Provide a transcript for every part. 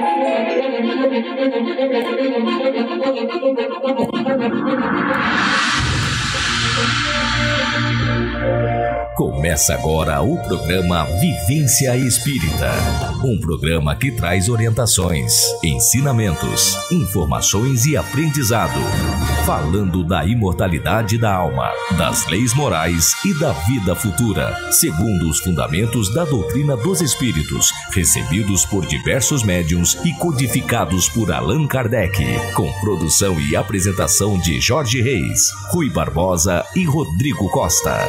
Começa agora o programa Vivência Espírita, um programa que traz orientações, ensinamentos, informações e aprendizado, falando da imortalidade da alma, das leis morais e da vida futura, segundo os fundamentos da doutrina dos espíritos, recebidos por diversos médiuns e codificados por Allan Kardec, com produção e apresentação de Jorge Reis, Rui Barbosa e Rodrigo Costa.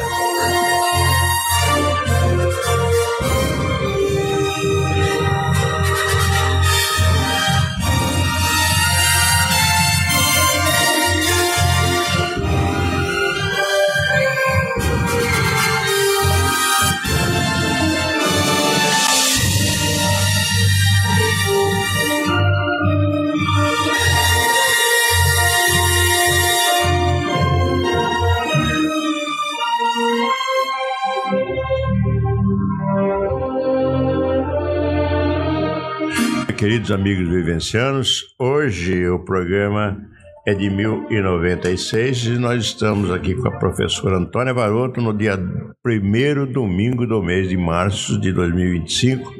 Queridos amigos vivencianos, hoje o programa é de 1096 e nós estamos aqui com a professora Antônia Varoto no dia 1º domingo do mês de março de 2025,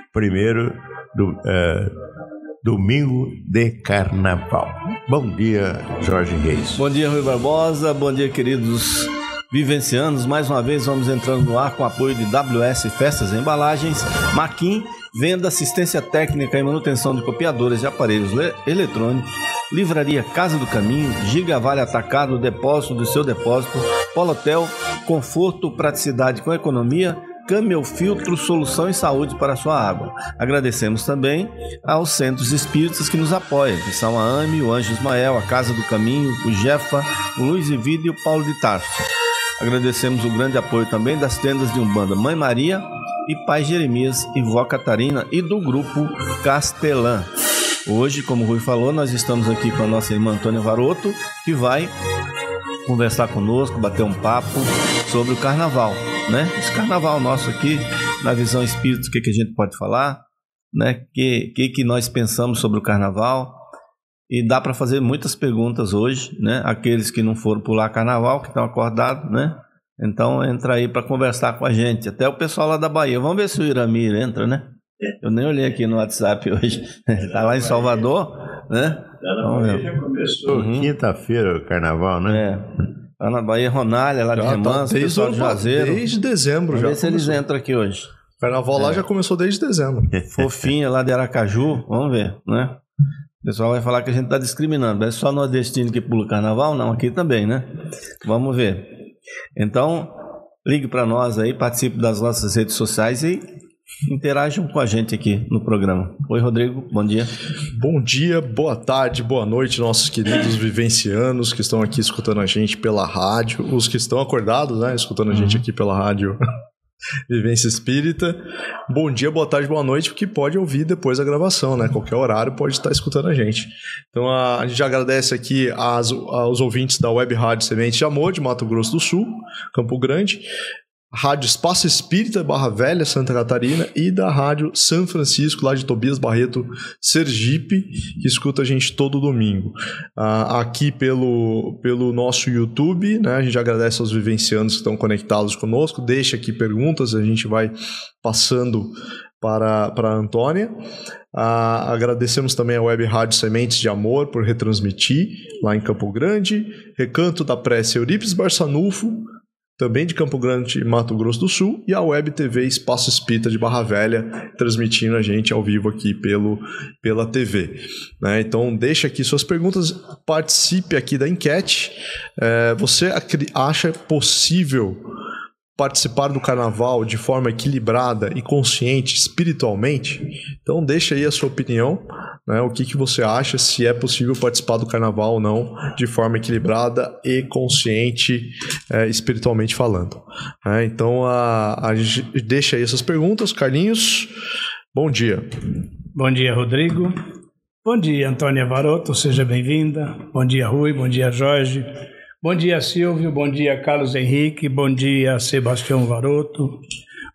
domingo de carnaval. Bom dia, Jorge Reis. Bom dia, Rui Barbosa. Bom dia, queridos vivencianos. Mais uma vez vamos entrando no ar com o apoio de WS Festas e Embalagens, Maquin, venda, assistência técnica e manutenção de copiadoras de aparelhos eletrônicos, Livraria Casa do Caminho, Giga Vale Atacado, depósito do seu depósito, Polotel, conforto, praticidade com economia, Camel Filtro, solução em saúde para a sua água. Agradecemos também aos centros espíritas que nos apoiam, que são a AME, o Anjo Ismael, a Casa do Caminho, o Jefa, o Luiz e Vida e o Paulo de Tarso. Agradecemos o grande apoio também das tendas de Umbanda Mãe Maria e Pai Jeremias e Vó Catarina e do Grupo Castelã. Hoje, como o Rui falou, nós estamos aqui com a nossa irmã Antônia Varoto, que vai conversar conosco, bater um papo sobre o carnaval, né? Esse carnaval nosso aqui, na visão espírita, o que a gente pode falar, né? Que nós pensamos sobre o carnaval. E dá para fazer muitas perguntas hoje, né? Aqueles que não foram pular carnaval, que estão acordados, né? Então entra aí para conversar com a gente. Até o pessoal lá da Bahia. Vamos ver se o Iramir entra, né? Eu nem olhei aqui no WhatsApp hoje. Ele está lá em Salvador, né? Na Bahia já começou quinta-feira o carnaval, né? Lá na Bahia, Ronália, lá de Remanso, pessoal de Juazeiro. Desde dezembro já. Vamos ver se eles entram aqui hoje. O carnaval lá já começou desde dezembro. Fofinha lá de Aracaju, vamos ver, né? O pessoal vai falar que a gente está discriminando. É só nordestino que pula carnaval? Não, aqui também, né? Vamos ver. Então, ligue para nós aí, participe das nossas redes sociais e interajam com a gente aqui no programa. Oi, Rodrigo, bom dia. Bom dia, boa tarde, boa noite, nossos queridos vivencianos que estão aqui escutando a gente pela rádio, os que estão acordados, né, escutando a gente aqui pela rádio Vivência Espírita. Bom dia, boa tarde, boa noite, porque pode ouvir depois da gravação, né? Qualquer horário pode estar escutando a gente. Então a gente agradece aqui aos ouvintes da Web Rádio Semente de Amor de Mato Grosso do Sul, Campo Grande, Rádio Espaço Espírita Barra Velha, Santa Catarina, e da Rádio São Francisco, lá de Tobias Barreto, Sergipe, que escuta a gente todo domingo. Aqui pelo nosso YouTube, né, a gente agradece aos vivencianos que estão conectados conosco, deixa aqui perguntas, a gente vai passando para a Antônia. Agradecemos também a Web Rádio Sementes de Amor por retransmitir lá em Campo Grande, Recanto da Prece Eurípides Barçanufo, também de Campo Grande, Mato Grosso do Sul, e a Web TV Espaço Espírita de Barra Velha, transmitindo a gente ao vivo aqui pela TV. Né? Então, deixa aqui suas perguntas, participe aqui da enquete. Você acha possível participar do carnaval de forma equilibrada e consciente espiritualmente? Então, deixa aí a sua opinião, né? O que você acha, se é possível participar do carnaval ou não de forma equilibrada e consciente espiritualmente falando. Então a gente deixa aí essas perguntas. Carlinhos, bom dia. Bom dia, Rodrigo. Bom dia, Antônia Varoto, seja bem-vinda. Bom dia, Rui, bom dia, Jorge. Bom dia, Silvio, bom dia, Carlos Henrique, bom dia, Sebastião Varoto.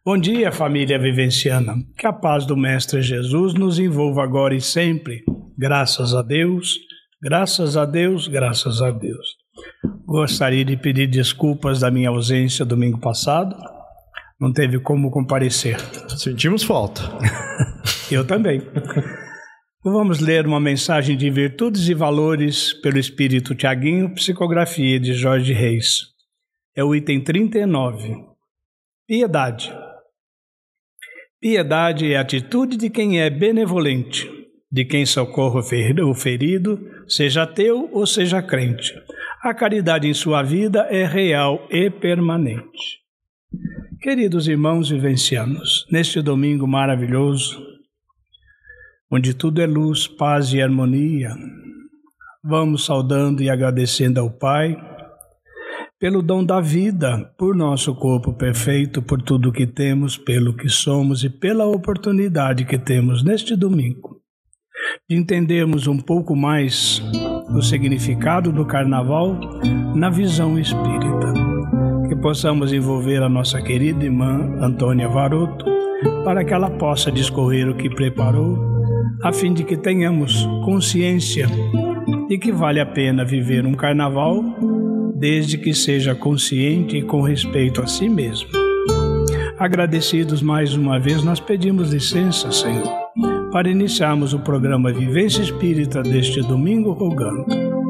Bom dia, família vivenciana. Que a paz do Mestre Jesus nos envolva agora e sempre. Graças a Deus, graças a Deus, graças a Deus. Gostaria de pedir desculpas da minha ausência domingo passado. Não teve como comparecer. Sentimos falta. Eu também. Vamos ler uma mensagem de virtudes e valores pelo Espírito Tiaguinho, psicografia de Jorge Reis. É o item 39. Piedade. Piedade é a atitude de quem é benevolente, de quem socorre o ferido, seja ateu ou seja crente. A caridade em sua vida é real e permanente. Queridos irmãos vivencianos, neste domingo maravilhoso, onde tudo é luz, paz e harmonia, vamos saudando e agradecendo ao Pai pelo dom da vida, por nosso corpo perfeito, por tudo que temos, pelo que somos e pela oportunidade que temos neste domingo de entendermos um pouco mais o significado do Carnaval na visão espírita. Que possamos envolver a nossa querida irmã Antônia Varoto para que ela possa discorrer o que preparou, a fim de que tenhamos consciência de que vale a pena viver um Carnaval desde que seja consciente e com respeito a si mesmo. Agradecidos mais uma vez, nós pedimos licença, Senhor, para iniciarmos o programa Vivência Espírita deste domingo, rogando.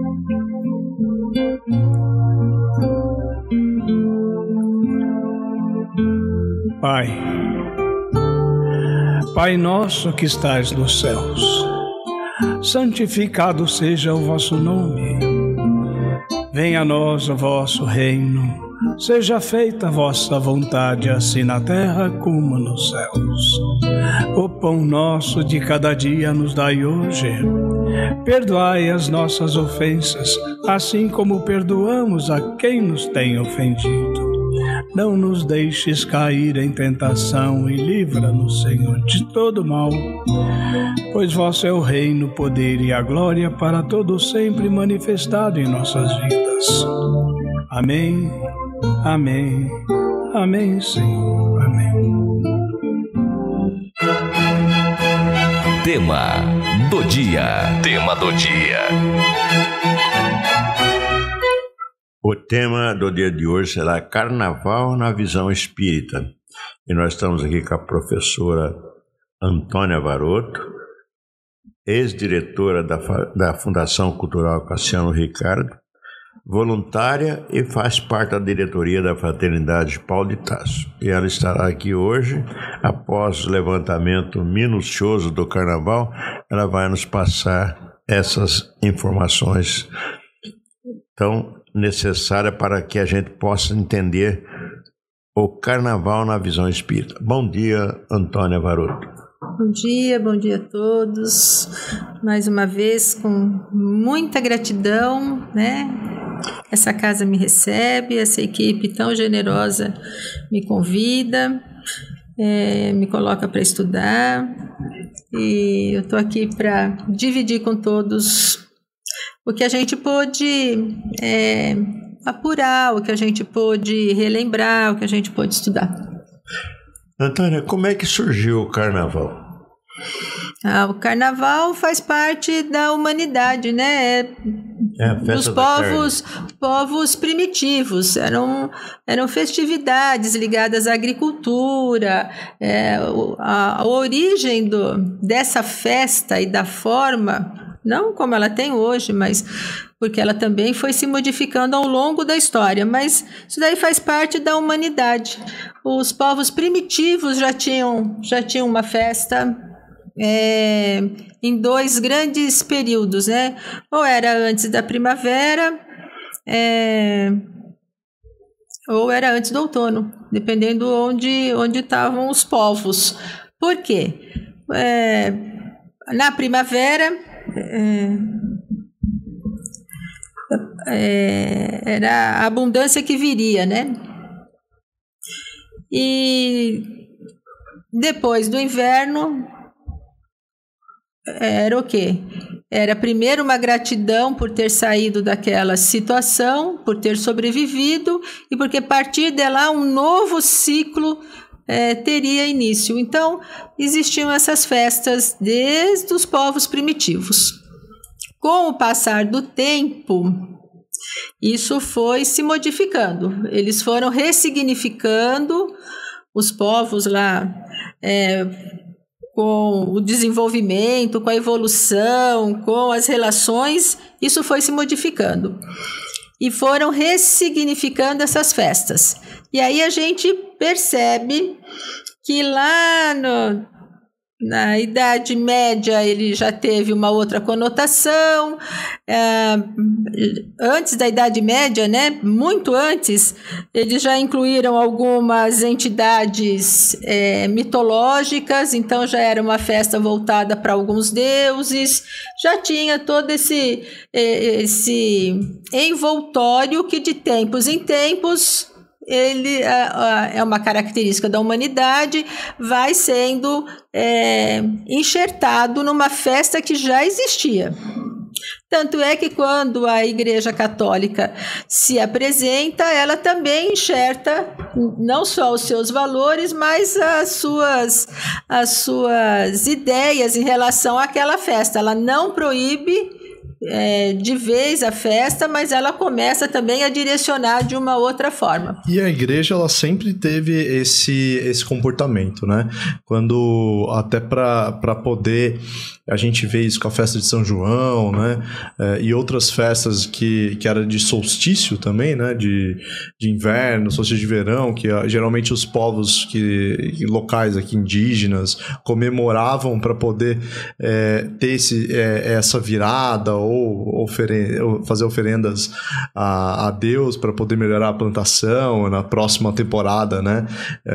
Pai nosso que estais nos céus, santificado seja o vosso nome. Venha a nós o vosso reino, seja feita a vossa vontade, assim na terra como nos céus. O pão nosso de cada dia nos dai hoje. Perdoai as nossas ofensas, assim como perdoamos a quem nos tem ofendido. Não nos deixes cair em tentação e livra-nos, Senhor, de todo mal. Pois vosso é o reino, o poder e a glória para todo sempre manifestado em nossas vidas. Amém, amém, amém, Senhor, amém. Tema do dia. O tema do dia de hoje será Carnaval na visão espírita. E nós estamos aqui com a professora Antônia Varoto, ex-diretora da Fundação Cultural Cassiano Ricardo, voluntária e faz parte da diretoria da Fraternidade Paulo de Tarso. E ela estará aqui hoje, após o levantamento minucioso do Carnaval, ela vai nos passar essas informações tão necessárias para que a gente possa entender o Carnaval na visão espírita. Bom dia, Antônia Varoto. Bom dia a todos. Mais uma vez, com muita gratidão, né? Essa casa me recebe, essa equipe tão generosa me convida, me coloca para estudar, e eu estou aqui para dividir com todos o que a gente pôde apurar, o que a gente pôde relembrar, o que a gente pôde estudar. Antônia, como é que surgiu o Carnaval? O Carnaval faz parte da humanidade, né? Dos povos primitivos. Eram festividades ligadas à agricultura. A origem dessa festa e da forma, não como ela tem hoje, mas porque ela também foi se modificando ao longo da história, mas isso daí faz parte da humanidade. Os povos primitivos já tinham uma festa em dois grandes períodos, né? Ou era antes da primavera, ou era antes do outono, dependendo onde estavam os povos. Por quê? Na primavera era a abundância que viria, né? E depois do inverno era o quê? Era primeiro uma gratidão por ter saído daquela situação, por ter sobrevivido, e porque a partir de lá um novo ciclo teria início. Então, existiam essas festas desde os povos primitivos. Com o passar do tempo, isso foi se modificando. Eles foram ressignificando, os povos lá, com o desenvolvimento, com a evolução, com as relações, isso foi se modificando. E foram ressignificando essas festas. E aí a gente percebe que lá na Idade Média ele já teve uma outra conotação. Antes da Idade Média, né, muito antes, eles já incluíram algumas entidades mitológicas, então já era uma festa voltada para alguns deuses, já tinha todo esse envoltório que de tempos em tempos ele é uma característica da humanidade, vai sendo enxertado numa festa que já existia. Tanto é que quando a Igreja Católica se apresenta, ela também enxerta não só os seus valores, mas as suas ideias em relação àquela festa. Ela não proíbe de vez a festa, mas ela começa também a direcionar de uma outra forma. E a igreja, ela sempre teve esse comportamento, né? Quando, até para poder, a gente vê isso com a festa de São João, né? E outras festas que era de solstício também, né? De inverno, solstício de verão, que geralmente os povos locais aqui, indígenas, comemoravam para poder ter essa virada ou fazer oferendas a Deus para poder melhorar a plantação na próxima temporada, né?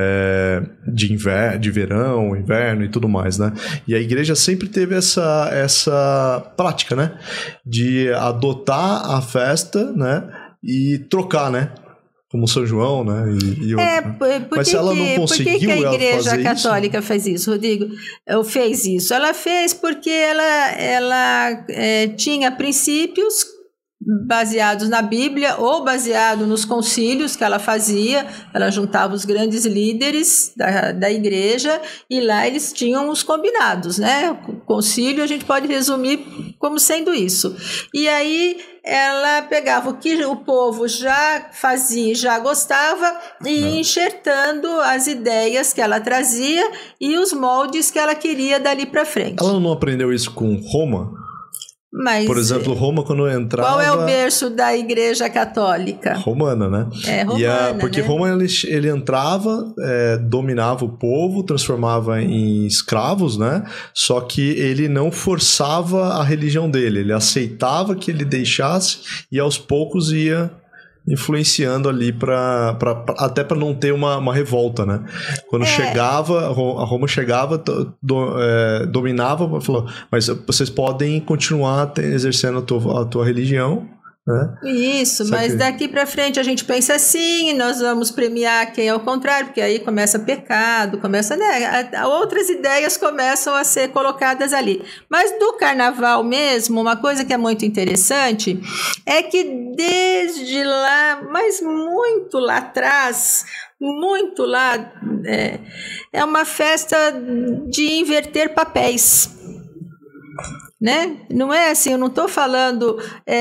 De verão, inverno e tudo mais, né? E a igreja sempre teve essa prática, né? De adotar a festa, né? E trocar, né? Como São João, né? Mas ela não conseguiu, que a Igreja Católica faz isso, Rodrigo? Fez isso. Ela fez porque ela tinha princípios baseados na Bíblia ou baseado nos concílios que ela fazia. Ela juntava os grandes líderes da igreja e lá eles tinham os combinados, né? O concílio a gente pode resumir como sendo isso. E aí ela pegava o que o povo já fazia, já gostava e ia enxertando as ideias que ela trazia e os moldes que ela queria dali para frente. Ela não aprendeu isso com Roma? Mas, por exemplo, Roma, quando entrava... Qual é o berço da Igreja Católica? Romana, né? Romana, porque né? Roma, ele entrava, dominava o povo, transformava em escravos, né? Só que ele não forçava a religião dele. Ele aceitava que ele deixasse e aos poucos ia influenciando ali até para não ter uma revolta, né? Quando a Roma chegava, dominava, falou, mas vocês podem continuar exercendo a tua religião, né? Isso, mas daqui para frente a gente pensa assim, nós vamos premiar quem é o contrário, porque aí começa pecado, outras ideias começam a ser colocadas ali. Mas do carnaval mesmo, uma coisa que é muito interessante é que desde lá, mas muito lá atrás, muito lá, é uma festa de inverter papéis. Né? Não é assim, eu não estou falando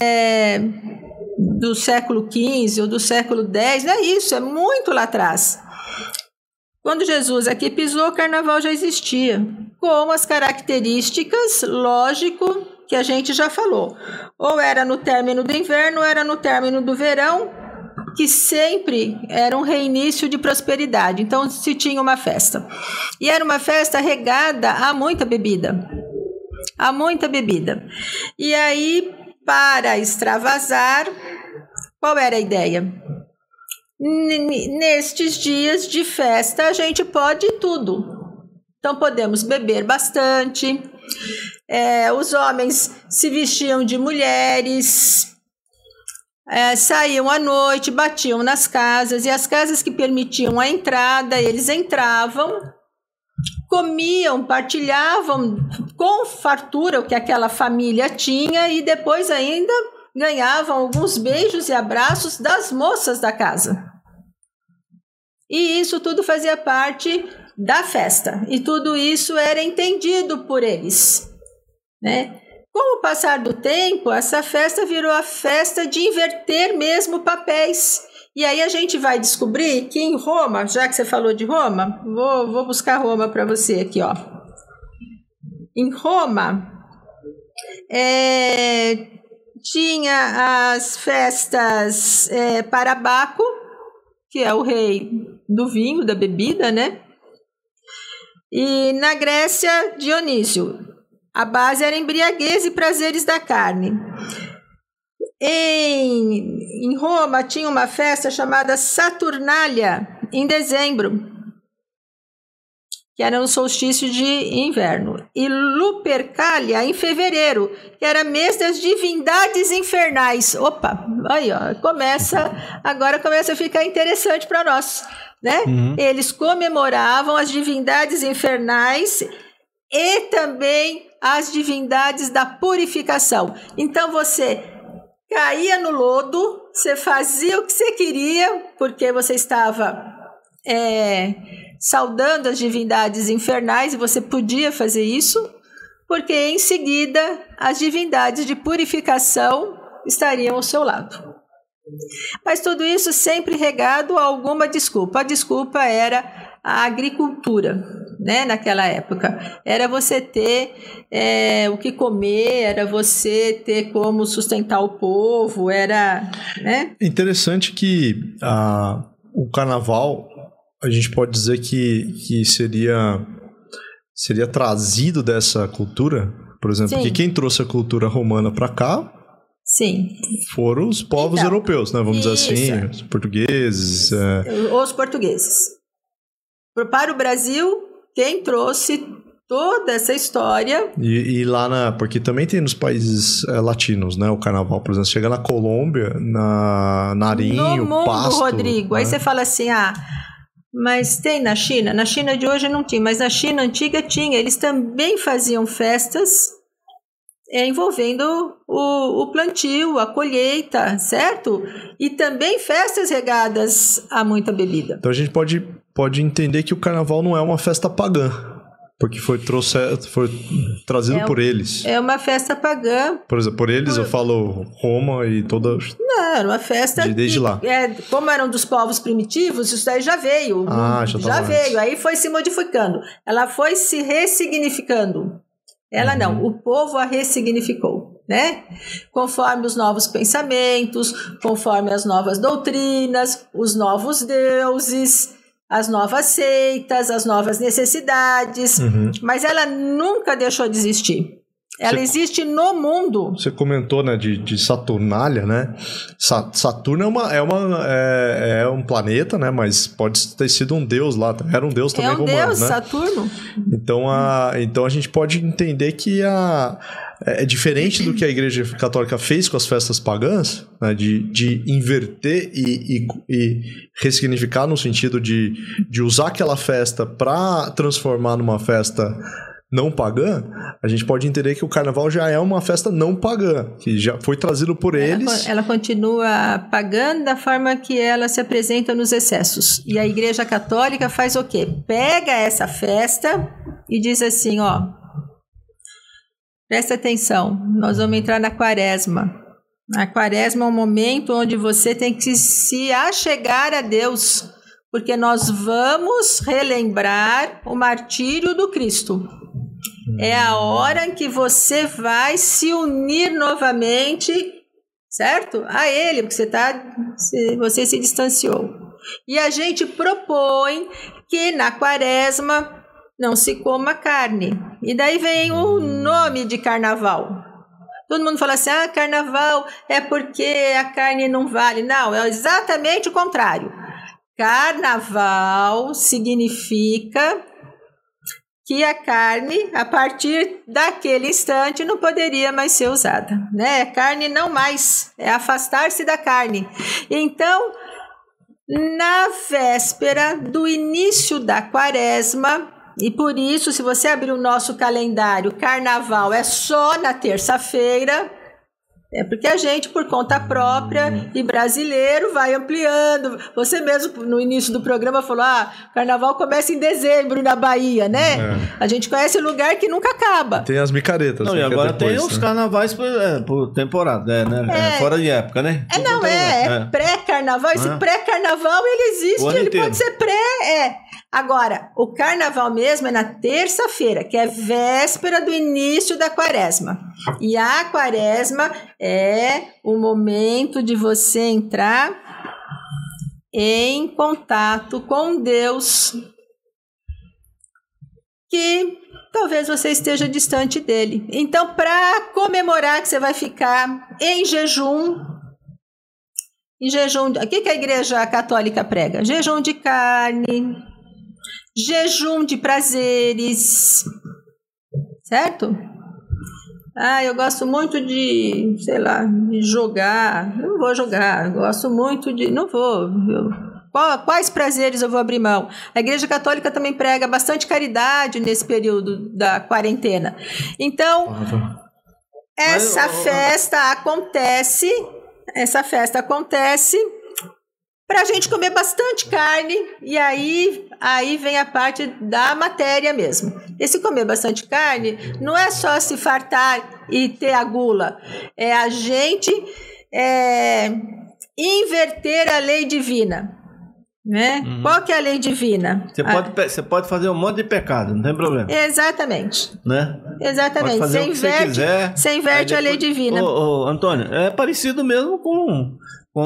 do século XV ou do século X, não é isso, é muito lá atrás. Quando Jesus aqui pisou, o carnaval já existia, com as características, lógico, que a gente já falou. Ou era no término do inverno, ou era no término do verão, que sempre era um reinício de prosperidade. Então se tinha uma festa. E era uma festa regada a muita bebida. Há muita bebida. E aí, para extravasar, qual era a ideia? Nestes dias de festa, a gente pode tudo. Então, podemos beber bastante. Os homens se vestiam de mulheres, saíam à noite, batiam nas casas, e as casas que permitiam a entrada, eles entravam, comiam, partilhavam com fartura o que aquela família tinha e depois ainda ganhavam alguns beijos e abraços das moças da casa. E isso tudo fazia parte da festa. E tudo isso era entendido por eles, né? Com o passar do tempo, essa festa virou a festa de inverter mesmo papéis. E aí a gente vai descobrir que em Roma, já que você falou de Roma, vou buscar Roma para você aqui, ó. Em Roma, tinha as festas para Baco, que é o rei do vinho, da bebida, né? E na Grécia, Dionísio. A base era embriaguez e prazeres da carne. Em Roma tinha uma festa chamada Saturnália, em dezembro, que era no solstício de inverno. E Lupercalia, em fevereiro, que era mês das divindades infernais. Opa, aí ó, agora começa a ficar interessante para nós, né? Eles comemoravam as divindades infernais e também as divindades da purificação. Então você caía no lodo, você fazia o que você queria, porque você estava saudando as divindades infernais, e você podia fazer isso, porque em seguida as divindades de purificação estariam ao seu lado. Mas tudo isso sempre regado a alguma desculpa. A desculpa era a agricultura, né, naquela época. Era você ter o que comer, era você ter como sustentar o povo, era... Né? Interessante que o carnaval, a gente pode dizer que seria trazido dessa cultura, por exemplo, que quem trouxe a cultura romana para cá foram os povos europeus, né? Vamos dizer assim, os portugueses. Os portugueses. Para o Brasil, quem trouxe toda essa história... E lá porque também tem nos países latinos, né? O carnaval, por exemplo, chega na Colômbia, na Nariño, no mundo, Pasto... Rodrigo, né? Aí você fala assim, mas tem na China? Na China de hoje não tinha, mas na China antiga tinha. Eles também faziam festas envolvendo o plantio, a colheita, certo? E também festas regadas a muita bebida. Então a gente pode entender que o carnaval não é uma festa pagã, porque foi trazido por eles. É uma festa pagã. Por exemplo, por eles eu falo Roma e toda... Não, era uma festa desde lá. Como eram dos povos primitivos, isso daí já veio. Já veio. Aí foi se modificando. Ela foi se ressignificando. Ela não, o povo a ressignificou, né? Conforme os novos pensamentos, conforme as novas doutrinas, os novos deuses, as novas seitas, as novas necessidades, mas ela nunca deixou de existir. Ela existe no mundo. Você comentou, né, de Saturnália, né? Saturno é um planeta, né? Mas pode ter sido um deus lá. Era um deus também romano, né? Deus, Saturno. Então a gente pode entender que é diferente do que a Igreja Católica fez com as festas pagãs, né, de inverter e ressignificar no sentido de usar aquela festa para transformar numa festa não pagã. A gente pode entender que o carnaval já é uma festa não pagã, que já foi trazido por eles. Ela continua pagã da forma que ela se apresenta nos excessos. E a Igreja Católica faz o quê? Pega essa festa e diz assim, presta atenção, nós vamos entrar na quaresma. A quaresma é um momento onde você tem que se achegar a Deus, porque nós vamos relembrar o martírio do Cristo. É a hora em que você vai se unir novamente, certo? A Ele, porque você se distanciou. E a gente propõe que na quaresma não se coma carne. E daí vem o nome de carnaval. Todo mundo fala assim, carnaval é porque a carne não vale. Não, é exatamente o contrário. Carnaval significa que a carne, a partir daquele instante, não poderia mais ser usada, né? Carne não mais, é afastar-se da carne. Então, na véspera do início da quaresma, e por isso, se você abrir o nosso calendário, carnaval é só na terça-feira, É porque a gente, por conta própria e brasileiro, vai ampliando. Você mesmo, no início do programa, falou: carnaval começa em dezembro na Bahia, né? A gente conhece lugar que nunca acaba. Tem as micaretas. Não, e agora tem os carnavais por temporada, né? Fora de época, né? Pré-carnaval. Esse pré-carnaval, ele existe, ele inteiro. Pode ser Agora, o carnaval mesmo é na terça-feira, que é véspera do início da quaresma. E a quaresma é o momento de você entrar em contato com Deus, que talvez você esteja distante dele. Então, para comemorar que você vai ficar em jejum, o que a Igreja Católica prega? Jejum de carne, jejum de prazeres, certo? Eu gosto muito de jogar. Eu não vou jogar. Eu gosto muito de... Não vou. Quais prazeres eu vou abrir mão? A Igreja Católica também prega bastante caridade nesse período da quarentena. Então, essa festa acontece para a gente comer bastante carne, e aí vem a parte da matéria mesmo. Esse comer bastante carne não é só se fartar e ter a gula, é a gente inverter a lei divina. Né? Qual que é a lei divina? Você pode fazer um monte de pecado, não tem problema. Exatamente. Né? Exatamente. Você inverte a lei divina. Antônio, é parecido mesmo com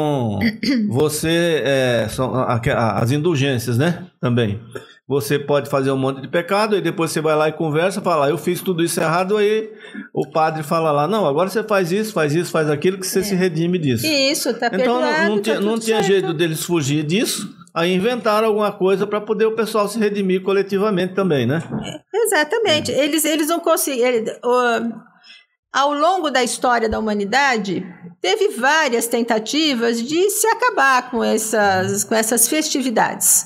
você, as indulgências, né? Também. Você pode fazer um monte de pecado, e depois você vai lá e conversa, fala: eu fiz tudo isso errado, aí o padre fala lá: não, agora você faz isso, faz aquilo, que você se redime disso. Isso, tá perdoado. Então não tinha jeito deles fugir disso, aí inventaram alguma coisa para poder o pessoal se redimir coletivamente também, né? Exatamente. Eles não conseguiram... Ao longo da história da humanidade, teve várias tentativas de se acabar com essas festividades.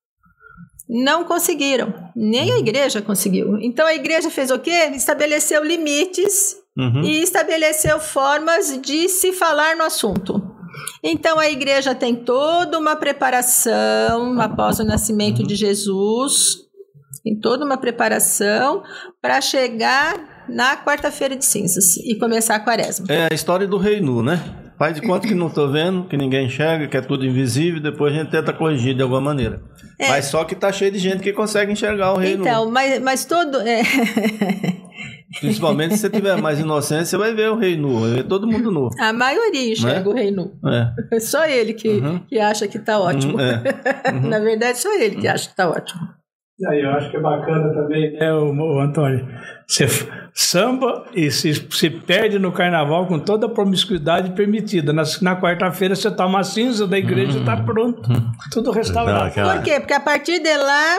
Não conseguiram. Nem a igreja conseguiu. Então a igreja fez o quê? Estabeleceu limites e estabeleceu formas de se falar no assunto. Então a igreja tem toda uma preparação após o nascimento de Jesus, tem toda uma preparação para chegar na quarta-feira de cinzas e começar a quaresma. É a história do Rei Nu, né? Faz de conta que não estou vendo, que ninguém enxerga, que é tudo invisível, depois a gente tenta corrigir de alguma maneira. Mas só que tá cheio de gente que consegue enxergar o Rei Nu. Então, mas todo... Principalmente se você tiver mais inocência, você vai ver o Rei Nu, vai ver todo mundo nu. A maioria enxerga o Rei Nu. Só ele que acha que tá ótimo. Na verdade, só ele que acha que tá ótimo. E aí, eu acho que é bacana também, né, o Antônio? Você samba e se perde no carnaval com toda a promiscuidade permitida. Na quarta-feira você toma a cinza da igreja e está pronto. Tudo restaurado. Por quê? Porque a partir de lá,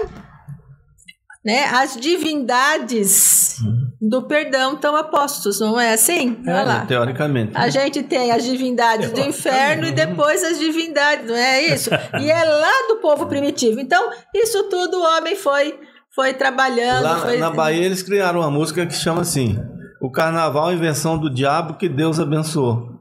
né, as divindades do perdão estão a postos, não é assim? Olha lá. Teoricamente. A gente tem as divindades do inferno e depois as divindades, não é isso? E é lá do povo primitivo. Então, isso tudo o homem foi trabalhando. Lá na Bahia eles criaram uma música que chama assim: o carnaval é invenção do diabo que Deus abençoou.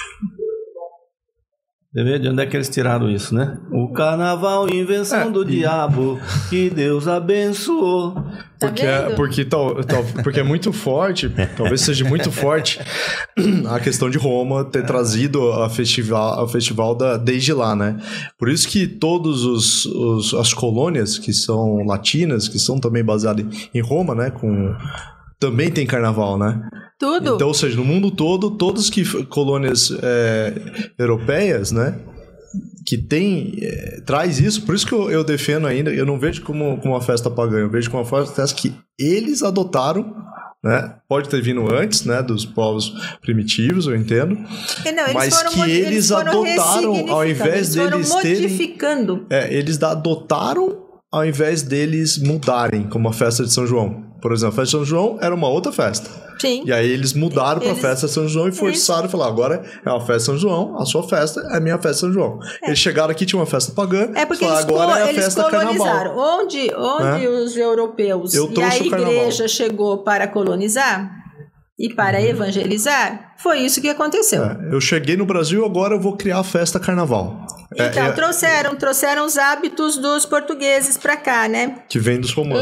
De onde é que eles tiraram isso, né? O carnaval, invenção do diabo, que Deus abençoou. Porque é muito forte, talvez seja muito forte a questão de Roma ter trazido a festival desde lá, né? Por isso que todas as colônias que são latinas, que são também baseadas em Roma, né? Também tem carnaval, né? Tudo. Então, ou seja, no mundo todo, todas que colônias europeias, né? Que traz isso. Por isso que eu defendo ainda, eu não vejo como uma festa pagã, eu vejo como uma festa que eles adotaram, né? Pode ter vindo antes, né? Dos povos primitivos, eu entendo. Mas que eles adotaram, ao invés deles modificando. Eles adotaram ao invés deles mudarem, como a festa de São João. Por exemplo, a festa de São João era uma outra festa. Sim. E aí eles mudaram para a festa de São João e forçaram a falar: agora é uma festa de São João, a sua festa é a minha festa de São João. Eles chegaram aqui, tinha uma festa pagã, porque agora é a festa colonizaram. Carnaval. Onde os europeus e a igreja chegou para colonizar, e para evangelizar, foi isso que aconteceu. Eu cheguei no Brasil, agora eu vou criar a festa carnaval. Então, trouxeram os hábitos dos portugueses para cá, né? Que vem dos romanos.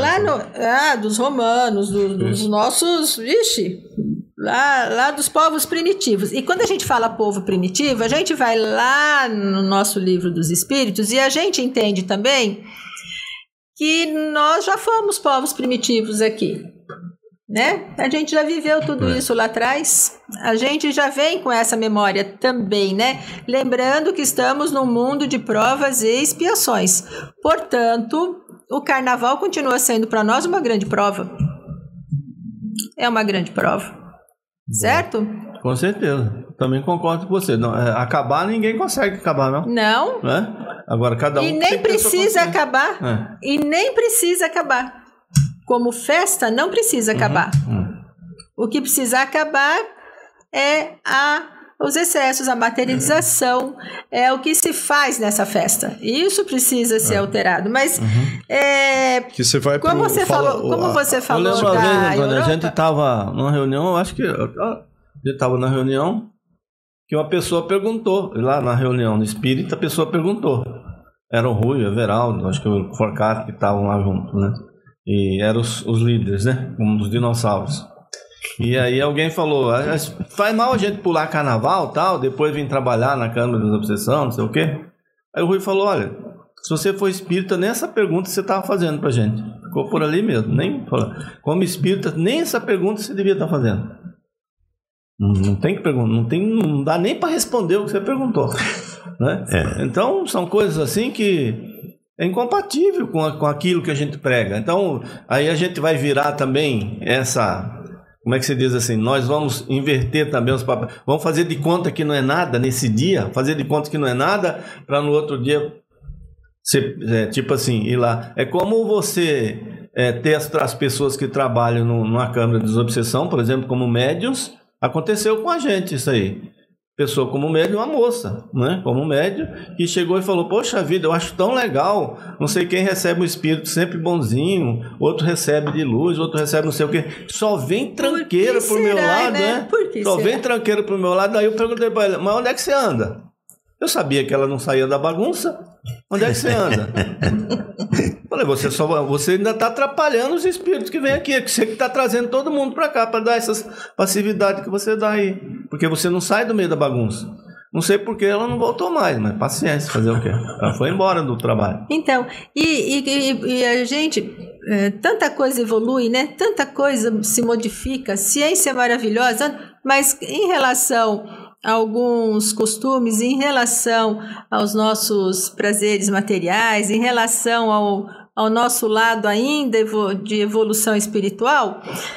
Dos romanos, dos nossos... Vixe, lá dos povos primitivos. E quando a gente fala povo primitivo, a gente vai lá no nosso livro dos Espíritos e a gente entende também que nós já fomos povos primitivos aqui. Né? A gente já viveu tudo isso lá atrás, a gente já vem com essa memória também, né? Lembrando que estamos num mundo de provas e expiações. Portanto, o carnaval continua sendo para nós uma grande prova. É uma grande prova. Certo? Com certeza. Também concordo com você. Não, acabar, ninguém consegue acabar, não. Não. Agora, cada um... E nem precisa acabar. E nem precisa acabar. Como festa, não precisa acabar. O que precisa acabar é os excessos, a materialização, é o que se faz nessa festa. Isso precisa ser alterado. Mas, que você vai como você falou eu lembro uma vez, Antônio, a gente estava numa reunião, eu acho que a gente estava na reunião, que uma pessoa perguntou, lá na reunião no Espírita, a pessoa perguntou. Era o Rui, o Everaldo, acho que o Forcato que estavam lá junto, né? E eram os líderes, né? Um dos dinossauros. E aí alguém falou, faz mal a gente pular carnaval e tal, depois vir trabalhar na Câmara das Obsessões, não sei o quê. Aí o Rui falou, olha, se você for espírita, nem essa pergunta você estava fazendo pra gente. Ficou por ali mesmo. Como espírita, nem essa pergunta você devia estar fazendo. Não tem que perguntar, não dá nem para responder o que você perguntou. Né? Então, são coisas assim que... é incompatível com aquilo que a gente prega. Então, aí a gente vai virar também como é que se diz assim, nós vamos inverter também os papéis. Vamos fazer de conta que não é nada nesse dia, fazer de conta que não é nada, para no outro dia, tipo assim, ir lá. É como você ter as pessoas que trabalham numa Câmara de Desobsessão, por exemplo, como médiuns. Aconteceu com a gente isso aí. Pessoa como médium, uma moça, né? Como médium, que chegou e falou, poxa vida, eu acho tão legal, não sei quem recebe um espírito sempre bonzinho, outro recebe de luz, outro recebe não sei o quê, só vem tranqueira pro meu lado, né? Só vem tranqueira pro meu lado, aí eu perguntei para ela, mas onde é que você anda? Eu sabia que ela não saía da bagunça, onde é que você anda? Falei, você ainda está atrapalhando os espíritos que vêm aqui, é você que está trazendo todo mundo para cá, para dar essas passividades que você dá aí, porque você não sai do meio da bagunça. Não sei porque ela não voltou mais, mas paciência, fazer o quê? Ela foi embora do trabalho. Então, e a gente, tanta coisa evolui, né? Tanta coisa se modifica, ciência é maravilhosa, mas em relação a alguns costumes, em relação aos nossos prazeres materiais, em relação ao nosso lado ainda de evolução espiritual,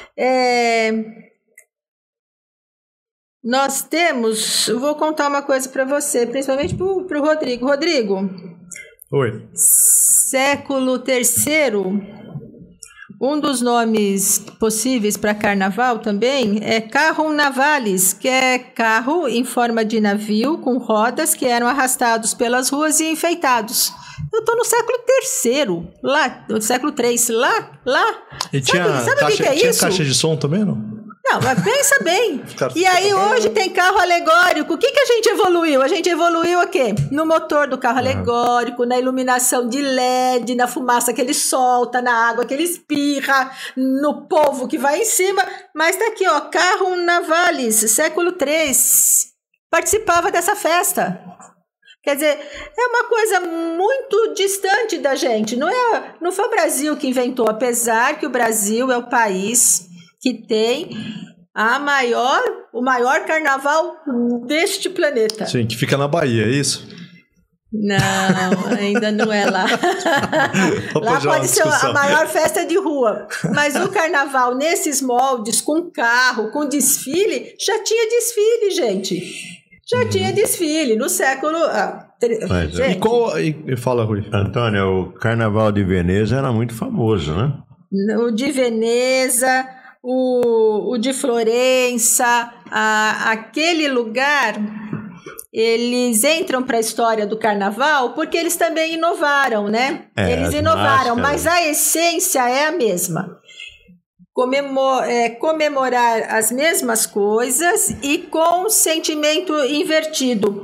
nós temos... Eu vou contar uma coisa para você, principalmente para o Rodrigo. Rodrigo. Oi. Século III, um dos nomes possíveis para carnaval também é carrum navalis, que é carro em forma de navio com rodas que eram arrastados pelas ruas e enfeitados. Eu estou no século III, lá, no século III, lá. E sabe o que é tinha isso? Caixa de som também, não? Não, mas pensa bem. E aí hoje tem carro alegórico. O que a gente evoluiu? A gente evoluiu o quê? No motor do carro alegórico, na iluminação de LED, na fumaça que ele solta, na água que ele espirra, no polvo que vai em cima. Mas tá aqui, ó, carro navalis, século III. Participava dessa festa. Quer dizer, é uma coisa muito distante da gente. Não foi o Brasil que inventou, apesar que o Brasil é o país que tem o maior carnaval deste planeta. Sim, que fica na Bahia, é isso? Não, ainda não é lá. Lá pode ser a maior festa de rua. Mas o carnaval, nesses moldes, com carro, com desfile, já tinha desfile, gente. Já tinha desfile no século... E fala, Rui. Antônio, o Carnaval de Veneza era muito famoso, né? O de Veneza... O de Florença, aquele lugar, eles entram para a história do carnaval porque eles também inovaram, né? Eles inovaram, mas a essência é a mesma. comemorar as mesmas coisas e com sentimento invertido.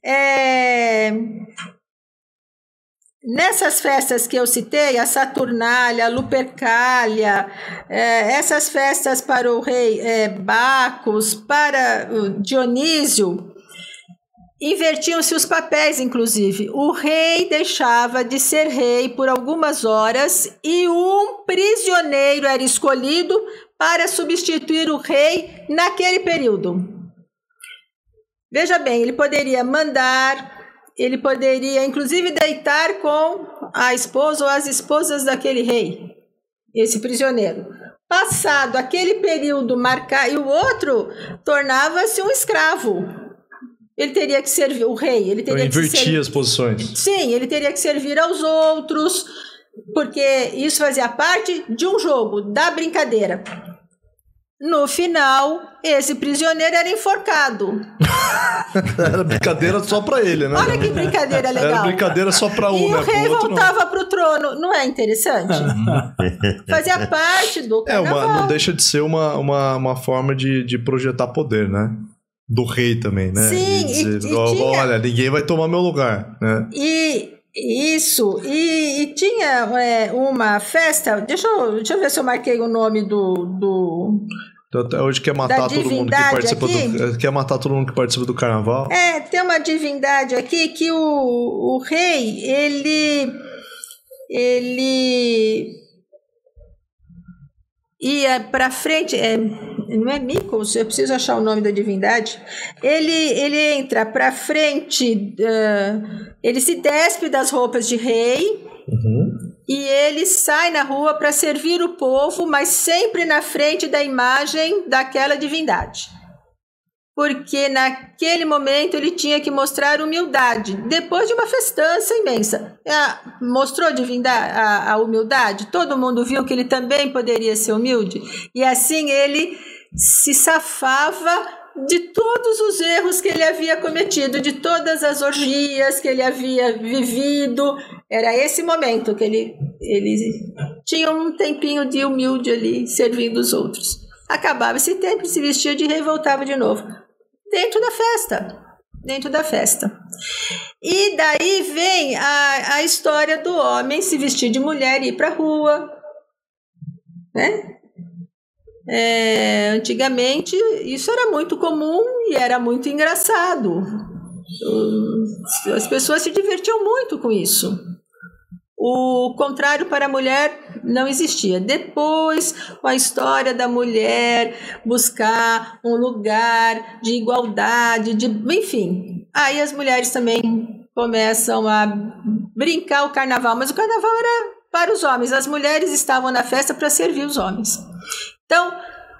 Nessas festas que eu citei, a Saturnália, a Lupercália, essas festas para o rei Bacos, para o Dionísio, invertiam-se os papéis, inclusive. O rei deixava de ser rei por algumas horas e um prisioneiro era escolhido para substituir o rei naquele período. Veja bem, ele poderia mandar, ele poderia inclusive deitar com a esposa ou as esposas daquele rei, esse prisioneiro. Passado aquele período marcado, e o outro tornava-se um escravo. Ele teria que servir o rei. Ele teria que invertir as posições. Sim, ele teria que servir aos outros, porque isso fazia parte de um jogo, da brincadeira. No final, esse prisioneiro era enforcado. Era brincadeira só pra ele, né? Olha que brincadeira legal. Era brincadeira só pra um, e né? o rei outro, voltava pro trono. Não é interessante? Fazia parte do carnaval. Não deixa de ser uma forma de projetar poder, né? Do rei também, né? Sim, e dizer, olha, ninguém vai tomar meu lugar, né? E tinha uma festa, deixa eu ver se eu marquei o nome do hoje quer matar todo mundo que participa quer matar todo mundo que participa do carnaval. Tem uma divindade aqui que o rei, ele ia para frente, não é Micos, eu preciso achar o nome da divindade. Ele entra para frente, ele se despe das roupas de rei, e ele sai na rua para servir o povo, mas sempre na frente da imagem daquela divindade. Porque naquele momento ele tinha que mostrar humildade. Depois de uma festança imensa, mostrou a humildade. Todo mundo viu que ele também poderia ser humilde. E assim ele se safava de todos os erros que ele havia cometido, de todas as orgias que ele havia vivido. Era esse momento que ele tinha um tempinho de humilde ali, servindo os outros. Acabava esse tempo, se vestia de rei e voltava de novo. Dentro da festa. E daí vem a história do homem se vestir de mulher e ir para a rua, né? Antigamente isso era muito comum e era muito engraçado. As pessoas se divertiam muito com isso. O contrário para a mulher não existia. Depois, com a história da mulher buscar um lugar de igualdade, enfim, aí as mulheres também começam a brincar o carnaval, mas o carnaval era para os homens, as mulheres estavam na festa para servir os homens. Então,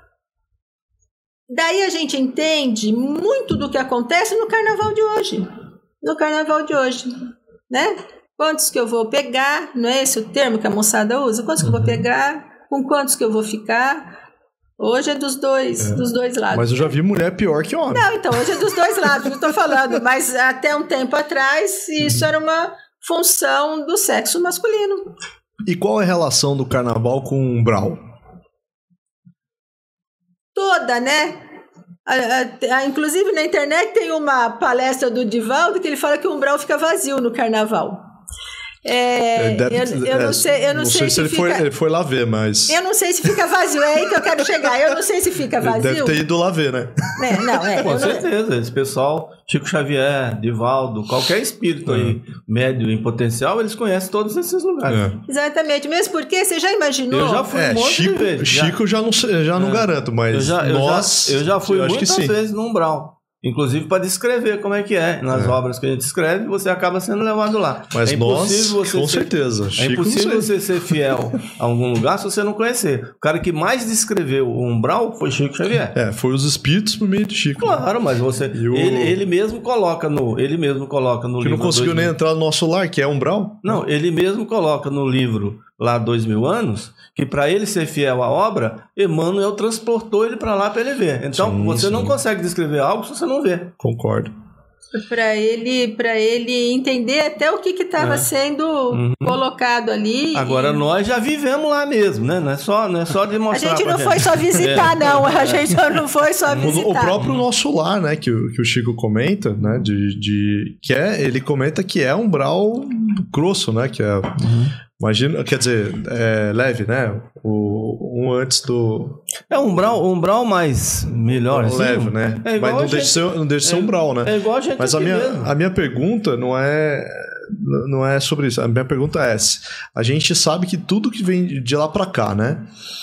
daí a gente entende muito do que acontece no carnaval de hoje, né? Quantos que eu vou pegar, não é esse o termo que a moçada usa? Quantos que eu vou pegar, com quantos que eu vou ficar? Hoje é dos dois lados. Mas eu já vi mulher pior que homem. Não, então, hoje é dos dois lados, não estou falando, mas até um tempo atrás isso era uma função do sexo masculino. E qual é a relação do carnaval com o umbral? Toda, né? Inclusive na internet tem uma palestra do Divaldo que ele fala que o umbral fica vazio no carnaval. Eu não sei se ele foi lá ver, mas... Eu não sei se fica vazio, é aí que eu quero chegar. Eu não sei se fica vazio. Deve ter ido lá ver, né? Com certeza, esse pessoal, Chico Xavier, Divaldo, qualquer espírito aí, médio em potencial, eles conhecem todos esses lugares. Exatamente, mesmo porque você já imaginou... Eu já fui um monte de vezes. Chico já não garanto, mas eu já fui muitas vezes no umbral. Inclusive para descrever como é que é. Nas obras que a gente escreve, você acaba sendo levado lá. Mas certeza. É impossível você ser fiel a algum lugar se você não conhecer. O cara que mais descreveu o umbral foi Chico Xavier. Foi os espíritos por meio de Chico. Claro, mas ele mesmo coloca no que livro. Que não conseguiu nem entrar no nosso lar, que é umbral? Não, ele mesmo coloca no livro lá 2000 anos, que para ele ser fiel à obra, Emmanuel transportou ele para lá para ele ver. Então, você não consegue descrever algo se você não vê. Concordo. Para ele entender até o que estava sendo colocado ali. Agora nós já vivemos lá mesmo, né? Não é só de mostrar. A gente não foi só visitar, não. A gente não foi só visitar. O próprio nosso lar, né? Que o Chico comenta, né? Ele comenta que é umbral grosso, né? Que é. Imagina, quer dizer, leve, né? Um antes do... É um umbral mais melhor, assim. Leve, né? Mas não deixa de ser umbral, né? É igual a gente. Mas a minha pergunta não é sobre isso. A minha pergunta é essa. A gente sabe que tudo que vem de lá pra cá, né?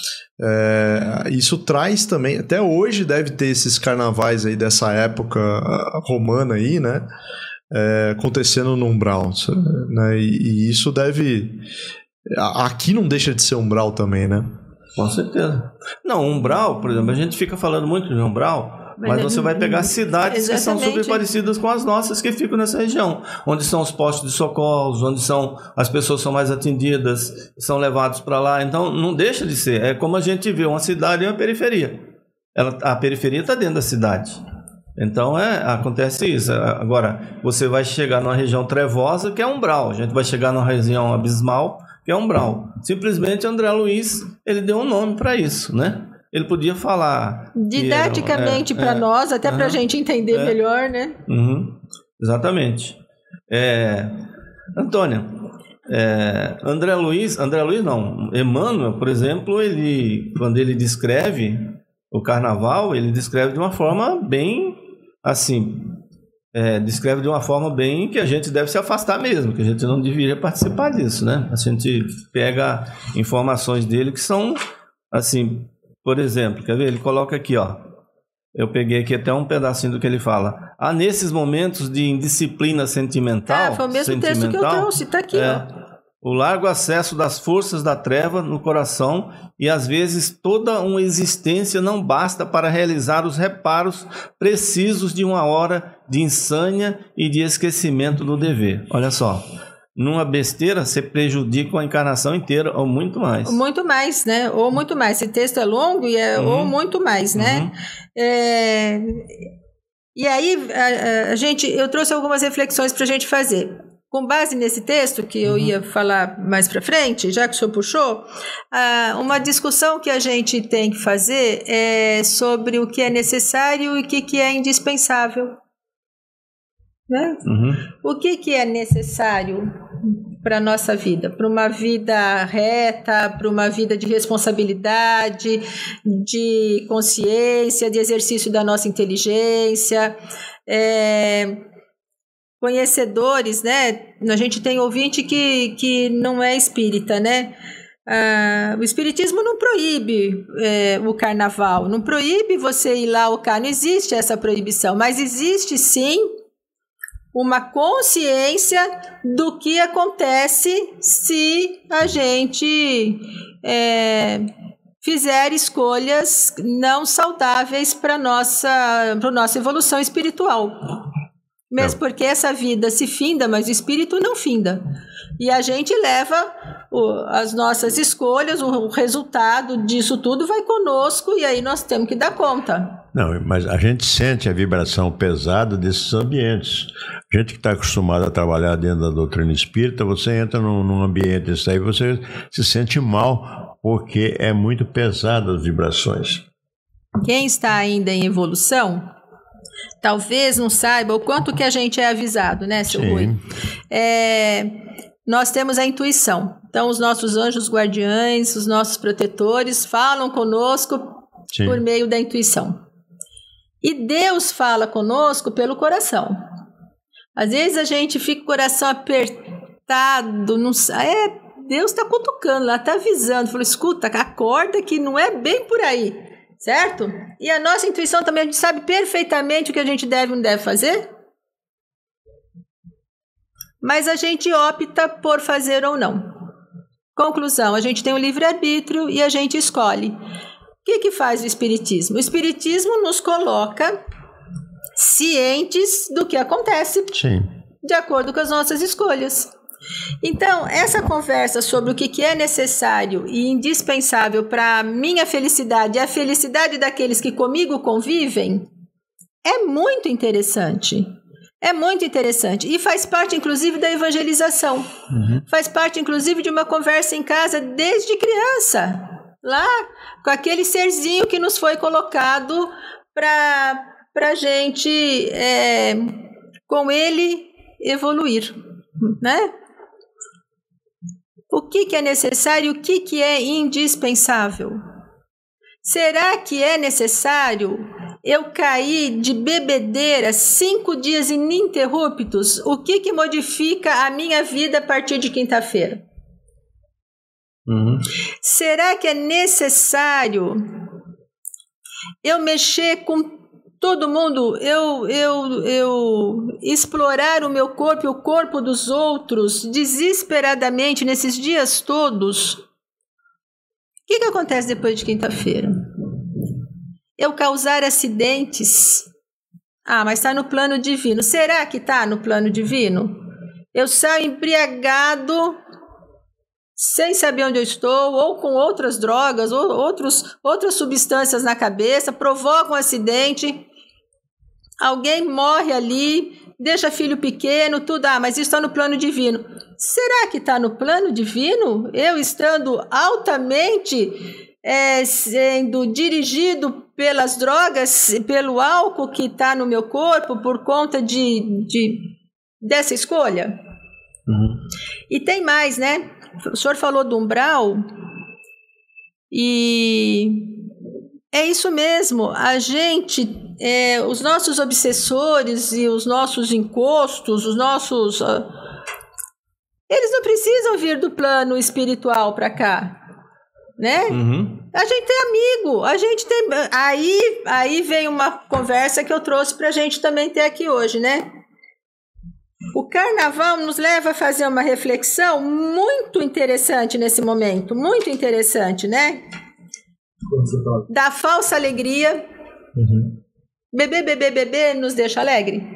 Isso traz também... Até hoje deve ter esses carnavais aí dessa época romana aí, né? Acontecendo no umbral, né? E isso deve... Aqui não deixa de ser umbral também, né? Com certeza. Não, umbral, por exemplo, a gente fica falando muito de umbral, mas você vai pegar cidades que são super parecidas com as nossas que ficam nessa região, onde são os postos de socorros, onde as pessoas são mais atendidas, são levados para lá. Então, não deixa de ser. É como a gente vê uma cidade e uma periferia. A periferia está dentro da cidade. Então acontece isso. Agora, você vai chegar numa região trevosa, que é umbral. A gente vai chegar numa região abismal, que é umbral. Simplesmente André Luiz, ele deu um nome para isso, né? Ele podia falar... Didaticamente para nós, até para a gente entender melhor, né? Exatamente. Antônia, André Luiz não. Emmanuel, por exemplo, quando ele descreve o carnaval, ele descreve de uma forma bem... assim, descreve de uma forma bem que a gente deve se afastar mesmo, que a gente não deveria participar disso, né? A gente pega informações dele que são, assim, por exemplo, quer ver? Ele coloca aqui, ó, eu peguei aqui até um pedacinho do que ele fala. Nesses momentos de indisciplina sentimental... foi o mesmo texto que eu trouxe, tá aqui, ó. O largo acesso das forças da treva no coração e às vezes toda uma existência não basta para realizar os reparos precisos de uma hora de insânia e de esquecimento do dever. Olha só, numa besteira você prejudica a encarnação inteira ou muito mais. Muito mais, né? Ou muito mais. Esse texto é longo e ou muito mais, né? E aí eu trouxe algumas reflexões para a gente fazer. Com base nesse texto, que eu ia falar mais para frente, já que o senhor puxou, uma discussão que a gente tem que fazer é sobre o que é necessário e o que é indispensável. Né? O que é necessário para a nossa vida? Para uma vida reta, para uma vida de responsabilidade, de consciência, de exercício da nossa inteligência, conhecedores, né? A gente tem ouvinte que não é espírita, né? O espiritismo não proíbe o carnaval, não proíbe você ir lá ao carnaval, não existe essa proibição, mas existe sim uma consciência do que acontece se a gente fizer escolhas não saudáveis para a nossa evolução espiritual. Mesmo porque essa vida se finda, mas o espírito não finda. E a gente leva as nossas escolhas, o resultado disso tudo vai conosco e aí nós temos que dar conta. Não, mas a gente sente a vibração pesada desses ambientes. A gente que está acostumado a trabalhar dentro da doutrina espírita, você entra num ambiente desse aí, você se sente mal, porque é muito pesado as vibrações. Quem está ainda em evolução... talvez não saiba o quanto que a gente é avisado, né, seu Rui? Nós temos a intuição. Então, os nossos anjos guardiães, os nossos protetores falam conosco por meio da intuição. E Deus fala conosco pelo coração. Às vezes a gente fica com o coração apertado, não sabe. Deus está cutucando lá, está avisando. Falou, escuta, acorda que não é bem por aí. Certo? E a nossa intuição também, a gente sabe perfeitamente o que a gente deve ou não deve fazer. Mas a gente opta por fazer ou não. Conclusão, a gente tem o livre-arbítrio e a gente escolhe. O que faz o Espiritismo? O Espiritismo nos coloca cientes do que acontece de acordo com as nossas escolhas. Então, essa conversa sobre o que é necessário e indispensável para a minha felicidade e a felicidade daqueles que comigo convivem é muito interessante. É muito interessante. E faz parte, inclusive, da evangelização. Faz parte, inclusive, de uma conversa em casa desde criança. Lá, com aquele serzinho que nos foi colocado para a gente, com ele, evoluir. Né? O que é necessário e o que é indispensável? Será que é necessário eu cair de bebedeira 5 dias ininterruptos? O que modifica a minha vida a partir de quinta-feira? Será que é necessário eu mexer com todo mundo, eu explorar o meu corpo e o corpo dos outros desesperadamente nesses dias todos? O que acontece depois de quinta-feira? Eu causar acidentes? Mas está no plano divino. Será que está no plano divino? Eu saio embriagado, sem saber onde eu estou, ou com outras drogas, ou outras substâncias na cabeça, provoca um acidente, alguém morre ali, deixa filho pequeno, tudo, mas isso está no plano divino. Será que está no plano divino? Eu estando altamente sendo dirigido pelas drogas, pelo álcool que está no meu corpo, por conta dessa escolha? E tem mais, né? O senhor falou do umbral, e é isso mesmo, a gente, os nossos obsessores e os nossos encostos, eles não precisam vir do plano espiritual para cá, né? A gente tem amigo, a gente tem... Aí vem uma conversa que eu trouxe para a gente também ter aqui hoje, né? O carnaval nos leva a fazer uma reflexão muito interessante nesse momento, muito interessante, né? Da falsa alegria. Beber nos deixa alegre.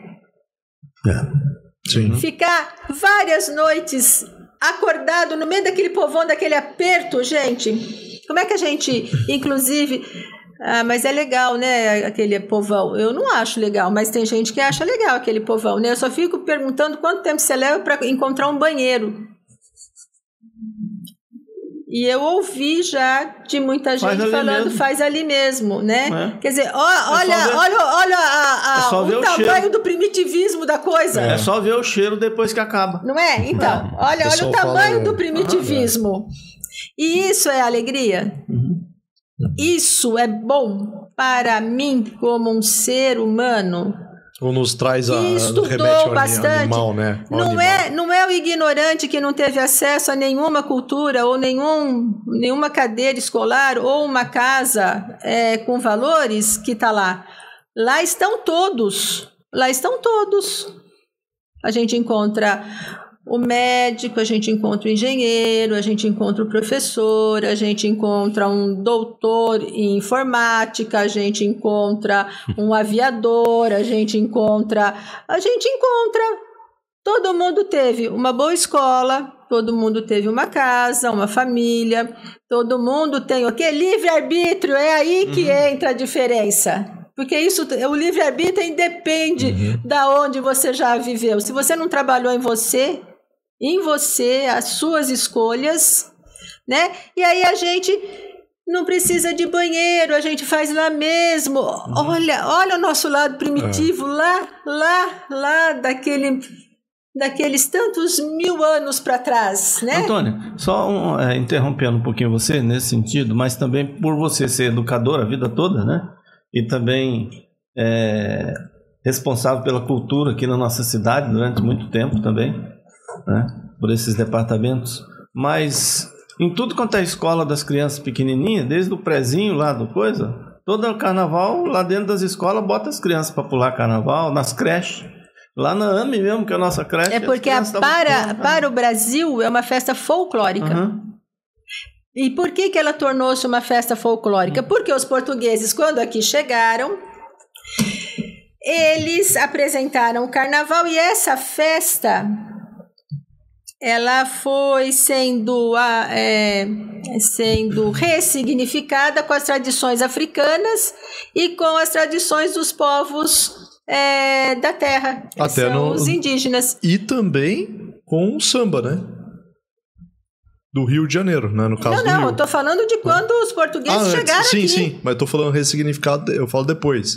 Sim. Ficar várias noites acordado no meio daquele povão, daquele aperto, gente. Como é que a gente, inclusive... mas é legal, né, aquele povão. Eu não acho legal, mas tem gente que acha legal aquele povão, né? Eu só fico perguntando quanto tempo você leva para encontrar um banheiro. E eu ouvi já de muita gente falando, faz ali mesmo, né? Quer dizer, olha o tamanho do primitivismo da coisa. É só ver o cheiro depois que acaba. Não é? Então, olha o tamanho do primitivismo. E isso é alegria? Isso é bom para mim como um ser humano? Ou nos traz estudou bastante. Animal, né? Não é o ignorante que não teve acesso a nenhuma cultura ou nenhuma cadeira escolar ou uma casa com valores que está lá. Lá estão todos. A gente encontra o médico, a gente encontra o engenheiro, a gente encontra o professor, a gente encontra um doutor em informática, a gente encontra um aviador, a gente encontra... Todo mundo teve uma boa escola, todo mundo teve uma casa, uma família, todo mundo tem o quê? Livre-arbítrio, é aí que entra a diferença. Porque o livre-arbítrio independe da onde você já viveu. Se você não trabalhou em você, as suas escolhas, né? E aí a gente não precisa de banheiro, a gente faz lá mesmo. Olha o nosso lado primitivo, lá daqueles tantos 1000 anos para trás, né? Antônia, só interrompendo um pouquinho você nesse sentido, mas também por você ser educadora a vida toda, né? E também responsável pela cultura aqui na nossa cidade durante muito tempo também, né? Por esses departamentos, mas em tudo quanto é escola das crianças pequenininhas, desde o prezinho lá do coisa, todo o carnaval lá dentro das escolas bota as crianças para pular carnaval, nas creches, lá na AME mesmo, que é a nossa creche. É porque para o Brasil é uma festa folclórica. E por que ela tornou-se uma festa folclórica? Porque os portugueses, quando aqui chegaram, eles apresentaram o carnaval e essa festa... ela foi sendo ressignificada com as tradições africanas e com as tradições dos povos da terra. Até são os indígenas. E também com o samba, né? Do Rio de Janeiro, né? No caso do Rio. Eu tô falando de quando os portugueses chegaram aqui. Sim, mas eu tô falando ressignificado, eu falo depois.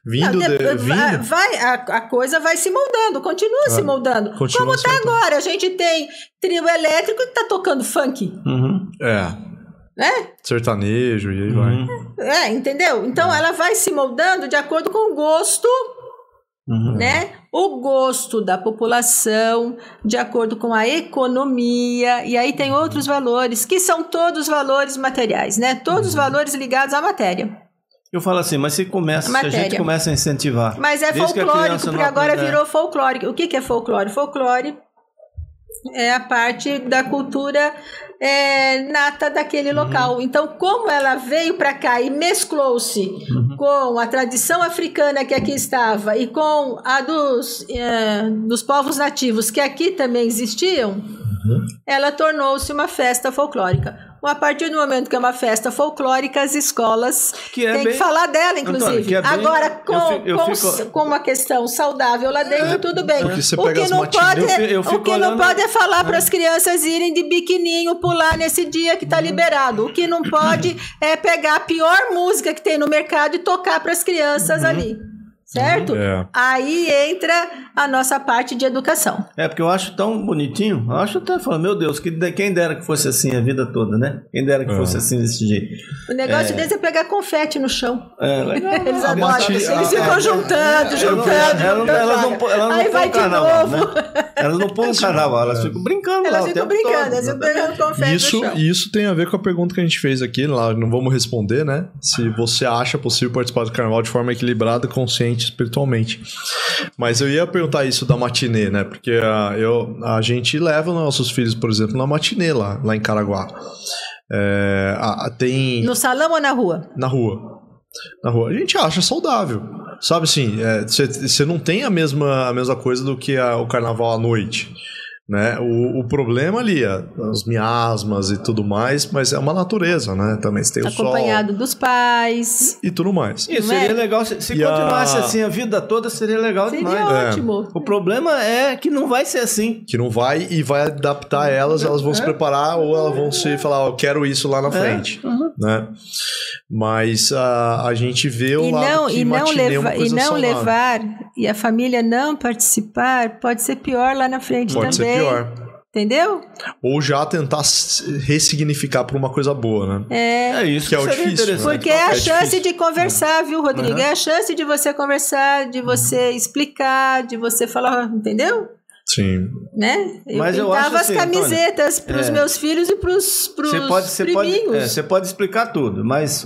A coisa vai se moldando, continua se moldando. Como tá agora? A gente tem trio elétrico que tá tocando funk. Né? Sertanejo, e aí vai. Entendeu? Então ela vai se moldando de acordo com o gosto, né? O gosto da população, de acordo com a economia, e aí tem outros valores, que são todos valores materiais, né? Todos os valores ligados à matéria. Eu falo assim, mas se a gente começa a incentivar... Mas é folclórico, porque agora virou folclórico. O que é folclore? Folclore é a parte da cultura nata daquele local. Então, como ela veio para cá e mesclou-se com a tradição africana que aqui estava e com a dos povos nativos que aqui também existiam, ela tornou-se uma festa folclórica. A partir do momento que é uma festa folclórica, as escolas têm que falar dela, inclusive. Antônio, agora, com uma questão saudável lá dentro, tudo bem. O que não pode é falar para as crianças irem de biquininho pular nesse dia que está liberado. O que não pode é pegar a pior música que tem no mercado e tocar para as crianças ali. Certo? Aí entra a nossa parte de educação. Porque eu acho tão bonitinho. Eu acho até falando, meu Deus, quem dera que fosse assim a vida toda, né? Quem dera que fosse assim desse jeito. O negócio deles é pegar confete no chão. Legal. Eles adoram. Eles ficam juntando. Aí vai de novo. Elas não põem carnaval, elas ficam brincando. Elas ficam brincando, elas ficam pegando confete no chão. Isso tem a ver com a pergunta que a gente fez aqui, lá não vamos responder, né? Se você acha possível participar do carnaval de forma equilibrada, consciente, espiritualmente. Mas eu ia perguntar isso da matinê, né? Porque a gente leva nossos filhos, por exemplo, na matinê lá em Caraguá. Tem... No salão ou na rua? Na rua. A gente acha saudável. Sabe assim, você não tem a mesma coisa do que o carnaval à noite. Né? O problema ali é os miasmas e tudo mais, mas é uma natureza, né? Também você tem o sol. Acompanhado dos pais. E tudo mais. Isso seria legal. Se continuasse assim a vida toda, seria legal demais. Seria ótimo. O problema é que não vai ser assim. Que não vai e vai adaptar elas vão se preparar ou elas vão se falar, eu quero isso lá na frente. Né? Mas a gente vê o lado que matinê é uma coisa saudável. Levar e a família não participar pode ser pior lá na frente também. Pode ser pior. Entendeu? Ou já tentar ressignificar para uma coisa boa, né? É isso que é o difícil. Porque é a chance de conversar, viu, Rodrigo? É a chance de você conversar, de você explicar, de você falar, entendeu? Sim. Né? Eu pintava as camisetas para os meus filhos e para os priminhos. Você pode explicar tudo, mas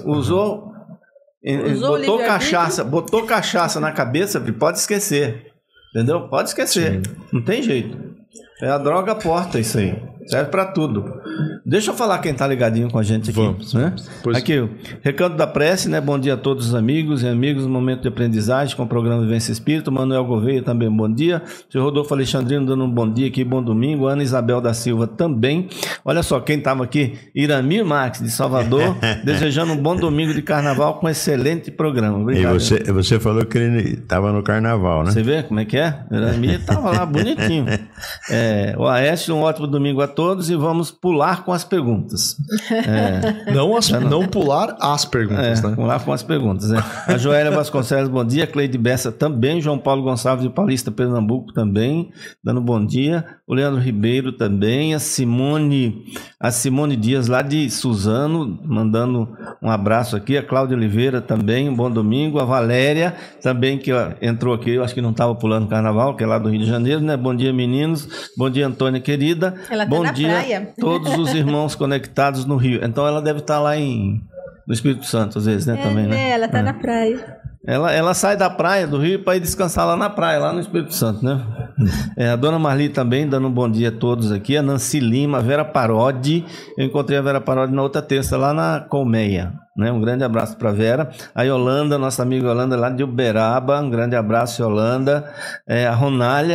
botou cachaça na cabeça, pode esquecer. Entendeu? Pode esquecer. Sim. Não tem jeito. É a droga porta isso aí. Serve pra tudo. Deixa eu falar quem tá ligadinho com a gente aqui. Vamos. Né? Aqui, Recanto da Prece, né? Bom dia a todos os amigos e amigas no momento de aprendizagem com o programa Vivência Espírita. Manuel Gouveia também, bom dia. Sr. Rodolfo Alexandrino dando um bom dia aqui, bom domingo. Ana Isabel da Silva também. Olha só quem tava aqui, Iramir Max de Salvador, desejando um bom domingo de carnaval com um excelente programa. Obrigado. E você falou que ele tava no carnaval, né? Você vê como é que é? Iramir tava lá bonitinho. O Aécio, um ótimo domingo a todos e vamos pular com as perguntas. Não pular as perguntas, né? Pular com as perguntas, A Joélia Vasconcelos, bom dia. Cleide Bessa também. João Paulo Gonçalves de Paulista, Pernambuco também, dando bom dia. O Leandro Ribeiro também. A Simone Dias lá de Suzano, mandando um abraço aqui. A Cláudia Oliveira também, um bom domingo. A Valéria também, que entrou aqui, eu acho que não estava pulando carnaval, que é lá do Rio de Janeiro, né? Bom dia, meninos. Bom dia, Antônia querida. Ela bom tá dia praia. Todos os irmãos conectados no Rio. Então ela deve estar lá no Espírito Santo, às vezes, né? Também, né? Ela tá na praia. Ela sai da praia do Rio para ir descansar lá na praia, lá no Espírito Santo, né? A dona Marli também dando um bom dia a todos aqui. A Nancy Lima, a Vera Parodi. Eu encontrei a Vera Parodi na outra terça lá na Colmeia, né? Um grande abraço para Vera. A Yolanda, nossa amiga Yolanda lá de Uberaba. Um grande abraço, Yolanda. A Ronália,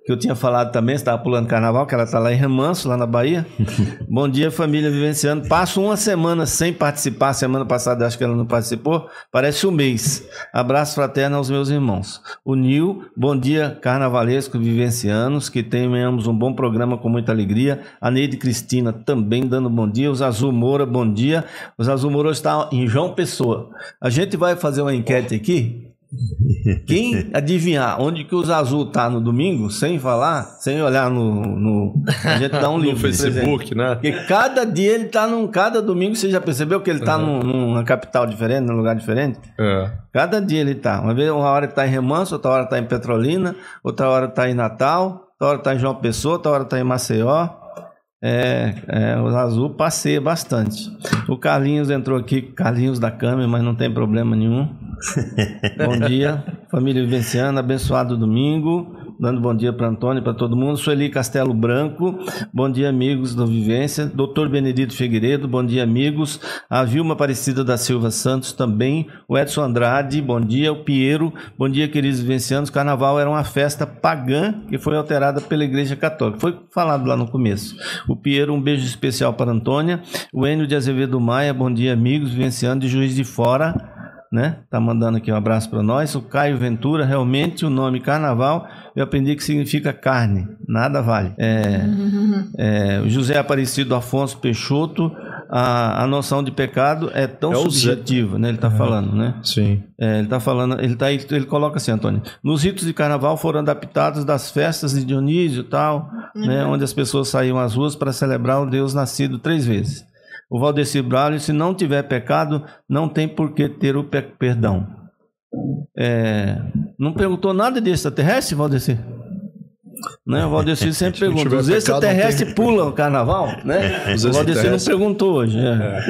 que eu tinha falado também, você estava pulando carnaval, que ela está lá em Remanso, lá na Bahia. Bom dia, família Vivenciano. Passo uma semana sem participar, semana passada acho que ela não participou, parece um mês. Abraço fraterno aos meus irmãos. O Nil, bom dia, carnavalesco Vivencianos, que tenhamos um bom programa com muita alegria. A Neide Cristina também dando bom dia. O Zazu Moura, bom dia. O Zazu Moura está em João Pessoa. A gente vai fazer uma enquete aqui. Quem adivinhar onde que o Zazu tá no domingo, sem falar, sem olhar a gente dá um livro no Facebook, né? Porque cada dia ele tá cada domingo, você já percebeu que ele tá numa capital diferente, num lugar diferente? Cada dia ele tá. Uma hora ele tá em Remanso, outra hora tá em Petrolina, outra hora tá em Natal, outra hora tá em João Pessoa, outra hora tá em Maceió. O Zazu passeia bastante. O Carlinhos entrou aqui, Carlinhos da câmera, mas não tem problema nenhum. Bom dia, família Vivenciana, abençoado domingo. Dando bom dia para Antônio e para todo mundo. Sueli Castelo Branco, bom dia, amigos do Vivência. Doutor Benedito Figueiredo, bom dia, amigos. A Vilma Aparecida da Silva Santos também. O Edson Andrade, bom dia. O Piero, bom dia, queridos vivencianos. Carnaval era uma festa pagã que foi alterada pela Igreja Católica. Foi falado lá no começo. O Piero, um beijo especial para Antônia. O Enio de Azevedo Maia, bom dia, amigos vivencianos de Juiz de Fora. Né? Tá mandando aqui um abraço para nós. O Caio Ventura, realmente o nome Carnaval eu aprendi que significa carne, nada vale. O José Aparecido Afonso Peixoto, a noção de pecado é tão subjetiva, né? Ele está falando, né? Sim. Ele está falando, ele coloca assim, Antônio, nos ritos de Carnaval foram adaptados das festas de Dionísio e tal, né? Onde as pessoas saíam às ruas para celebrar o Deus nascido 3 vezes. O Valdecir Braulio, se não tiver pecado, não tem por que ter o perdão. Não perguntou nada de extraterrestre, Valdecir? Né? O Valdecir sempre pergunta. Os extraterrestres pulam o carnaval? Né? O Valdecir não perguntou hoje.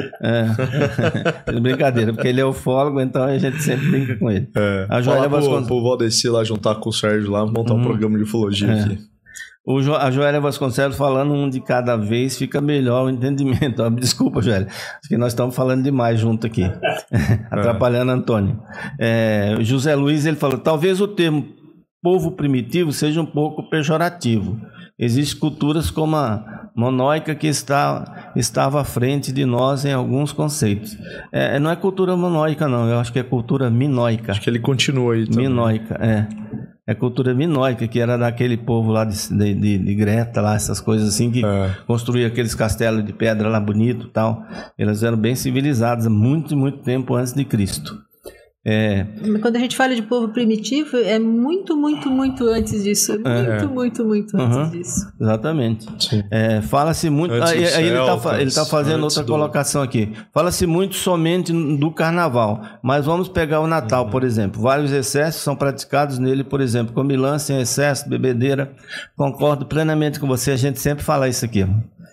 Brincadeira, porque ele é ufólogo, então a gente sempre brinca com ele. A Joélia Vasconcelos. Pro Valdecir lá juntar com o Sérgio lá, montar um programa de ufologia aqui. A Joélia Vasconcelos falando um de cada vez, fica melhor o entendimento. Desculpa, Joélia, acho que nós estamos falando demais junto aqui, atrapalhando Antônio. O José Luiz, ele falou, talvez o termo povo primitivo seja um pouco pejorativo. Existem culturas como a monóica que estava à frente de nós em alguns conceitos. Não é cultura monóica, não, eu acho que é cultura minóica. Acho que ele continua aí também. Minóica, É cultura minóica, que era daquele povo lá de Greta, lá, essas coisas assim, que construía aqueles castelos de pedra lá bonito e tal. Elas eram bem civilizadas há muito, muito tempo antes de Cristo. Quando a gente fala de povo primitivo, é muito, muito, muito antes disso. Muito antes disso. Exatamente. Fala-se muito... Aí ele está fazendo outra colocação aqui. Fala-se muito somente do carnaval, mas vamos pegar o Natal, por exemplo. Vários excessos são praticados nele, por exemplo, comilança em excesso, bebedeira. Concordo plenamente com você, a gente sempre fala isso aqui.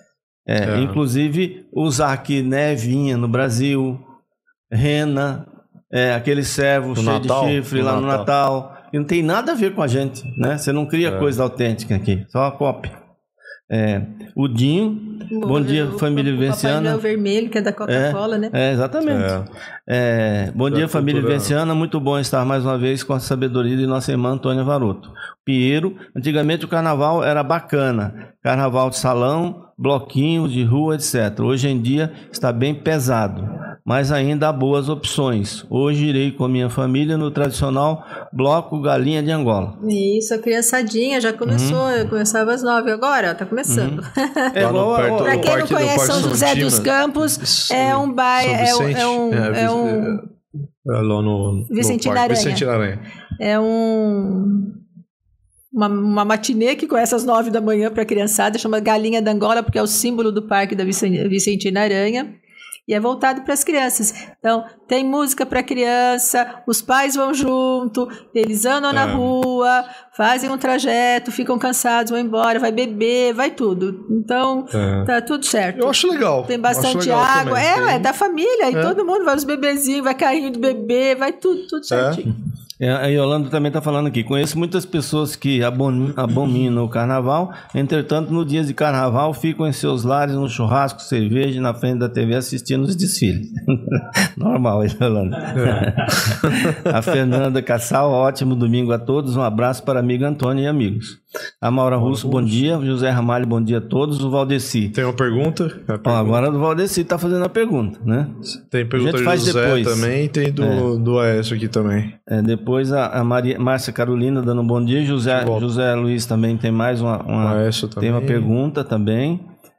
Inclusive, usar aqui nevinha no Brasil, rena... aquele servo cheio Natal, de chifre lá no Natal, que não tem nada a ver com a gente, né? Você não cria coisa autêntica aqui, só uma cópia. O Dinho, bom dia, família Vivenciana. O Papai Noel vermelho, que é da Coca-Cola, né? Exatamente. Bom dia, família Vivenciana, muito bom estar mais uma vez com a sabedoria de nossa irmã Antônia Varoto. Piero, antigamente o carnaval era bacana, carnaval de salão, bloquinho de rua, etc. Hoje em dia está bem pesado, mas ainda há boas opções. Hoje irei com a minha família no tradicional bloco Galinha de Angola. Isso, a criançadinha já começou, começava às 9, agora está começando. Para quem não conhece São José dos Campos, é um bairro, lá no Vicentino Aranha. É uma matinê que começa às 9 da manhã para a criançada, chama Galinha da Angola, porque é o símbolo do Parque da Vicentina Aranha. E é voltado para as crianças. Então, tem música para criança, os pais vão junto, eles andam na rua, fazem um trajeto, ficam cansados, vão embora, vai beber, vai tudo. Então, tá tudo certo. Eu acho legal. Tem bastante água. É da família, e todo mundo vai, os bebezinhos, vai carrinho do bebê, vai tudo certinho. A Yolanda também está falando aqui. Conheço muitas pessoas que abominam o carnaval, entretanto, no dia de carnaval ficam em seus lares no churrasco, cerveja, na frente da TV assistindo os desfiles. Normal, Yolanda. A Fernanda Cassal, ótimo domingo a todos. Um abraço para a amiga Antônia e amigos. A Maura Russo, bom dia. José Ramalho, bom dia a todos. O Valdeci. Tem uma pergunta? Agora o Valdeci está fazendo a pergunta, né? Tem pergunta do José depois. Também, tem do Aécio aqui também. Depois a Márcia Carolina dando um bom dia. José Luiz também tem mais tem uma pergunta também.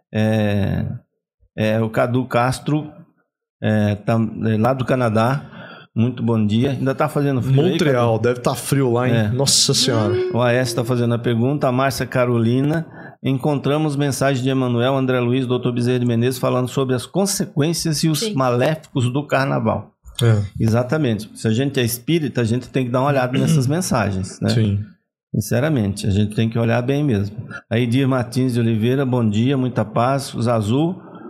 O Cadu Castro, lá do Canadá. Muito bom dia. Ainda está fazendo frio Montreal, deve estar frio lá, hein? Nossa Senhora. O AS está fazendo a pergunta. A Márcia Carolina. Encontramos mensagem de Emanuel, André Luiz, Dr. Bezerra de Menezes falando sobre as consequências e os maléficos do carnaval. Exatamente. Se a gente é espírita, a gente tem que dar uma olhada nessas mensagens, né? Sim. Sinceramente, a gente tem que olhar bem mesmo. A Edir Martins de Oliveira, bom dia, muita paz. O Zazu,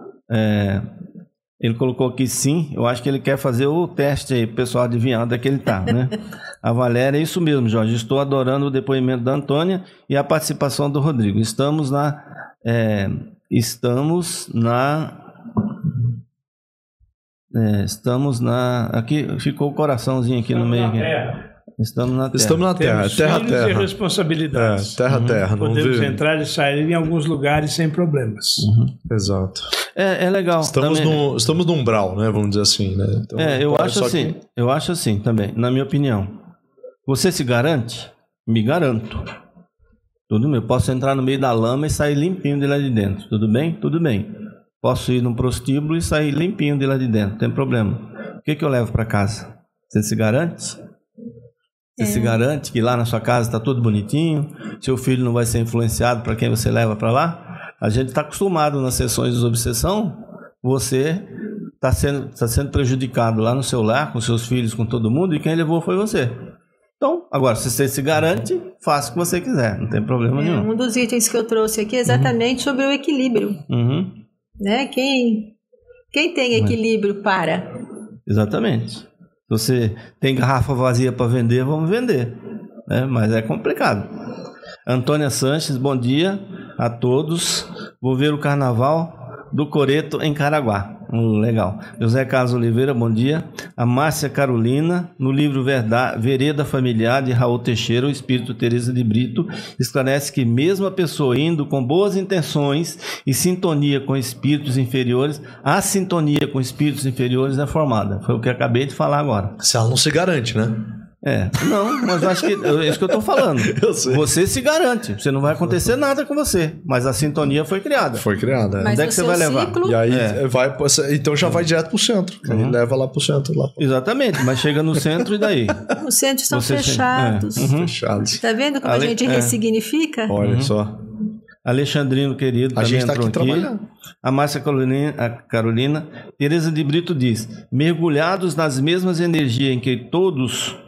ele colocou aqui sim, eu acho que ele quer fazer o teste aí, pro pessoal adivinhar onde é que ele tá, né? A Valéria, é isso mesmo, Jorge, estou adorando o depoimento da Antônia e a participação do Rodrigo. Aqui ficou o coraçãozinho aqui no meio. Aqui. Estamos na Terra. Terra. E responsabilidades. Terra. Podemos entrar e sair em alguns lugares sem problemas. Exato. É legal. Estamos no umbral, né? Vamos dizer assim, né? Então, eu acho assim também, na minha opinião. Você se garante? Me garanto. Tudo bem. Eu posso entrar no meio da lama e sair limpinho de lá de dentro. Tudo bem? Tudo bem. Posso ir num prostíbulo e sair limpinho de lá de dentro. Não tem problema. O que eu levo para casa? Você se garante? Você se garante que lá na sua casa está tudo bonitinho? Seu filho não vai ser influenciado para quem você leva para lá? A gente está acostumado nas sessões de desobsessão, você está sendo prejudicado lá no seu lar, com seus filhos, com todo mundo, e quem levou foi você. Então, agora, se você se garante, faça o que você quiser, não tem problema nenhum. Um dos itens que eu trouxe aqui é exatamente sobre o equilíbrio. Né? Quem tem equilíbrio para? Exatamente. Se você tem garrafa vazia para vender, vamos vender. Né? Mas é complicado. Antônia Sanches, bom dia a todos. Vou ver o carnaval do Coreto em Caraguá. Legal. José Carlos Oliveira, bom dia. A Márcia Carolina, no livro Vereda Familiar de Raul Teixeira, o Espírito Teresa de Brito, esclarece que mesmo a pessoa indo com boas intenções e sintonia com espíritos inferiores, a sintonia com espíritos inferiores é formada. Foi o que eu acabei de falar agora. Se ela não se garante, né? Não, mas eu acho que é isso que eu estou falando. Você se garante, você não vai acontecer nada com você, mas a sintonia foi criada. Foi criada. Onde é que você vai levar? Ciclo... E aí então já vai direto pro centro. Ele leva lá pro centro. Exatamente, mas chega no centro e daí? Os centros estão fechados. Fechados. Tá vendo como a gente ressignifica? Olha só. Alexandrino, querido, a também gente entrou tá aqui trabalhando. A Márcia Carolina, Teresa de Brito diz: mergulhados nas mesmas energias em que todos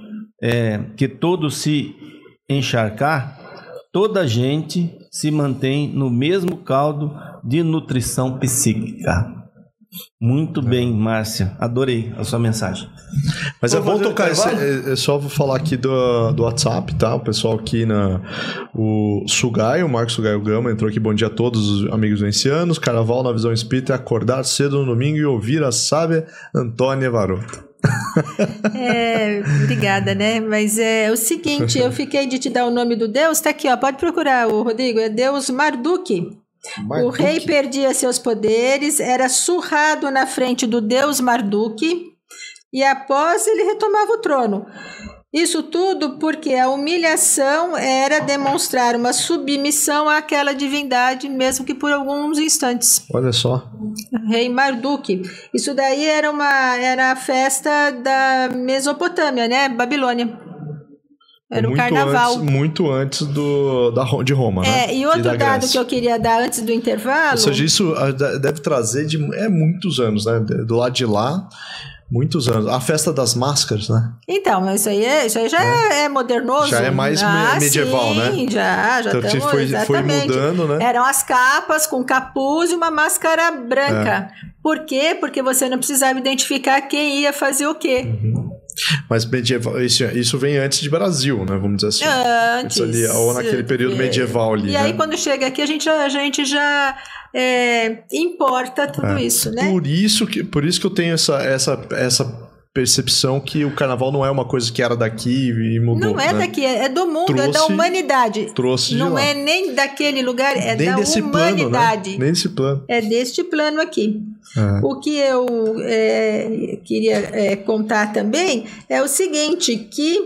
se encharcar, toda a gente se mantém no mesmo caldo de nutrição psíquica. Muito bem, Márcia. Adorei a sua mensagem. Mas é bom tocar só vou falar aqui do WhatsApp, tá? O pessoal aqui o Sugai, o Marcos Sugai Gama entrou aqui. Bom dia a todos os amigos vencianos. Carnaval na visão espírita é acordar cedo no domingo e ouvir a sábia Antônia Varoto. Obrigada, né? Mas é o seguinte, eu fiquei de te dar o nome do Deus, tá aqui, ó, pode procurar, o Rodrigo, é Deus Marduk. O rei perdia seus poderes, era surrado na frente do Deus Marduk e após ele retomava o trono. Isso tudo porque a humilhação era demonstrar uma submissão àquela divindade, mesmo que por alguns instantes. Olha só. Rei Marduk. Isso daí era a festa da Mesopotâmia, né? Babilônia. Era o carnaval. Muito antes de Roma, né? E outro dado que eu queria dar antes do intervalo... Ou seja, isso deve trazer muitos anos, né? Do lado de lá... Muitos anos. A festa das máscaras, né? Então, isso aí já é modernoso. Já é mais medieval, sim, né? Já então, estamos... foi mudando, né? Eram as capas com capuz e uma máscara branca. Por quê? Porque você não precisava identificar quem ia fazer o quê. Mas medieval, isso vem antes de Brasil, né? Vamos dizer assim. Antes. Ali, ou naquele período medieval ali. E aí, quando chega aqui, a gente já importa tudo isso, né? Por isso que eu tenho essa percepção que o carnaval não é uma coisa que era daqui e mudou. Não é daqui, é do mundo, é da humanidade. Não é nem daquele lugar, é nem da humanidade. Plano, né? Nem desse plano. É deste plano aqui. O que eu queria contar também é o seguinte, que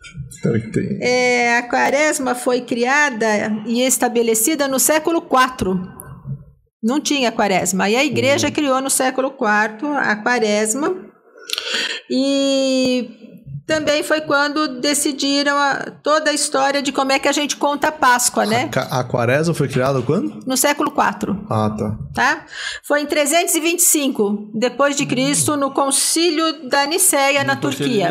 a quaresma foi criada e estabelecida no século IV. Não tinha quaresma. E a igreja criou no século IV a quaresma. E também foi quando decidiram toda a história de como é que a gente conta a Páscoa, né? A quaresma foi criada quando? No século IV. Tá? Foi em 325 depois de Cristo, no Concílio da Nicéia, na Turquia.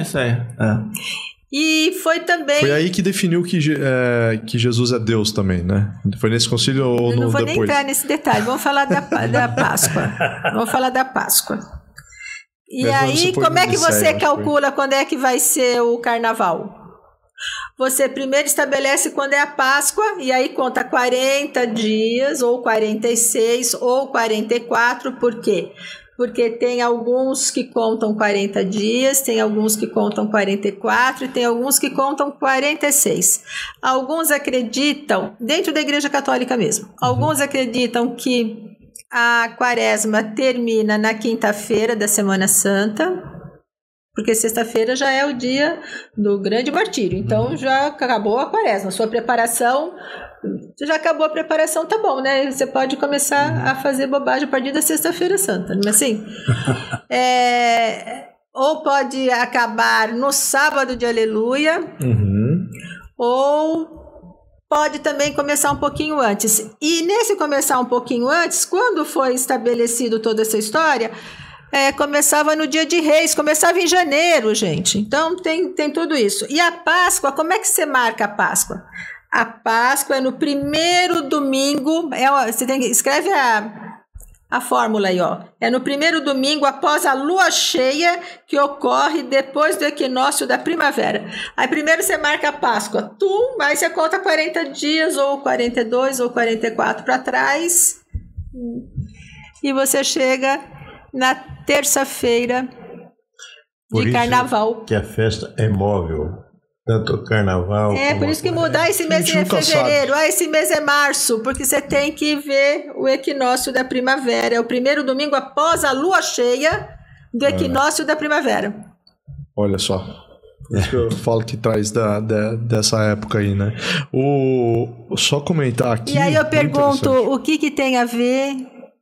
E foi também... Foi aí que definiu que Jesus é Deus também, né? Foi nesse concílio ou Eu não vou depois? nem entrar nesse detalhe. Vamos falar da Páscoa. Vamos falar da Páscoa. E aí, como é que você calcula quando é que vai ser o carnaval? Você primeiro estabelece quando é a Páscoa, e aí conta 40 dias, ou 46, ou 44, por quê? Porque tem alguns que contam 40 dias, tem alguns que contam 44 e tem alguns que contam 46. Alguns acreditam, dentro da Igreja Católica mesmo, alguns acreditam que a quaresma termina na quinta-feira da Semana Santa, porque sexta-feira já é o dia do grande martírio, então já acabou a quaresma, sua preparação, já acabou a preparação, tá bom, né? Você pode começar a fazer bobagem a partir da sexta-feira santa, não é assim? Ou pode acabar no sábado de Aleluia, ou pode também começar um pouquinho antes. E nesse começar um pouquinho antes, quando foi estabelecido toda essa história, começava no dia de Reis, começava em janeiro, gente. Então tem tudo isso. E a Páscoa, como é que você marca a Páscoa? A Páscoa é no primeiro domingo, você escreve a fórmula aí, ó. É no primeiro domingo após a lua cheia, que ocorre depois do equinócio da primavera. Aí primeiro você marca a Páscoa, aí você conta 40 dias, ou 42, ou 44 para trás, e você chega na terça-feira de carnaval. Que a festa é móvel. Tanto o carnaval. Por isso que mudar esse mês é fevereiro, esse mês é março, porque você tem que ver o equinócio da primavera. É o primeiro domingo após a lua cheia do equinócio da primavera. Olha só. Por isso que eu falo que traz dessa época aí, né? Só comentar aqui. E aí eu pergunto, o que tem a ver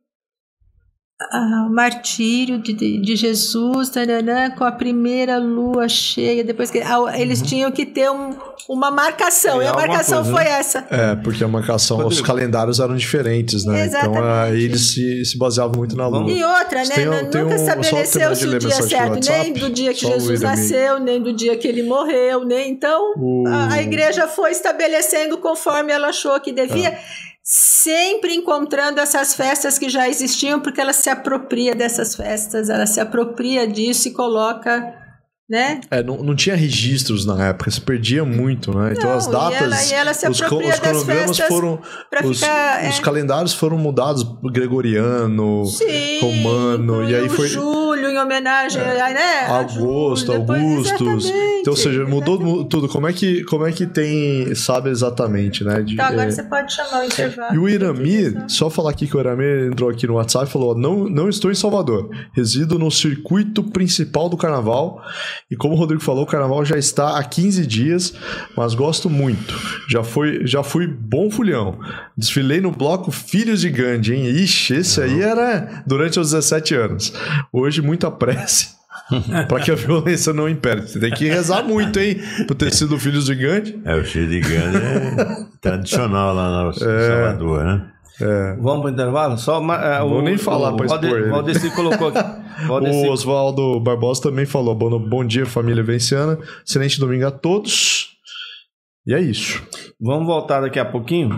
o martírio de Jesus com a primeira lua cheia, depois que eles tinham que ter uma marcação, e a marcação foi essa. Porque a marcação, os calendários eram diferentes, né? Exatamente. Então aí eles se baseavam muito na lua. E outra, né? Nunca estabeleceu-se o dia certo, nem do dia que Jesus nasceu, nem do dia que ele morreu, nem então a igreja foi estabelecendo conforme ela achou que devia. Sempre encontrando essas festas que já existiam, porque ela se apropria dessas festas, ela se apropria disso e coloca, né? Não tinha registros na época, se perdia muito, né? Então as datas, e ela se apropria os cronogramas foram, os calendários foram mudados, gregoriano, romano, e aí foi julho em homenagem, né? Agosto, Augustus. Então, ou seja, mudou tudo. Como é que tem, sabe exatamente, né? Então agora você pode chamar o intervalo. E o Iramir, só falar aqui que o Iramir entrou aqui no WhatsApp e falou: não estou em Salvador, resido no circuito principal do carnaval. E como o Rodrigo falou, o carnaval já está há 15 dias, mas gosto muito. Já fui bom fulhão. Desfilei no bloco Filhos de Gandhi, hein? Ixi, esse aí era durante os 17 anos. Hoje, muita prece para que a violência não impere. Você tem que rezar muito, hein? Por ter sido Filhos de Gandhi. O Filho de Gandhi é tradicional lá no Salvador, né? Vamos para o intervalo? Vou nem falar para expor ele. O Valdeci colocou aqui. O Oswaldo Barbosa também falou: bom dia, família venciana. Excelente domingo a todos. E é isso. Vamos voltar daqui a pouquinho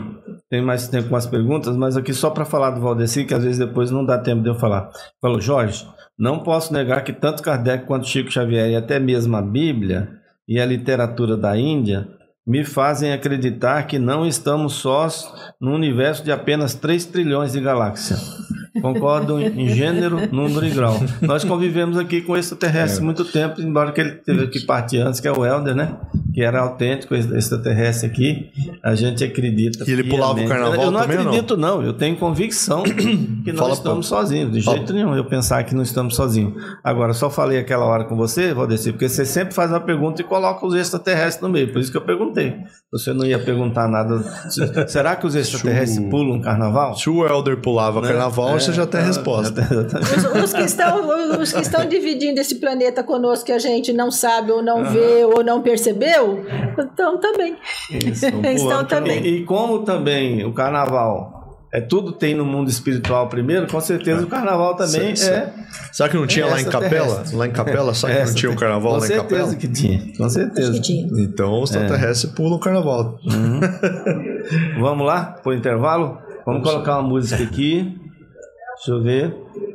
tem mais tempo com as perguntas, mas aqui só para falar do Valdeci, que às vezes depois não dá tempo de eu falar. Falou, Jorge, não posso negar que tanto Kardec quanto Chico Xavier e até mesmo a Bíblia e a literatura da Índia me fazem acreditar que não estamos sós no universo de apenas 3 trilhões de galáxias. Concordo em gênero, número e grau. Nós convivemos aqui com extraterrestre muito tempo, embora que ele teve que partir antes, que é o Helder, né? Que era autêntico, extraterrestre aqui. A gente acredita. E ele pulava o carnaval também? Eu não acredito, não. Eu tenho convicção que não estamos sozinhos. De jeito nenhum eu pensar que não estamos sozinhos. Agora, só falei aquela hora com você, Valdeci, porque você sempre faz uma pergunta e coloca os extraterrestres no meio. Por isso que eu perguntei. Você não ia perguntar nada. Será que os extraterrestres pulam carnaval? Se o Helder pulava carnaval, você já tem a resposta. Os que estão dividindo esse planeta conosco que a gente não sabe ou não vê ou não percebeu, então também. Estão também. E como também o carnaval tudo tem no mundo espiritual primeiro, com certeza o carnaval também Será que não tinha lá em Capela? Lá em Capela, será que não tinha o carnaval lá em Capela? Com certeza que tinha. Com certeza. Que tinha. Então os extraterrestres pulam o carnaval. Vamos lá, por intervalo? Vamos colocar uma música aqui. Deixa eu ver.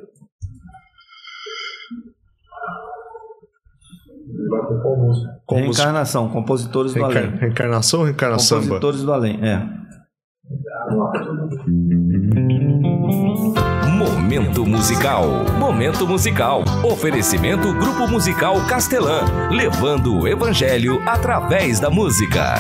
Reencarnação, Compositores do Além. Reencarnação ou reencarnação? Compositores do Além, Momento musical. Momento musical. Oferecimento Grupo Musical Castelã, levando o evangelho através da música.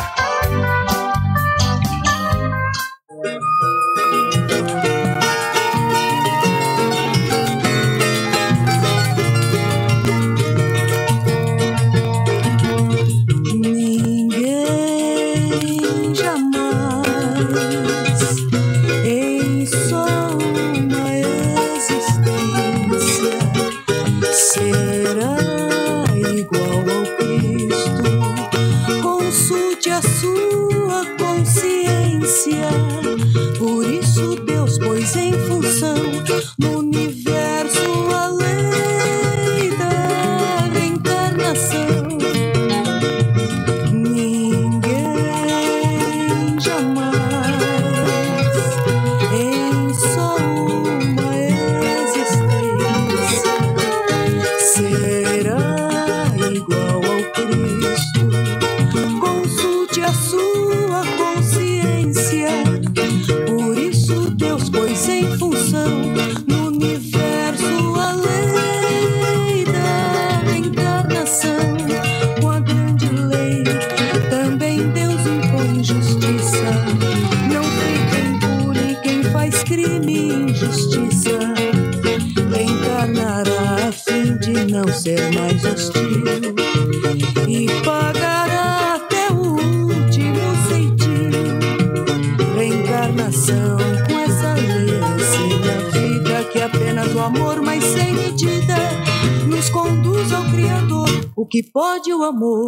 O que pode o amor?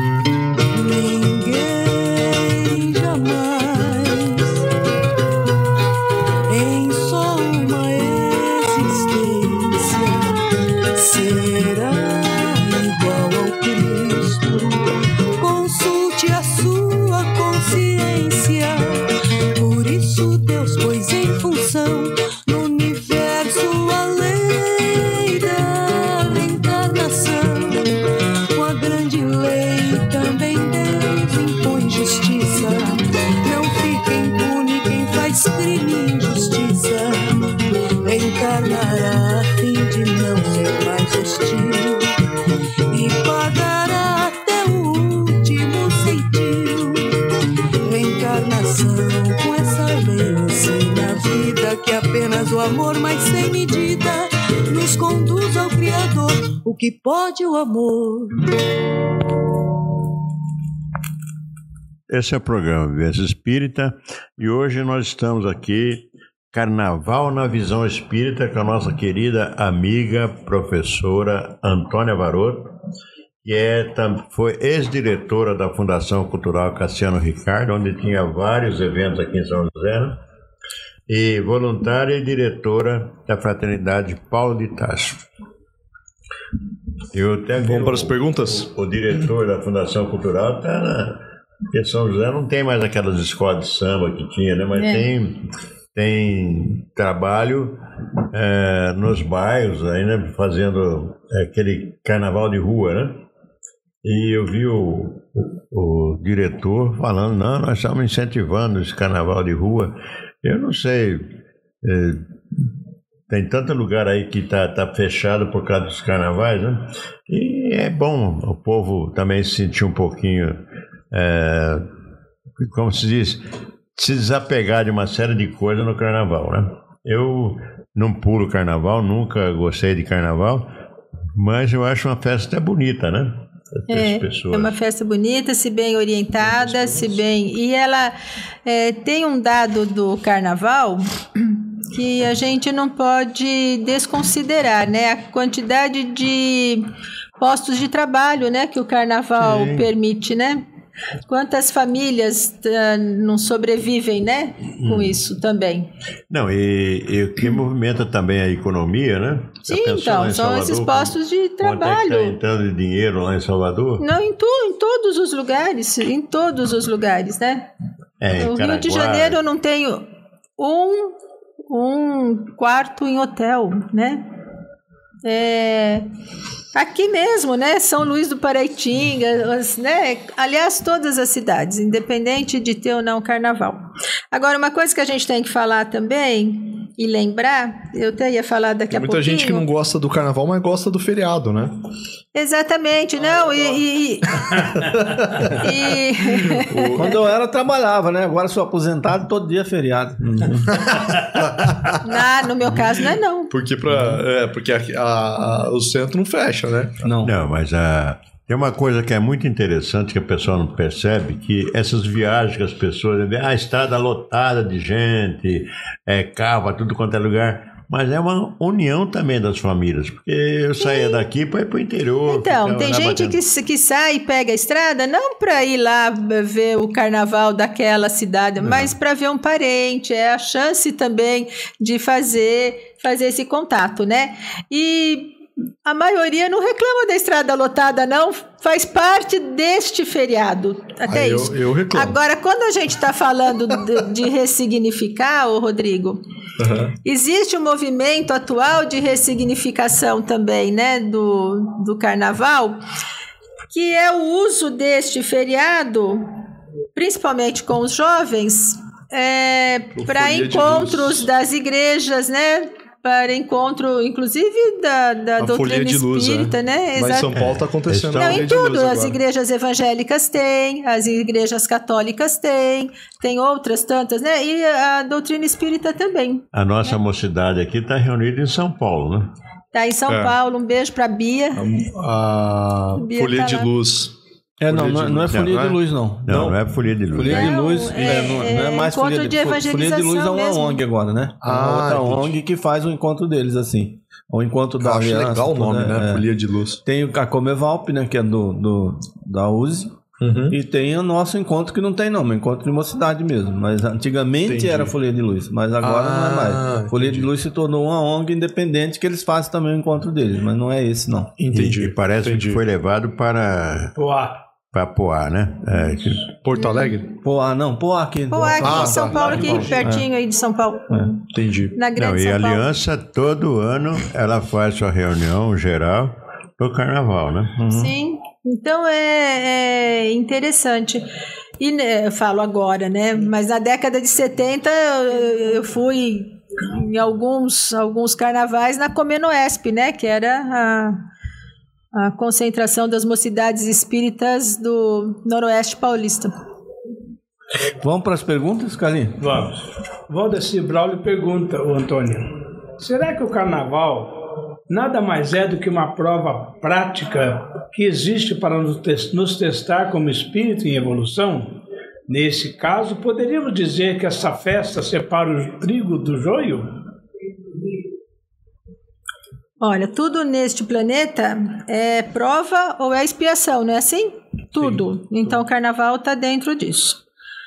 Ninguém jamais em só uma existência será igual ao Cristo. Consulte a sua consciência. Por isso Deus pôs em função no universo a lei da reencarnação. Grande lei também Deus impõe justiça. Não fica impune quem faz crime e injustiça. Reencarnará a fim de não ser mais hostil e pagará até o último ceitil. Reencarnação com essa lei ensina a vida que apenas o amor, mas sem medida, nos conduz ao Criador. O que pode o amor? Esse é o programa Vivência Espírita e hoje nós estamos aqui, Carnaval na Visão Espírita, com a nossa querida amiga, professora Antônia Varoto, que foi ex-diretora da Fundação Cultural Cassiano Ricardo, onde tinha vários eventos aqui em São José, né? E voluntária e diretora da Fraternidade Paulo de Tarso. Vamos para as perguntas? O diretor da Fundação Cultural está Porque São José não tem mais aquelas escolas de samba que tinha, né? Mas tem trabalho nos bairros aí, né? Fazendo aquele carnaval de rua, né? E eu vi o diretor falando, não, nós estamos incentivando esse carnaval de rua. Eu não sei, tem tanto lugar aí que tá fechado por causa dos carnavais, né? E é bom o povo também se sentir um pouquinho, como se diz, se desapegar de uma série de coisas no carnaval, né? Eu não pulo carnaval, nunca gostei de carnaval, mas eu acho uma festa até bonita, né? É uma festa bonita, se bem orientada, e ela tem um dado do carnaval que a gente não pode desconsiderar, né? A quantidade de postos de trabalho, né, que o carnaval permite, né? Quantas famílias não sobrevivem, né, com isso também. Não, e o que movimenta também a economia, né? Sim, então, são esses postos de trabalho. Quanto é que está entrando de dinheiro lá em Salvador? Não, em todos os lugares, né? No Rio de Janeiro eu não tenho um quarto em hotel, né? Aqui mesmo, né? São Luís do Paraitinga, né? Aliás, todas as cidades, independente de ter ou não carnaval. Agora, uma coisa que a gente tem que falar também e lembrar, eu até ia falar daqui a pouquinho. Tem muita gente que não gosta do carnaval, mas gosta do feriado, né? Exatamente, não, Quando eu era, eu trabalhava, né? Agora sou aposentado, todo dia é feriado. No meu caso, não é não. Porque o centro não fecha, né? Não, mas tem uma coisa que é muito interessante que a pessoa não percebe, que essas viagens que as pessoas... a estrada lotada de gente, carro para tudo quanto é lugar... Mas é uma união também das famílias, porque eu saía daqui para ir para o interior. Então, tem gente que sai e pega a estrada, não para ir lá ver o carnaval daquela cidade, mas para ver um parente, é a chance também de fazer esse contato, né? E a maioria não reclama da estrada lotada, não, faz parte deste feriado, até isso. Eu reclamo. Agora, quando a gente está falando de ressignificar, Rodrigo... Existe um movimento atual de ressignificação também, né, do carnaval, que é o uso deste feriado, principalmente com os jovens, para encontros das igrejas, né, para encontro, inclusive, da doutrina espírita, né? Mas em São Paulo está acontecendo. Não, em tudo. As igrejas evangélicas têm, as igrejas católicas têm, tem outras tantas, né? E a doutrina espírita também. A nossa mocidade aqui está reunida em São Paulo, né? Está em São Paulo. Um beijo para a Bia. A Folia de Luz. Não é Folia de Luz, não. Não é Folia de Luz. Folia de Luz não é mais Folia de Luz. Folia de Luz é uma ONG agora, né? Outra ONG que faz o encontro deles, assim. O encontro da aliança. Acho legal o nome, né? Folia de Luz. Tem a Comevalp, né? Que é da USE. E tem o nosso encontro que não tem nome, encontro de mocidade mesmo. Mas antigamente era Folia de Luz, mas agora não é mais. Folia de Luz se tornou uma ONG independente que eles fazem também o encontro deles, mas não é esse, não. Entendi. E parece que foi levado para Poá, né? Porto Alegre? Poá aqui. Poá aqui em São Paulo, aqui pertinho aí de São Paulo. Entendi. Na grande São Paulo. E a Aliança, todo ano, ela faz sua reunião geral do carnaval, né? Sim. Então é interessante. E eu falo agora, né? Mas na década de 70 eu fui em alguns carnavais na Comenoesp, né? Que era a concentração das mocidades espíritas do Noroeste Paulista. Vamos para as perguntas, Carlinhos? Vamos. Valdeci Braulio pergunta, o Antônio, será que o carnaval nada mais é do que uma prova prática que existe para nos testar como espírito em evolução? Nesse caso, poderíamos dizer que essa festa separa o trigo do joio? Olha, tudo neste planeta é prova ou é expiação, não é assim? Tudo. Sim. Então, o carnaval está dentro disso.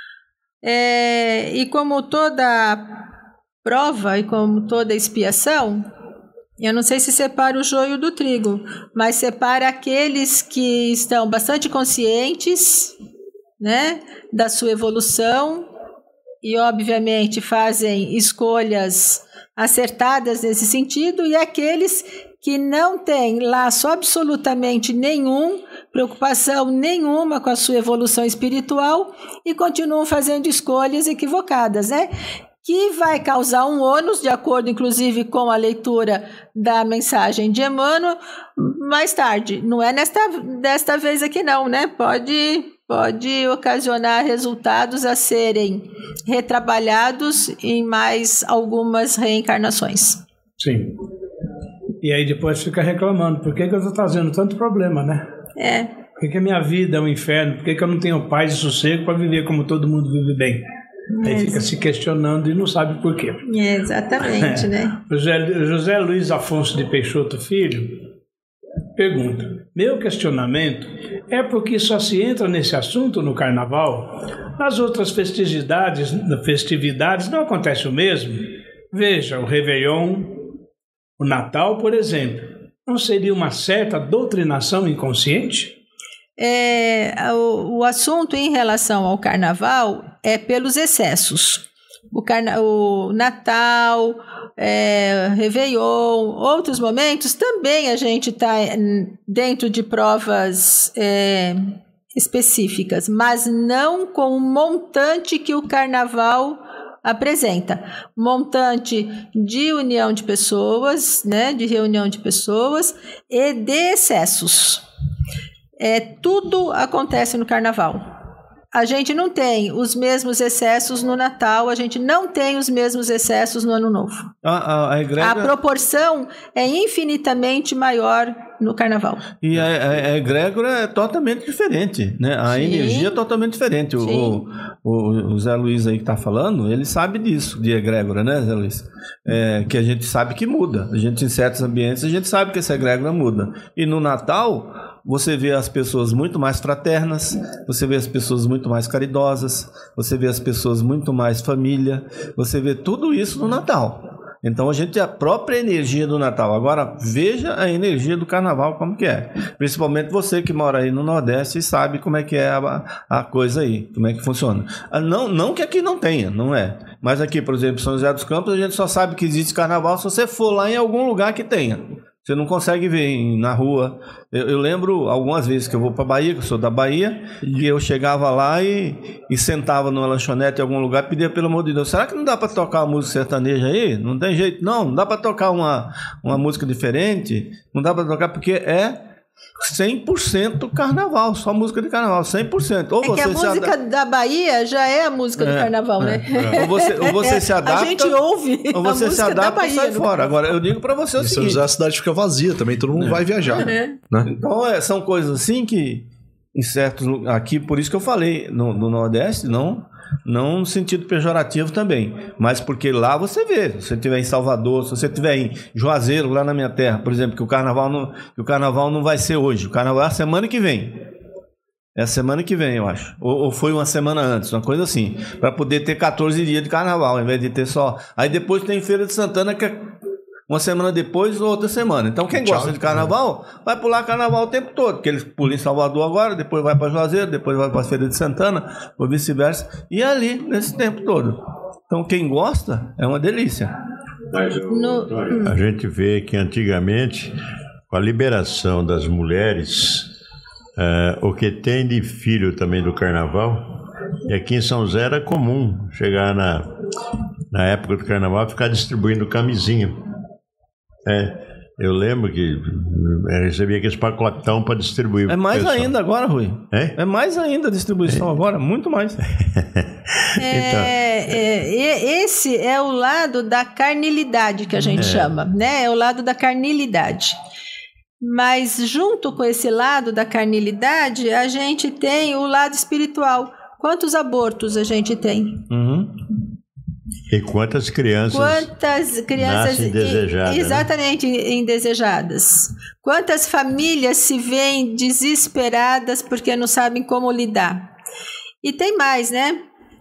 E como toda prova e como toda expiação, eu não sei se separa o joio do trigo, mas separa aqueles que estão bastante conscientes né, da sua evolução e, obviamente, fazem escolhas acertadas nesse sentido, e aqueles que não têm laço absolutamente nenhum, preocupação nenhuma com a sua evolução espiritual e continuam fazendo escolhas equivocadas, né? Que vai causar um ônus, de acordo, inclusive, com a leitura da mensagem de Emmanuel, mais tarde. Não é desta vez aqui não, né? Pode ocasionar resultados a serem retrabalhados em mais algumas reencarnações. Sim. E aí depois fica reclamando, por que eu estou trazendo tanto problema, né? Por que a minha vida é um inferno? Por que eu não tenho paz e sossego para viver como todo mundo vive bem? Aí fica se questionando e não sabe por quê. Exatamente, né? José Luiz Afonso de Peixoto Filho pergunta: meu questionamento é porque só se entra nesse assunto no carnaval? Nas outras festividades não acontece o mesmo? Veja, o Réveillon, o Natal, por exemplo, não seria uma certa doutrinação inconsciente? O assunto em relação ao carnaval é pelos excessos. O Natal, Réveillon, outros momentos, também a gente está dentro de provas específicas, mas não com o montante que o carnaval apresenta. Montante de união de pessoas, né, de reunião de pessoas e de excessos. Tudo acontece no carnaval. A gente não tem os mesmos excessos no Natal, a gente não tem os mesmos excessos no Ano Novo. A proporção é infinitamente maior no Carnaval. E a egrégora é totalmente diferente, né? A energia é totalmente diferente. O Zé Luiz aí que está falando, ele sabe disso, de egrégora, né, Zé Luiz? Que a gente sabe que muda. A gente, em certos ambientes, a gente sabe que essa egrégora muda. E no Natal, você vê as pessoas muito mais fraternas, você vê as pessoas muito mais caridosas, você vê as pessoas muito mais família, você vê tudo isso no Natal. Então a gente tem a própria energia do Natal. Agora veja a energia do Carnaval como que é. Principalmente você que mora aí no Nordeste e sabe como é que é a coisa aí, como é que funciona. Não que aqui não tenha, não é. Mas aqui, por exemplo, São José dos Campos, a gente só sabe que existe Carnaval se você for lá em algum lugar que tenha. Você não consegue ver na rua. Eu lembro algumas vezes que eu vou para Bahia, que eu sou da Bahia, e eu chegava lá e sentava numa lanchonete em algum lugar e pedia, pelo amor de Deus, será que não dá para tocar uma música sertaneja aí? Não tem jeito, não dá para tocar uma música diferente, não dá para tocar porque é 100% carnaval, só música de carnaval, 100%. Ou que a música da Bahia já é a música do carnaval, né? Ou você se adapta. A gente ouve ou você a música se adapta da Bahia, e sai fora. Agora, eu digo pra você o seguinte: a cidade fica vazia também, todo mundo vai viajar. Né? Então, são coisas assim que, em certos lugares, aqui, por isso que eu falei, no Nordeste, não no sentido pejorativo também, mas porque lá você vê, se você estiver em Salvador, se você estiver em Juazeiro, lá na minha terra, por exemplo, que o carnaval não vai ser hoje, o carnaval é a semana que vem. É a semana que vem, eu acho. Ou foi uma semana antes, uma coisa assim, para poder ter 14 dias de carnaval, ao invés de ter só. Aí depois tem Feira de Santana, que é uma semana depois ou outra semana. Então quem gosta de carnaval vai pular carnaval o tempo todo, porque eles pulam em Salvador agora, depois vai para Juazeiro, depois vai para a Feira de Santana, ou vice-versa, e ali nesse tempo todo. Então quem gosta é uma delícia. A gente vê que antigamente, com a liberação das mulheres, o que tem de filho também do carnaval, e aqui em São José era comum chegar na época do carnaval ficar distribuindo camisinha. Eu lembro que eu recebia aqueles pacotão para distribuir. É mais ainda agora, Rui. É mais ainda a distribuição agora, muito mais. Esse é o lado da carnilidade que a gente chama, né? É o lado da carnilidade. Mas junto com esse lado da carnilidade, a gente tem o lado espiritual. Quantos abortos a gente tem? E quantas crianças nascem indesejadas? Exatamente, indesejadas. Quantas famílias se veem desesperadas porque não sabem como lidar? E tem mais, né?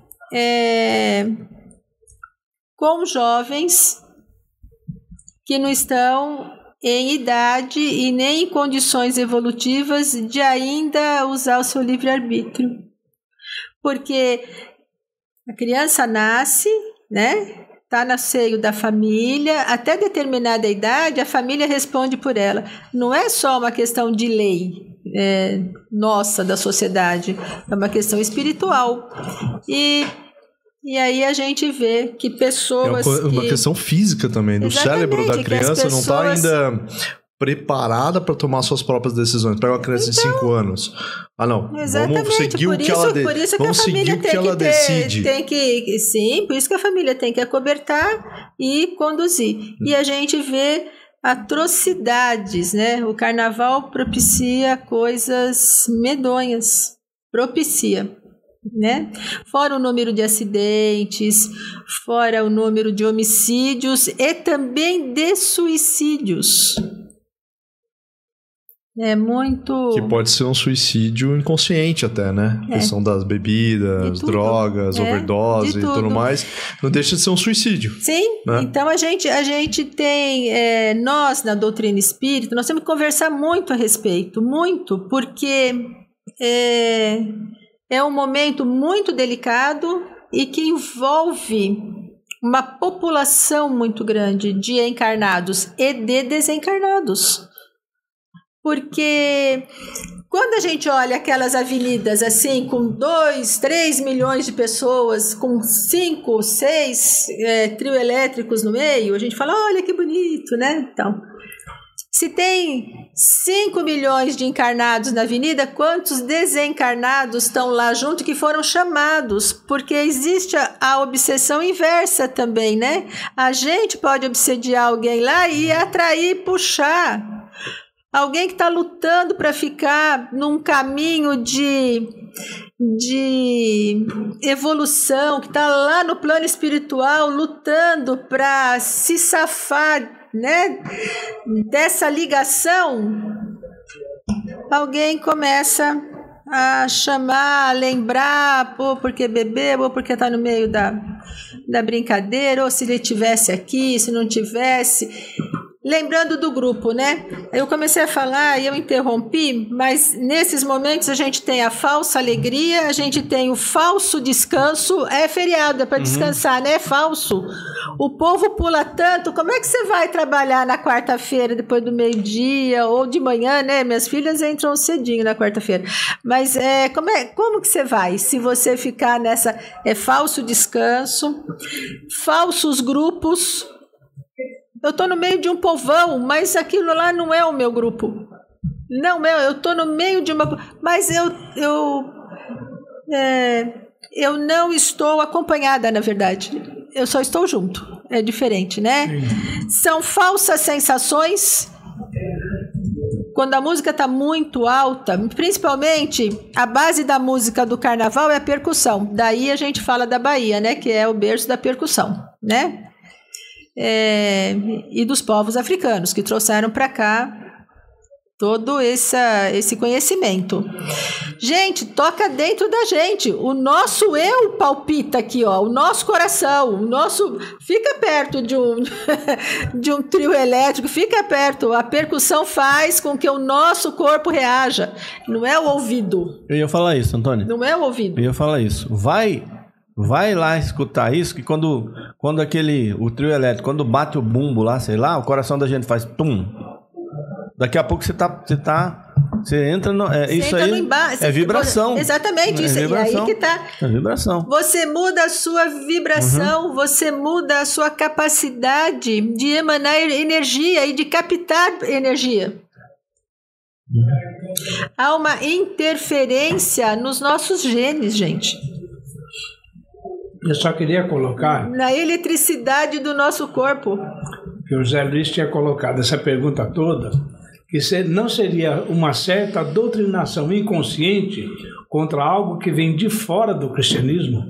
Com jovens que não estão em idade e nem em condições evolutivas de ainda usar o seu livre-arbítrio. Porque a criança nasce, né? Está no seio da família, até determinada idade, a família responde por ela. Não é só uma questão de lei nossa, da sociedade, é uma questão espiritual. E aí a gente vê que pessoas... É uma questão física também, do cérebro da criança não está ainda preparada para tomar suas próprias decisões. Pega uma criança de 5 anos. Ah, não. Exatamente. Vamos seguir o que ela decide. Por isso que a família decide. Sim, por isso que a família tem que acobertar e conduzir. E a gente vê atrocidades, né? O carnaval propicia coisas medonhas. Propicia. Né? Fora o número de acidentes, fora o número de homicídios e também de suicídios. É muito... Que pode ser um suicídio inconsciente até, né? A questão das bebidas, drogas, overdose e tudo mais. Não deixa de ser um suicídio. Sim, né? Então a gente tem... nós, na doutrina espírita, nós temos que conversar muito a respeito. Muito, porque é um momento muito delicado e que envolve uma população muito grande de encarnados e de desencarnados. Porque quando a gente olha aquelas avenidas assim, com 2, 3 milhões de pessoas, com 5, 6 trio elétricos no meio, a gente fala, olha que bonito, né? Então, se tem 5 milhões de encarnados na avenida, quantos desencarnados estão lá junto que foram chamados? Porque existe a obsessão inversa também, né? A gente pode obsediar alguém lá e atrair, puxar. Alguém que está lutando para ficar num caminho de evolução, que está lá no plano espiritual, lutando para se safar, né, dessa ligação, alguém começa a chamar, a lembrar, porque bebeu, ou porque está no meio da brincadeira, ou se ele estivesse aqui, se não tivesse... Lembrando do grupo, né? Eu comecei a falar e eu interrompi, mas nesses momentos a gente tem a falsa alegria, a gente tem o falso descanso. É feriado, é para descansar, né? É falso. O povo pula tanto. Como é que você vai trabalhar na quarta-feira, depois do meio-dia ou de manhã, né? Minhas filhas entram cedinho na quarta-feira. Mas como que você vai? Se você ficar nessa... É falso descanso, falsos grupos... Eu estou no meio de um povão, mas aquilo lá não é o meu grupo. Não, eu estou no meio de uma... Mas eu não estou acompanhada, na verdade. Eu só estou junto. É diferente, né? São falsas sensações. Quando a música está muito alta, principalmente a base da música do carnaval é a percussão. Daí a gente fala da Bahia, né? Que é o berço da percussão, né? E dos povos africanos que trouxeram para cá todo esse conhecimento. Gente, toca dentro da gente. O nosso eu palpita aqui, ó, o nosso coração, o nosso fica perto de um trio elétrico, fica perto. A percussão faz com que o nosso corpo reaja. Não é o ouvido. Eu ia falar isso, Antônio. Não é o ouvido. Eu ia falar isso. Vai lá escutar isso, que quando o trio elétrico, quando bate o bumbo lá, sei lá, o coração da gente faz tum. Daqui a pouco você entra no... isso entra aí é vibração. Exatamente, isso aí que tá. É vibração. Você muda a sua vibração, você muda a sua capacidade de emanar energia e de captar energia. Há uma interferência nos nossos genes, gente. Eu só queria colocar... Na eletricidade do nosso corpo. Que o Zé Luiz tinha colocado essa pergunta toda, que não seria uma certa doutrinação inconsciente contra algo que vem de fora do cristianismo?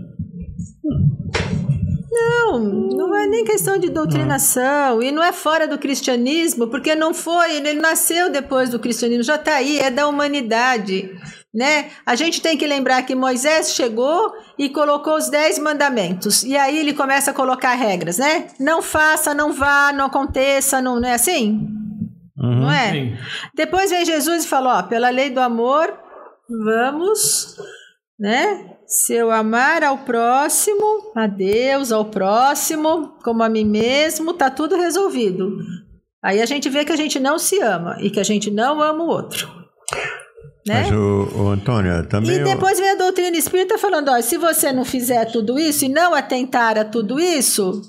Não é nem questão de doutrinação, e não é fora do cristianismo, porque não foi, ele nasceu depois do cristianismo, já está aí, é da humanidade, né? A gente tem que lembrar que Moisés chegou e colocou os 10 mandamentos, e aí ele começa a colocar regras, né? Não faça, não vá, não aconteça, não é assim? Não é? Sim. Depois vem Jesus e falou, pela lei do amor, vamos, né? Se eu amar ao próximo, a Deus, ao próximo, como a mim mesmo, tá tudo resolvido. Aí a gente vê que a gente não se ama e que a gente não ama o outro. Né? Mas, o Antônio, também... E depois vem a doutrina espírita falando, ó, se você não fizer tudo isso e não atentar a tudo isso,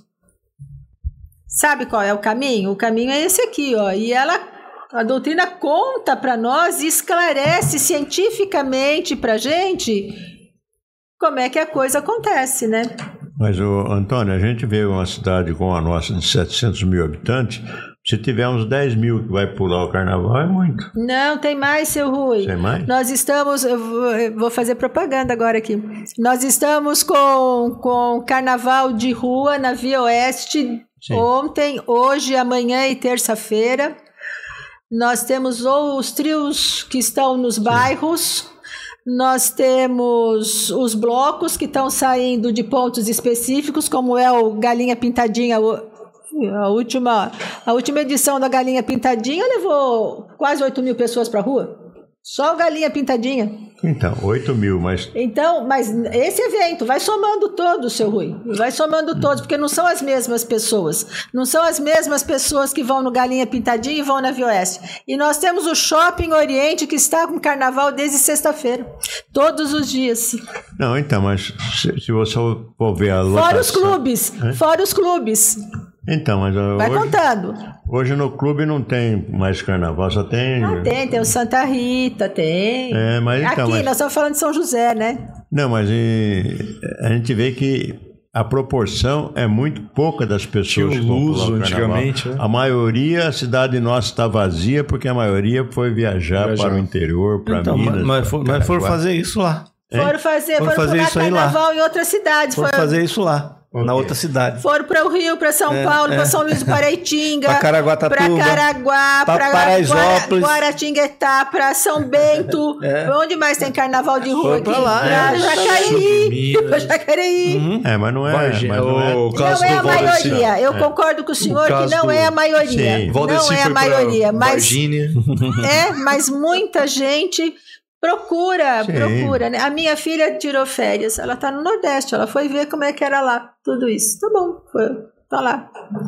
sabe qual é o caminho? O caminho é esse aqui, ó. E a doutrina conta para nós e esclarece cientificamente pra gente como é que a coisa acontece, né? Mas, Antônio, a gente vê uma cidade como a nossa, de 700 mil habitantes, se tiver uns 10 mil que vai pular o carnaval, é muito. Não, tem mais, seu Rui. Tem mais? Nós estamos, eu vou fazer propaganda agora aqui. Nós estamos com carnaval de rua na Via Oeste. Sim. Ontem, hoje, amanhã e terça-feira. Nós temos os trios que estão nos bairros. Nós temos os blocos que estão saindo de pontos específicos, como é o Galinha Pintadinha. A última edição da Galinha Pintadinha levou quase 8 mil pessoas para a rua. Só o Galinha Pintadinha. Então, 8 mil, mas... Então, mas esse evento vai somando todos, seu Rui. Vai somando todos, porque não são as mesmas pessoas. Não são as mesmas pessoas que vão no Galinha Pintadinha e vão na Via Oeste. E nós temos o Shopping Oriente, que está com carnaval desde sexta-feira. Todos os dias. Não, então, mas se você for ver a lotação... Fora os clubes. Então, mas vai hoje, contando. Hoje no clube não tem mais carnaval, só tem... Não tem o Santa Rita, tem. Mas então, aqui, nós estamos falando de São José, né? Não, mas a gente vê que a proporção é muito pouca das pessoas que vão pular o carnaval. Antigamente, né? A maioria, a cidade nossa está vazia porque a maioria foi viajar para o interior, para Minas. Mas foram fazer isso lá. Foram fazer isso carnaval lá. Em outras cidades. Foram fazer isso lá. Na outra cidade. Foram para o Rio, para São Paulo, para São Luís do Paraitinga, para Caraguatatuba, para Caraguá, para Paraisópolis, Guaratinguetá, para São Bento. Onde mais tem carnaval de rua aqui? Para lá, para Jacareí. Mas não é. Não é a maioria. Eu concordo com o senhor que não é a maioria. Sim. Não é a maioria. Varginha. Mas muita gente. Procura, né? A minha filha tirou férias, ela tá no Nordeste, ela foi ver como é que era lá, tudo isso. Tá bom, tá lá.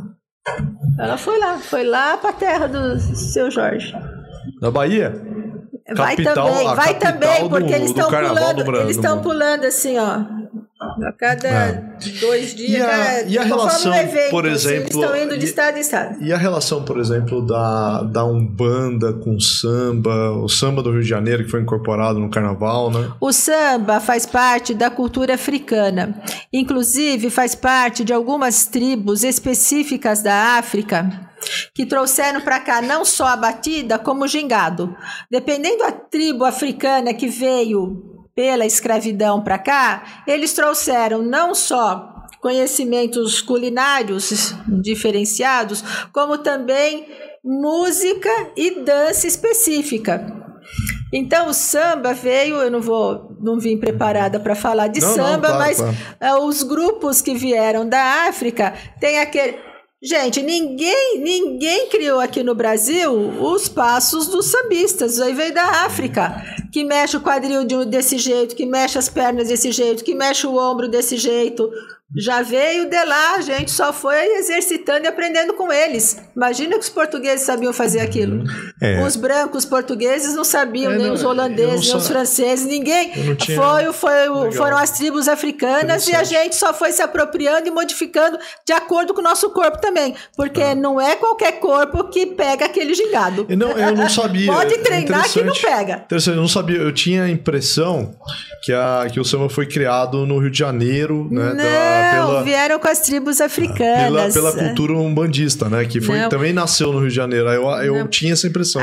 Ela foi lá pra terra do seu Jorge. Da Bahia? Vai também, porque eles estão pulando assim, ó. A cada 2 dias, e a relação, evento, por exemplo, eles estão indo de estado em estado. E a relação, por exemplo, da Umbanda com o samba do Rio de Janeiro, que foi incorporado no carnaval, né? O samba faz parte da cultura africana. Inclusive, faz parte de algumas tribos específicas da África que trouxeram para cá não só a batida, como o gingado. Dependendo da tribo africana que veio pela escravidão para cá, eles trouxeram não só conhecimentos culinários diferenciados, como também música e dança específica. Então o samba veio, eu não vim preparada para falar de samba, mas os grupos que vieram da África tem aquele... Gente, ninguém criou aqui no Brasil os passos dos sambistas. Aí veio da África, que mexe o quadril desse jeito, que mexe as pernas desse jeito, que mexe o ombro desse jeito. Já veio de lá, a gente só foi exercitando e aprendendo com eles. Imagina que os portugueses sabiam fazer aquilo. Os brancos portugueses não sabiam, nem os holandeses, nem os franceses, ninguém. Foram as tribos africanas e a gente só foi se apropriando e modificando de acordo com o nosso corpo também. Porque não é qualquer corpo que pega aquele gingado. Eu não sabia. Pode treinar que não pega. Eu não sabia, eu tinha a impressão que o samba foi criado no Rio de Janeiro, né? Vieram com as tribos africanas. Pela cultura umbandista, né? Que também nasceu no Rio de Janeiro. Eu tinha essa impressão.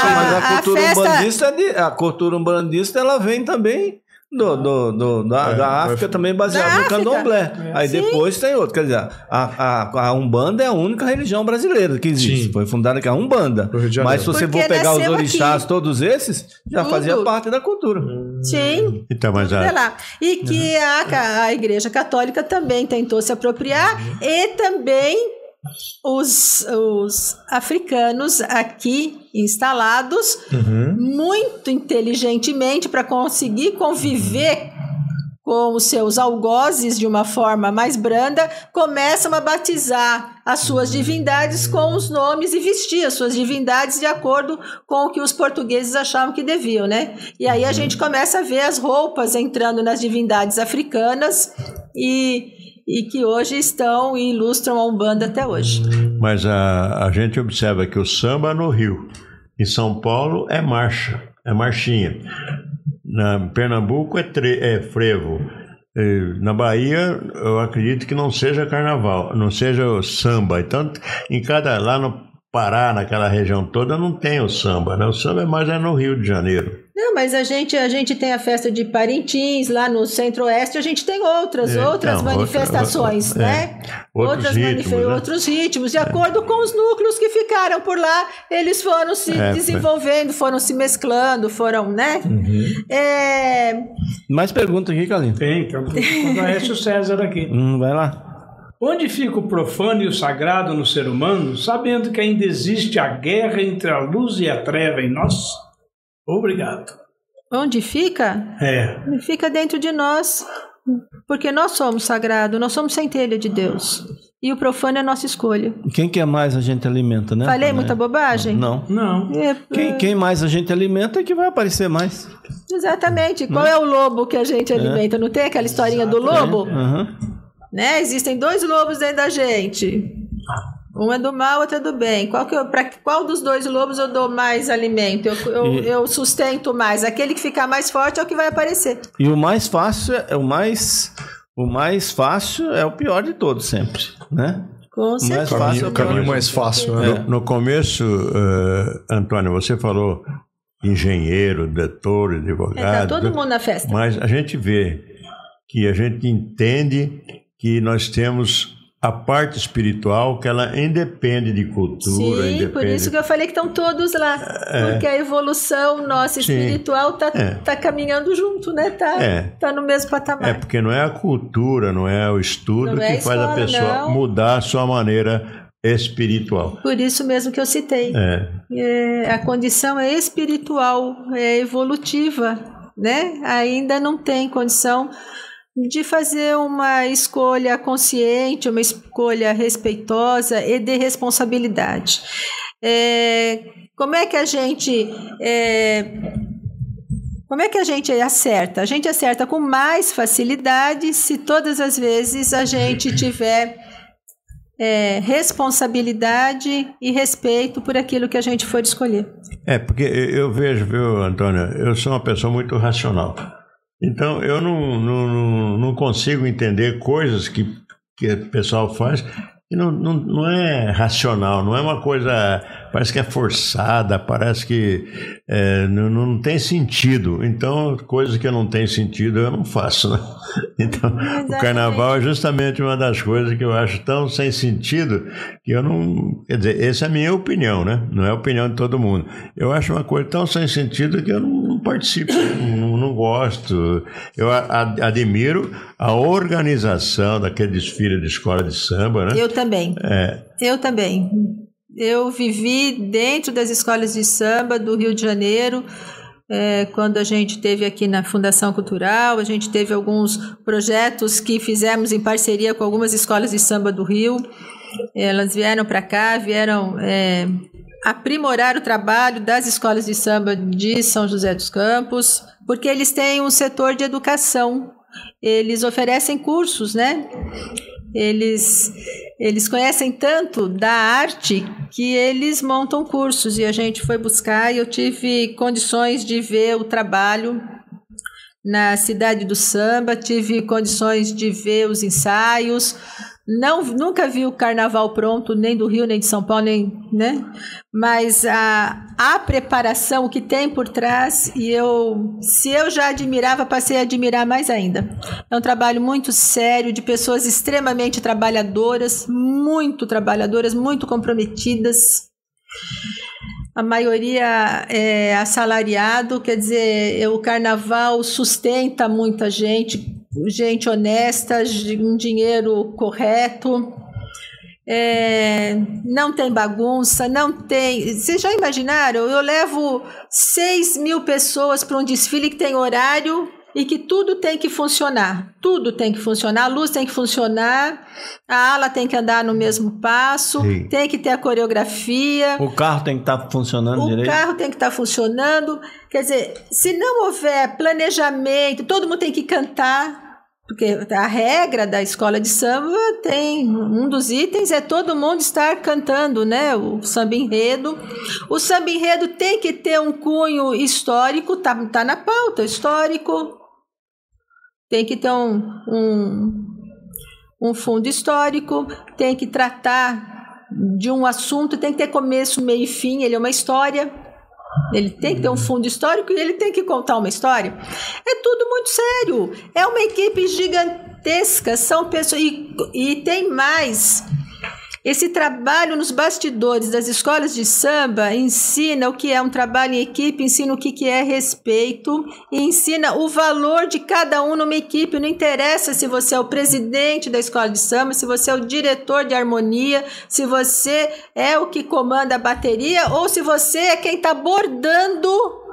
Mas a cultura umbandista ela vem também da África, também baseada no candomblé. Aí depois tem outro. Quer dizer, a Umbanda é a única religião brasileira que existe. Sim. Foi fundada aqui a Umbanda. Mas se você for pegar os orixás, todos esses, já fazia parte da cultura. Sim. Então, mas E que a Igreja Católica também tentou se apropriar e também os africanos aqui instalados muito inteligentemente para conseguir conviver com os seus algozes de uma forma mais branda, começam a batizar as suas divindades com os nomes e vestir as suas divindades de acordo com o que os portugueses achavam que deviam, né? E aí a gente começa a ver as roupas entrando nas divindades africanas e que hoje estão e ilustram a Umbanda até hoje. Mas a gente observa que o samba no Rio, em São Paulo é marcha, é marchinha. Na Pernambuco é frevo. Na Bahia, eu acredito que não seja carnaval, não seja o samba. Então, lá no Pará, naquela região toda, não tem o samba, né? O samba é mais no Rio de Janeiro. Não, mas a gente tem a festa de Parintins, lá no Centro-Oeste, a gente tem outras manifestações, né? Outros ritmos, de acordo com os núcleos que ficaram por lá, eles foram se desenvolvendo, foram se mesclando, foram, né? Mais pergunta aqui, Carlinho? Tem, quando Aécio César aqui. Vai lá. Onde fica o profano e o sagrado no ser humano, sabendo que ainda existe a guerra entre a luz e a treva em nós? Obrigado. Onde fica? Fica dentro de nós, porque nós somos sagrados, nós somos centelha de Deus. E o profano é a nossa escolha. Quem quer mais a gente alimenta, né? Falei muita bobagem? Não. Quem mais a gente alimenta é que vai aparecer mais. Exatamente. Qual é o lobo que a gente alimenta? Não tem aquela historinha do lobo? Né? Existem 2 lobos dentro da gente. Um é do mal, outro é do bem. Para qual dos 2 lobos eu dou mais alimento? Eu sustento mais. Aquele que ficar mais forte é o que vai aparecer. E o mais fácil é o pior de todos sempre, né? Com certeza. O caminho mais fácil, né? No começo, Antônio, você falou engenheiro, doutor, advogado. Tá todo mundo na festa. Mas a gente vê que a gente entende que nós temos a parte espiritual, que ela independe de cultura. Sim, por isso que eu falei que estão todos lá. Porque a evolução nossa espiritual tá caminhando junto, né? Tá no mesmo patamar. Porque não é a cultura, não é o estudo que faz a pessoa mudar a sua maneira espiritual. Por isso mesmo que eu citei. A condição é espiritual, é evolutiva, né? Ainda não tem condição de fazer uma escolha consciente, uma escolha respeitosa e de responsabilidade. Como é que a gente acerta? A gente acerta com mais facilidade se todas as vezes a gente tiver responsabilidade e respeito por aquilo que a gente for escolher. Porque eu vejo, viu, Antônia, eu sou uma pessoa muito racional. Então, eu não consigo entender coisas que o pessoal faz que não é racional, não é uma coisa, parece que é forçada, parece que não tem sentido. Então, coisas que não tem sentido eu não faço, né? Então, exatamente. O carnaval é justamente uma das coisas que eu acho tão sem sentido que eu não... Quer dizer, essa é a minha opinião, né? Não é a opinião de todo mundo. Eu acho uma coisa tão sem sentido que eu não participo, não gosto. Eu admiro a organização daquele desfile de escola de samba, né? Eu também. Eu também. Eu vivi dentro das escolas de samba do Rio de Janeiro, quando a gente teve aqui na Fundação Cultural, a gente teve alguns projetos que fizemos em parceria com algumas escolas de samba do Rio. Elas vieram para cá, vieram aprimorar o trabalho das escolas de samba de São José dos Campos, porque eles têm um setor de educação. Eles oferecem cursos, né? Eles conhecem tanto da arte que eles montam cursos, e a gente foi buscar, e eu tive condições de ver o trabalho na Cidade do Samba, tive condições de ver os ensaios. Nunca vi o carnaval pronto, nem do Rio, nem de São Paulo, né? Mas a preparação, o que tem por trás, se eu já admirava, passei a admirar mais ainda. É um trabalho muito sério, de pessoas extremamente trabalhadoras, muito comprometidas. A maioria é assalariado, quer dizer, o carnaval sustenta muita gente honesta, um dinheiro correto, não tem bagunça, não tem... Vocês já imaginaram? Eu levo 6.000 pessoas para um desfile que tem horário e que tudo tem que funcionar. Tudo tem que funcionar, a luz tem que funcionar, a ala tem que andar no mesmo passo, Sim. tem que ter a coreografia. O carro tem que estar funcionando direito. O carro tem que estar funcionando. Quer dizer, se não houver planejamento, todo mundo tem que cantar. Porque a regra da escola de samba tem, um dos itens é todo mundo estar cantando, né? O samba enredo. O samba enredo tem que ter um cunho histórico, tá na pauta, histórico. Tem que ter um fundo histórico, tem que tratar de um assunto, tem que ter começo, meio e fim, ele é uma história. Ele tem que ter um fundo histórico e ele tem que contar uma história. É tudo muito sério. É uma equipe gigantesca. São pessoas. E tem mais. Esse trabalho nos bastidores das escolas de samba ensina o que é um trabalho em equipe, ensina o que é respeito, e ensina o valor de cada um numa equipe. Não interessa se você é o presidente da escola de samba, se você é o diretor de harmonia, se você é o que comanda a bateria ou se você é quem está bordando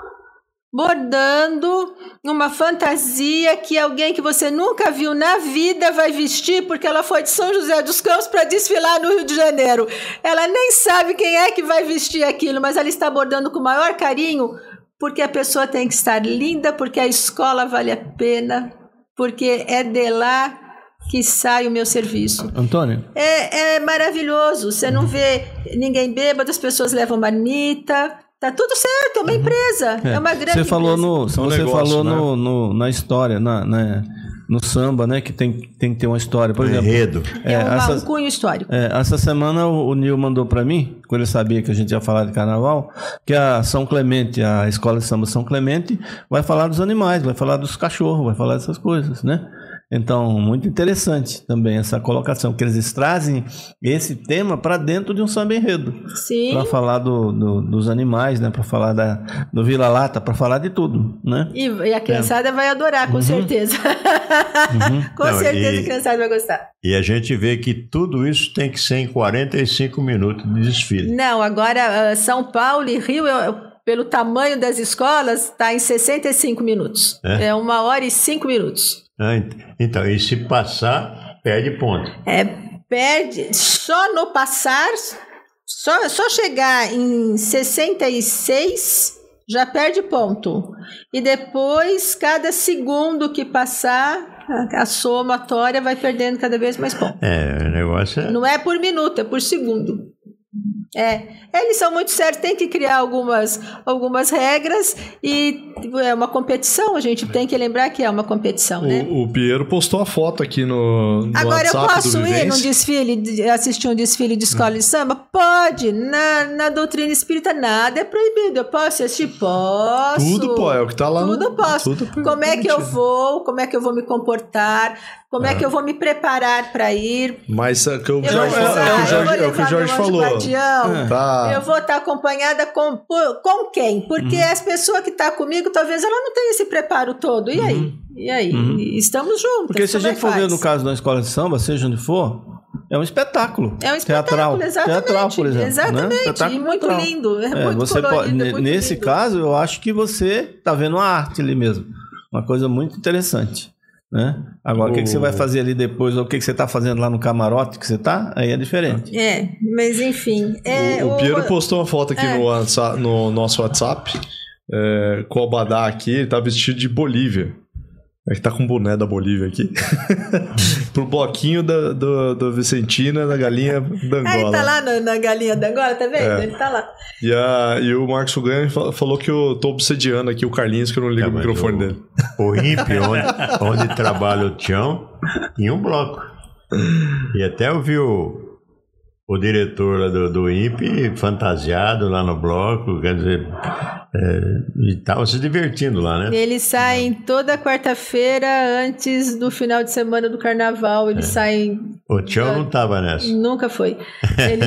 uma fantasia que alguém que você nunca viu na vida vai vestir porque ela foi de São José dos Campos para desfilar no Rio de Janeiro. Ela nem sabe quem é que vai vestir aquilo, mas ela está bordando com o maior carinho porque a pessoa tem que estar linda, porque a escola vale a pena, porque é de lá que sai o meu serviço. Antônio? É maravilhoso. Você não vê ninguém bêbado, as pessoas levam manita. Tá tudo certo, é uma empresa, é uma grande você falou empresa. Você falou na história, no samba, né, que tem que ter uma história. Por exemplo, enredo. Um cunho histórico. Essa semana o Nil mandou para mim, quando ele sabia que a gente ia falar de carnaval, que a São Clemente, a escola de samba São Clemente, vai falar dos animais, vai falar dos cachorros, vai falar dessas coisas, né? Então, muito interessante também essa colocação, que eles trazem esse tema para dentro de um samba enredo. Sim. Para falar dos animais, né? Para falar do Vila Lata, para falar de tudo, né? E a criançada vai adorar, com certeza. Com certeza a criançada vai gostar. E a gente vê que tudo isso tem que ser em 45 minutos de desfile. Não, agora São Paulo e Rio, pelo tamanho das escolas, está em 65 minutos. É 1h05. Então, e se passar, perde ponto. Perde. Só no passar, só chegar em 66 já perde ponto. E depois, cada segundo que passar, a somatória vai perdendo cada vez mais ponto. O negócio Não é por minuto, é por segundo. Eles são muito sérios, tem que criar algumas regras e é uma competição, a gente tem que lembrar que é uma competição, né? O Piero postou a foto aqui no Agora WhatsApp eu posso do ir num desfile, assistir um desfile de escola de samba? Pode, na doutrina espírita nada é proibido, eu posso assistir? Posso. Tudo pode, é o que tá lá. Tudo posso. Como é que eu vou me comportar? Como é que eu vou me preparar para ir? Mas é o que o Jorge falou. Eu vou estar acompanhada com quem? Porque as pessoas que estão comigo, talvez ela não tenha esse preparo todo. E aí? Estamos juntos. Porque se a gente for ver no caso da escola de samba, seja onde for, é um espetáculo. É um espetáculo, exatamente. Teatral, por exemplo. Exatamente. Né? E muito lindo. Muito colorido. Muito nesse lindo. caso, eu acho que você está vendo uma arte ali mesmo. Uma coisa muito interessante. Né? Agora, o que você vai fazer ali depois, ou o que você está fazendo lá no camarote que você está, aí é diferente. Mas enfim. O Piero postou uma foto aqui no nosso WhatsApp, com o Abadá aqui, ele tá vestido de Bolívia. Ele tá com o boné da Bolívia aqui. Pro bloquinho do Vicentina, da galinha da Angola. Ele tá lá na galinha da Angola, tá vendo? Ele tá lá. E o Marcos Sugan falou que eu tô obsediando aqui o Carlinhos, que eu não ligo o microfone dele. O INPE, onde trabalha o Tião, tinha um bloco. E até eu vi o diretor lá do INPE fantasiado lá no bloco, quer dizer, e tava se divertindo lá, né? Eles saem toda quarta-feira antes do final de semana do carnaval, eles saem... O Tião não tava nessa. Nunca foi. Eles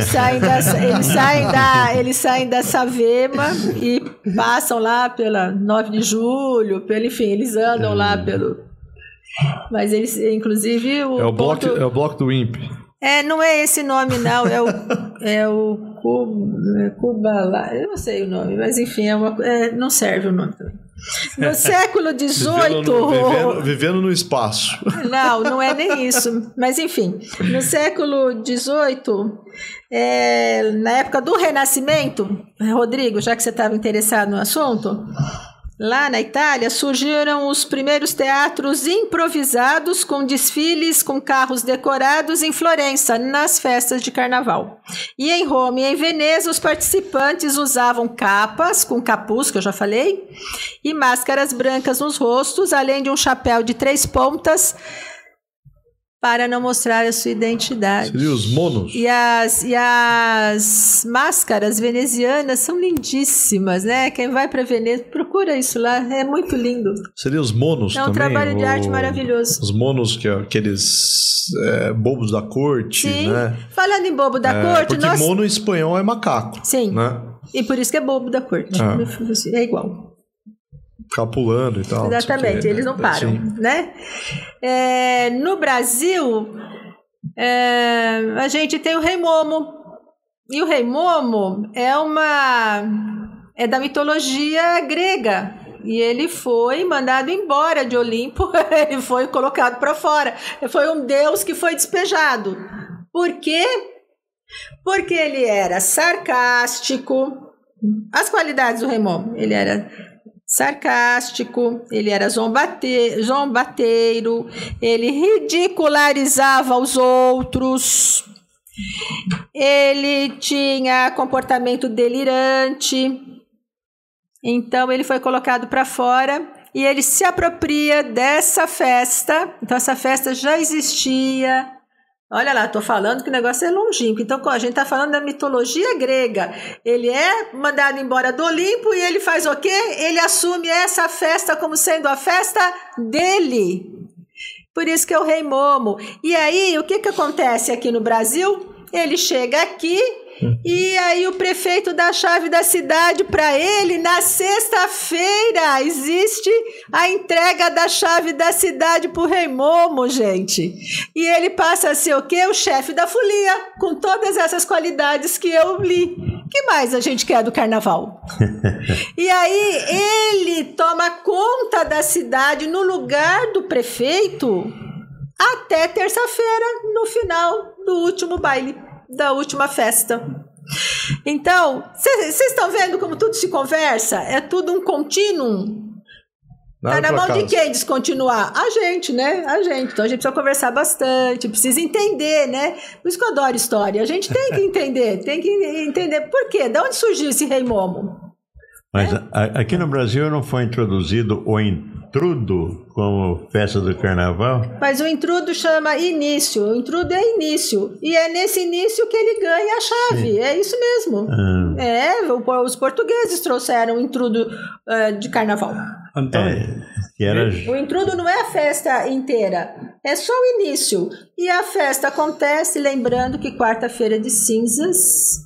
saem da Savema e passam lá pela 9 de julho, enfim, eles andam lá pelo... Mas eles, inclusive... É o bloco do INPE. Não é esse nome, não. É o Cuba lá. Eu não sei o nome, mas enfim, não serve o nome também. No século XVIII... Vivendo no espaço. Não é nem isso. Mas, enfim, no século XVIII, na época do Renascimento, Rodrigo, já que você estava interessado no assunto, lá na Itália surgiram os primeiros teatros improvisados com desfiles com carros decorados em Florença, nas festas de carnaval. E em Roma e em Veneza, os participantes usavam capas com capuz, que eu já falei, e máscaras brancas nos rostos, além de um chapéu de 3 pontas, para não mostrar a sua identidade. Seriam os monos? E as máscaras venezianas são lindíssimas, né? Quem vai para Veneza, procura isso lá, é muito lindo. Seriam os monos também? É um trabalho de arte maravilhoso. Os monos, que é aqueles bobos da corte, sim, né? Falando em bobo da corte... Porque mono em espanhol é macaco. Sim, né? E por isso que é bobo da corte. É igual. Ficar pulando e tal. Exatamente, eles não param, né? No Brasil, a gente tem o Rei Momo. E o Rei Momo é da mitologia grega. E ele foi mandado embora de Olimpo, ele foi colocado para fora. Foi um deus que foi despejado. Por quê? Porque ele era sarcástico. As qualidades do Rei Momo: ele era sarcástico, ele era zombateiro, ele ridicularizava os outros, ele tinha comportamento delirante. Então ele foi colocado para fora e ele se apropria dessa festa. Então essa festa já existia. Olha lá, estou falando que o negócio é longínquo. Então, a gente está falando da mitologia grega. Ele é mandado embora do Olimpo e ele faz o quê? Ele assume essa festa como sendo a festa dele. Por isso que é o Rei Momo. E aí, o que acontece aqui no Brasil? Ele chega aqui e aí o prefeito dá a chave da cidade para ele. Na sexta-feira existe a entrega da chave da cidade para o Rei Momo, gente. E ele passa a ser o quê? O chefe da folia, com todas essas qualidades que eu li. O que mais a gente quer do carnaval? E aí ele toma conta da cidade no lugar do prefeito até terça-feira, no final do último baile, da última festa. Então, vocês estão vendo como tudo se conversa? É tudo um contínuo. Tá na mão de quem descontinuar? A gente, né? A gente. Então a gente precisa conversar bastante, precisa entender, né? Por isso que eu adoro história. A gente tem que entender por quê? De onde surgiu esse Rei Momo? Mas aqui no Brasil não foi introduzido o intrudo como festa do carnaval? Mas o intrudo chama início. O intrudo é início. E é nesse início que ele ganha a chave. Sim. É isso mesmo. Os portugueses trouxeram o intrudo de carnaval. Antônio. O intrudo não é a festa inteira. É só o início. E a festa acontece, lembrando que quarta-feira de cinzas...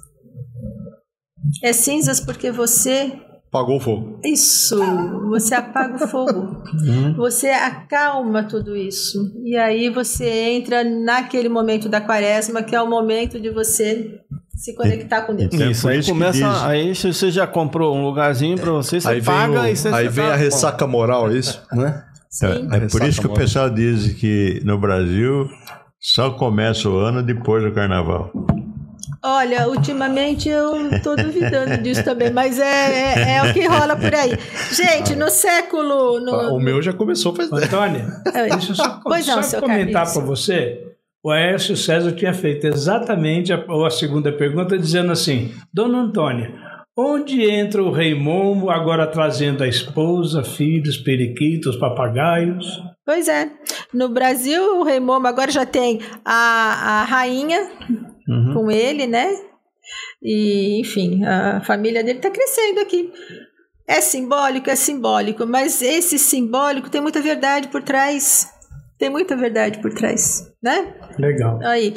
É cinzas porque você... Apagou o fogo. Isso, você apaga o fogo. Você acalma tudo isso. E aí você entra naquele momento da quaresma, que é o momento de você se conectar com Deus. Isso, aí começa. Aí você já comprou um lugarzinho para você, você paga e você... Aí vem a ressaca moral, é isso? Né? Sim. É por isso que o pessoal diz que no Brasil só começa o ano depois do carnaval. Olha, ultimamente eu estou duvidando disso também, mas é o que rola por aí. Gente, no século... O meu já começou faz tempo. Antônia, deixa eu só comentar para você. O Aécio César tinha feito exatamente a segunda pergunta, dizendo assim: Dona Antônia, onde entra o Rei Momo agora trazendo a esposa, filhos, periquitos, papagaios? Pois é. No Brasil, o Rei Momo agora já tem a rainha... com ele, né? E, enfim, a família dele está crescendo aqui. É simbólico, mas esse simbólico tem muita verdade por trás. Né? Legal. Aí,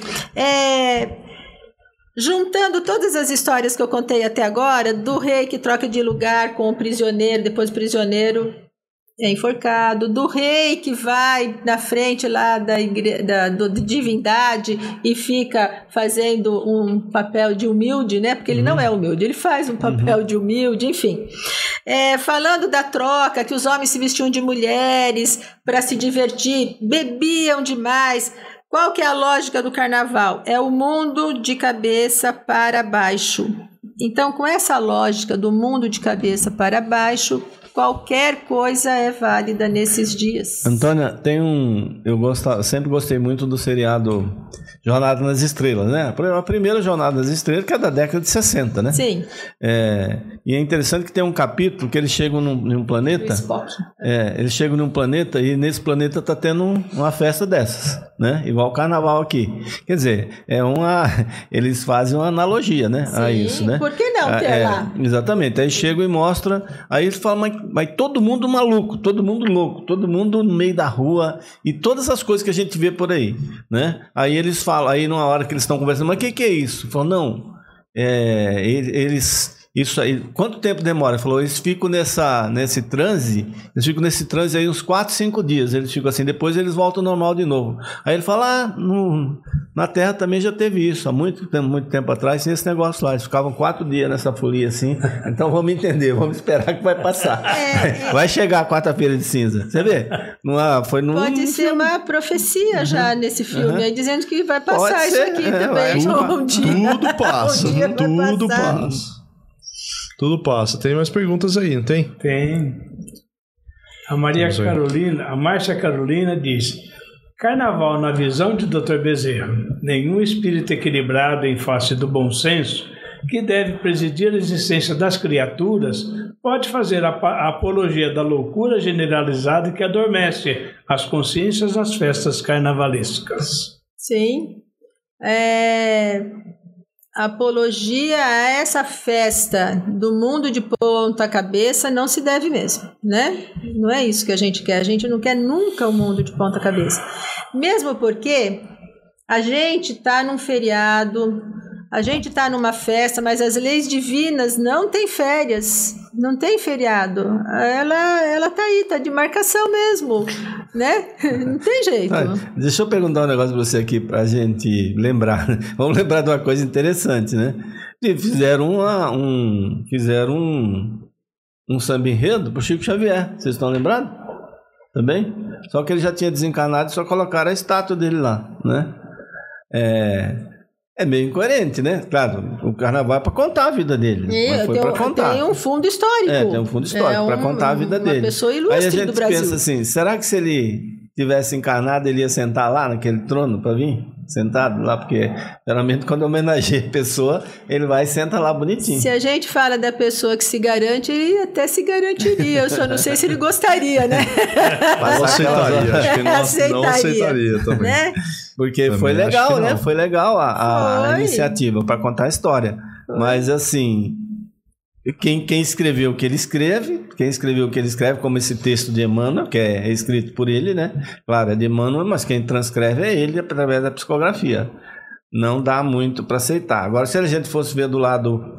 juntando todas as histórias que eu contei até agora, do rei que troca de lugar com o prisioneiro, depois o prisioneiro é enforcado, do rei que vai na frente lá da divindade e fica fazendo um papel de humilde, né? Porque ele não é humilde, ele faz um papel de humilde, enfim. Falando da troca, que os homens se vestiam de mulheres para se divertir, bebiam demais. Qual que é a lógica do carnaval? É o mundo de cabeça para baixo. Então, com essa lógica do mundo de cabeça para baixo, qualquer coisa é válida nesses dias. Antônia, eu sempre gostei muito do seriado Jornada nas Estrelas, né? A primeira Jornada nas Estrelas, que é da década de 60, né? Sim. E é interessante que tem um capítulo que eles chegam num planeta. Eles chegam num planeta e nesse planeta tá tendo uma festa dessas, né? Igual o carnaval aqui. Quer dizer, eles fazem uma analogia, né? Sim, a isso, né? Por que não ter lá? Exatamente. Aí chegam e mostram, aí eles falam, mas todo mundo maluco, todo mundo louco, todo mundo no meio da rua e todas as coisas que a gente vê por aí, né? Aí eles falam, aí numa hora que eles estão conversando, mas o que é isso? Falam, não, isso aí, quanto tempo demora? Ele falou, eles ficam nesse transe aí uns 4, 5 dias, eles ficam assim, depois eles voltam ao normal de novo. Aí ele fala, na Terra também já teve isso, há muito tempo atrás, tinha esse negócio lá, eles ficavam 4 dias nessa folia assim, então vamos entender, vamos esperar que vai passar. Vai chegar a quarta-feira de cinza, você vê? Pode ser uma profecia já nesse filme, aí dizendo que vai passar isso aqui também. Tudo passa, tudo passa. Tudo passa. Tem mais perguntas aí, não tem? Tem. A Márcia Carolina diz: Carnaval, na visão de Dr. Bezerra, nenhum espírito equilibrado em face do bom senso, que deve presidir a existência das criaturas, pode fazer a apologia da loucura generalizada que adormece as consciências nas festas carnavalescas. Sim. Apologia a essa festa do mundo de ponta cabeça não se deve mesmo, né? Não é isso que a gente quer. A gente não quer nunca o mundo de ponta cabeça. Mesmo porque a gente está num feriado, a gente está numa festa, mas as leis divinas não têm férias, não tem feriado. Ela tá aí, tá de marcação mesmo, né? Não tem jeito. Deixa eu perguntar um negócio pra você aqui, pra gente lembrar. Vamos lembrar de uma coisa interessante, né? Fizeram um samba enredo pro Chico Xavier. Vocês estão lembrados? Também? Só que ele já tinha desencarnado e só colocaram a estátua dele lá, né? É meio incoerente, né? Claro, o carnaval é para contar a vida dele. Mas foi para contar. Tem um fundo histórico. Tem um fundo histórico para contar a vida dele. Uma pessoa ilustre do Brasil. Aí a gente pensa assim, será que se ele tivesse encarnado, ele ia sentar lá naquele trono para vir? Sentado lá, porque geralmente quando homenageia a pessoa, ele vai e senta lá bonitinho. Se a gente fala da pessoa que se garante, ele até se garantiria. Eu só não sei se ele gostaria, né? Não aceitaria. Acho que não aceitaria também. Né? Porque também foi legal, né? Foi legal a iniciativa para contar a história. Foi. Mas assim, quem escreveu o que ele escreve, como esse texto de Emmanuel, que é escrito por ele, né? Claro, é de Emmanuel, mas quem transcreve é ele através da psicografia. Não dá muito para aceitar. Agora, se a gente fosse ver do lado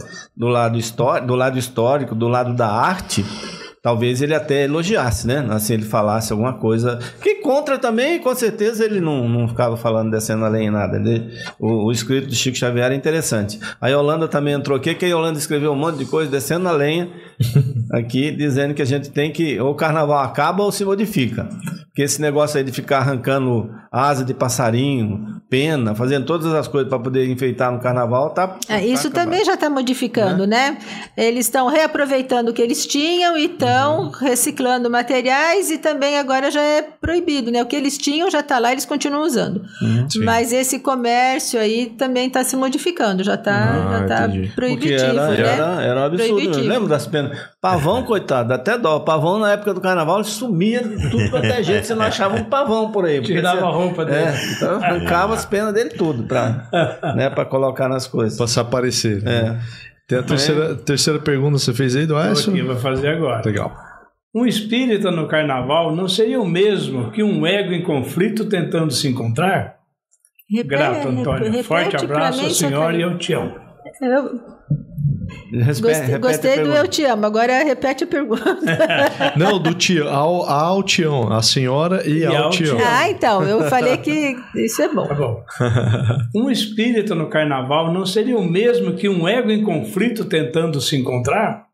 histórico, do lado da arte, talvez ele até elogiasse, né? Assim, ele falasse alguma coisa que contra também, com certeza ele não ficava falando descendo a lenha em nada. O escrito de Chico Xavier é interessante. A Yolanda também entrou aqui, que a Yolanda escreveu um monte de coisa descendo a lenha aqui, dizendo que a gente tem que, ou o carnaval acaba ou se modifica. Porque esse negócio aí de ficar arrancando asa de passarinho, pena, fazendo todas as coisas para poder enfeitar no carnaval, isso também já está modificando, né? Eles estão reaproveitando o que eles tinham e estão reciclando materiais, e também agora já é proibido, né? O que eles tinham já está lá, eles continuam usando. Mas esse comércio aí também está se modificando, já está proibitivo, era um absurdo. Lembra das penas? Pavão, coitado, até dó. Pavão na época do carnaval sumia de tudo quanto é jeito, você não achava um pavão por aí. Tirava a roupa dele. Então arrancava as penas dele tudo para colocar nas coisas. Para se aparecer. Tem a terceira pergunta que você fez aí, do Aécio? Aqui, vou fazer agora. Legal. Um espírita no carnaval não seria o mesmo que um ego em conflito tentando se encontrar? Grato, Antônio. Forte abraço, senhora, e eu te amo. Gostei do eu te amo. Agora repete a pergunta. Não, do tio ao tião. A senhora e ao tião. Então, eu falei que isso é bom. Tá bom. Um espírito no carnaval não seria o mesmo que um ego em conflito tentando se encontrar?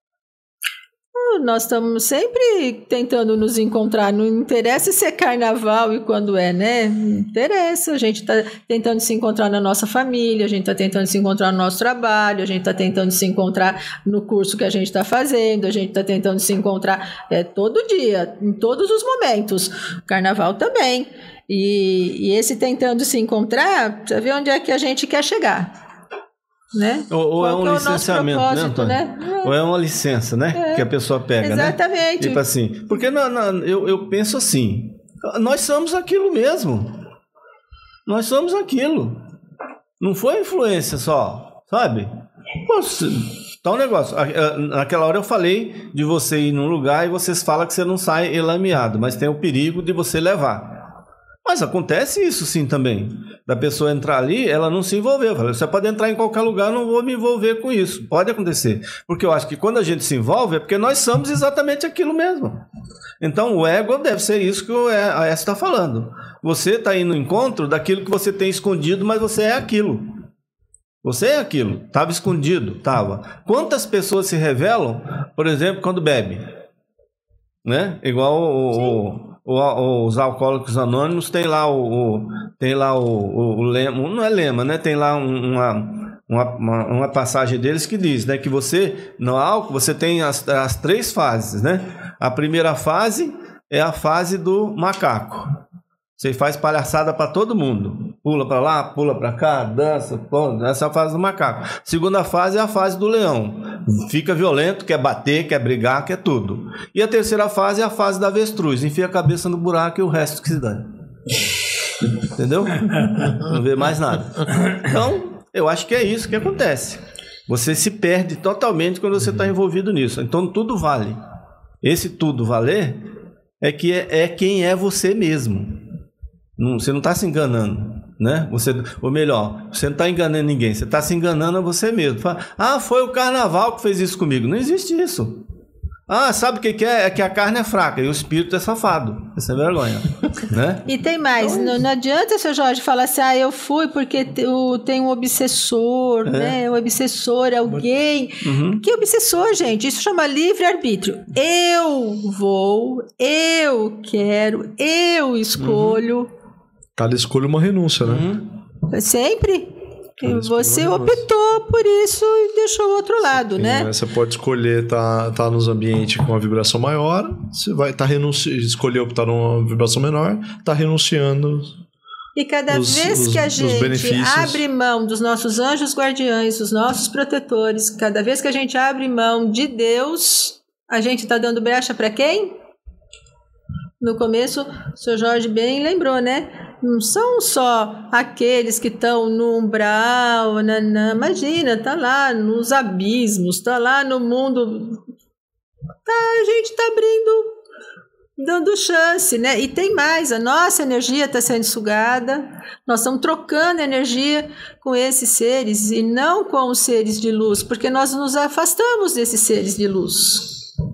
Nós estamos sempre tentando nos encontrar. Não interessa se é carnaval e quando é, né? Não interessa. A gente está tentando se encontrar na nossa família, a gente está tentando se encontrar no nosso trabalho, a gente está tentando se encontrar no curso que a gente está fazendo, a gente está tentando se encontrar todo dia, em todos os momentos. Carnaval também. E esse tentando se encontrar, precisa ver onde é que a gente quer chegar. Né? Ou é um licenciamento, né, Antônio? Né? Ou é uma licença, né? Que a pessoa pega, exatamente. Né? Tipo assim, porque eu penso assim, nós somos aquilo mesmo. Nós somos aquilo. Não foi influência só, sabe? Tá um negócio. Naquela hora eu falei de você ir num lugar e vocês falam que você não sai elameado, mas tem o perigo de você levar. Mas acontece isso sim também. Da pessoa entrar ali, ela não se envolveu. Você pode entrar em qualquer lugar, eu não vou me envolver com isso. Pode acontecer. Porque eu acho que quando a gente se envolve é porque nós somos exatamente aquilo mesmo. Então o ego deve ser isso que a Aécio está falando. Você está indo no encontro daquilo que você tem escondido, mas você é aquilo. Você é aquilo. Estava escondido? Estava. Quantas pessoas se revelam, por exemplo, quando bebe? Né? Igual os alcoólicos anônimos tem lá o lema, não é lema, né? Tem lá uma passagem deles que diz, né, que você no álcool você tem as 3 fases, né? A primeira fase é a fase do macaco. Você faz palhaçada para todo mundo, pula para lá, pula para cá, dança, essa é a fase do macaco. Segunda fase é a fase do leão, fica violento, quer bater, quer brigar, quer tudo. E a terceira fase é a fase da avestruz, enfia a cabeça no buraco e o resto que se dane. Entendeu? Não vê mais nada. Então, eu acho que é isso que acontece. Você se perde totalmente quando você está envolvido nisso. Então, tudo vale. Esse tudo valer é que é quem é você mesmo. Você não está se enganando, né? Ou melhor, você não está enganando ninguém, você está se enganando a você mesmo. Fala, foi o carnaval que fez isso comigo. Não existe isso. Sabe o que é? É que a carne é fraca e o espírito é safado. Essa é vergonha, né? E tem mais, então, não adianta, seu Jorge, falar assim, eu fui porque tem um obsessor, né? O obsessor é alguém. Uhum. Que obsessor, gente? Isso chama livre-arbítrio. Eu vou, eu quero, eu escolho. Uhum. Cada escolha é uma renúncia, né? Sempre. Você optou por isso e deixou o outro lado, né? Você pode escolher tá nos ambientes com uma vibração maior, você vai escolher optar numa vibração menor, tá renunciando. E cada vez que a gente abre mão dos nossos anjos guardiães, dos nossos protetores, cada vez que a gente abre mão de Deus, a gente está dando brecha para quem? No começo, o Sr. Jorge bem lembrou, né? Não são só aqueles que estão no umbral, imagina, tá lá nos abismos, tá lá no mundo. A gente está abrindo, dando chance, né? E tem mais, a nossa energia está sendo sugada, nós estamos trocando energia com esses seres e não com os seres de luz, porque nós nos afastamos desses seres de luz.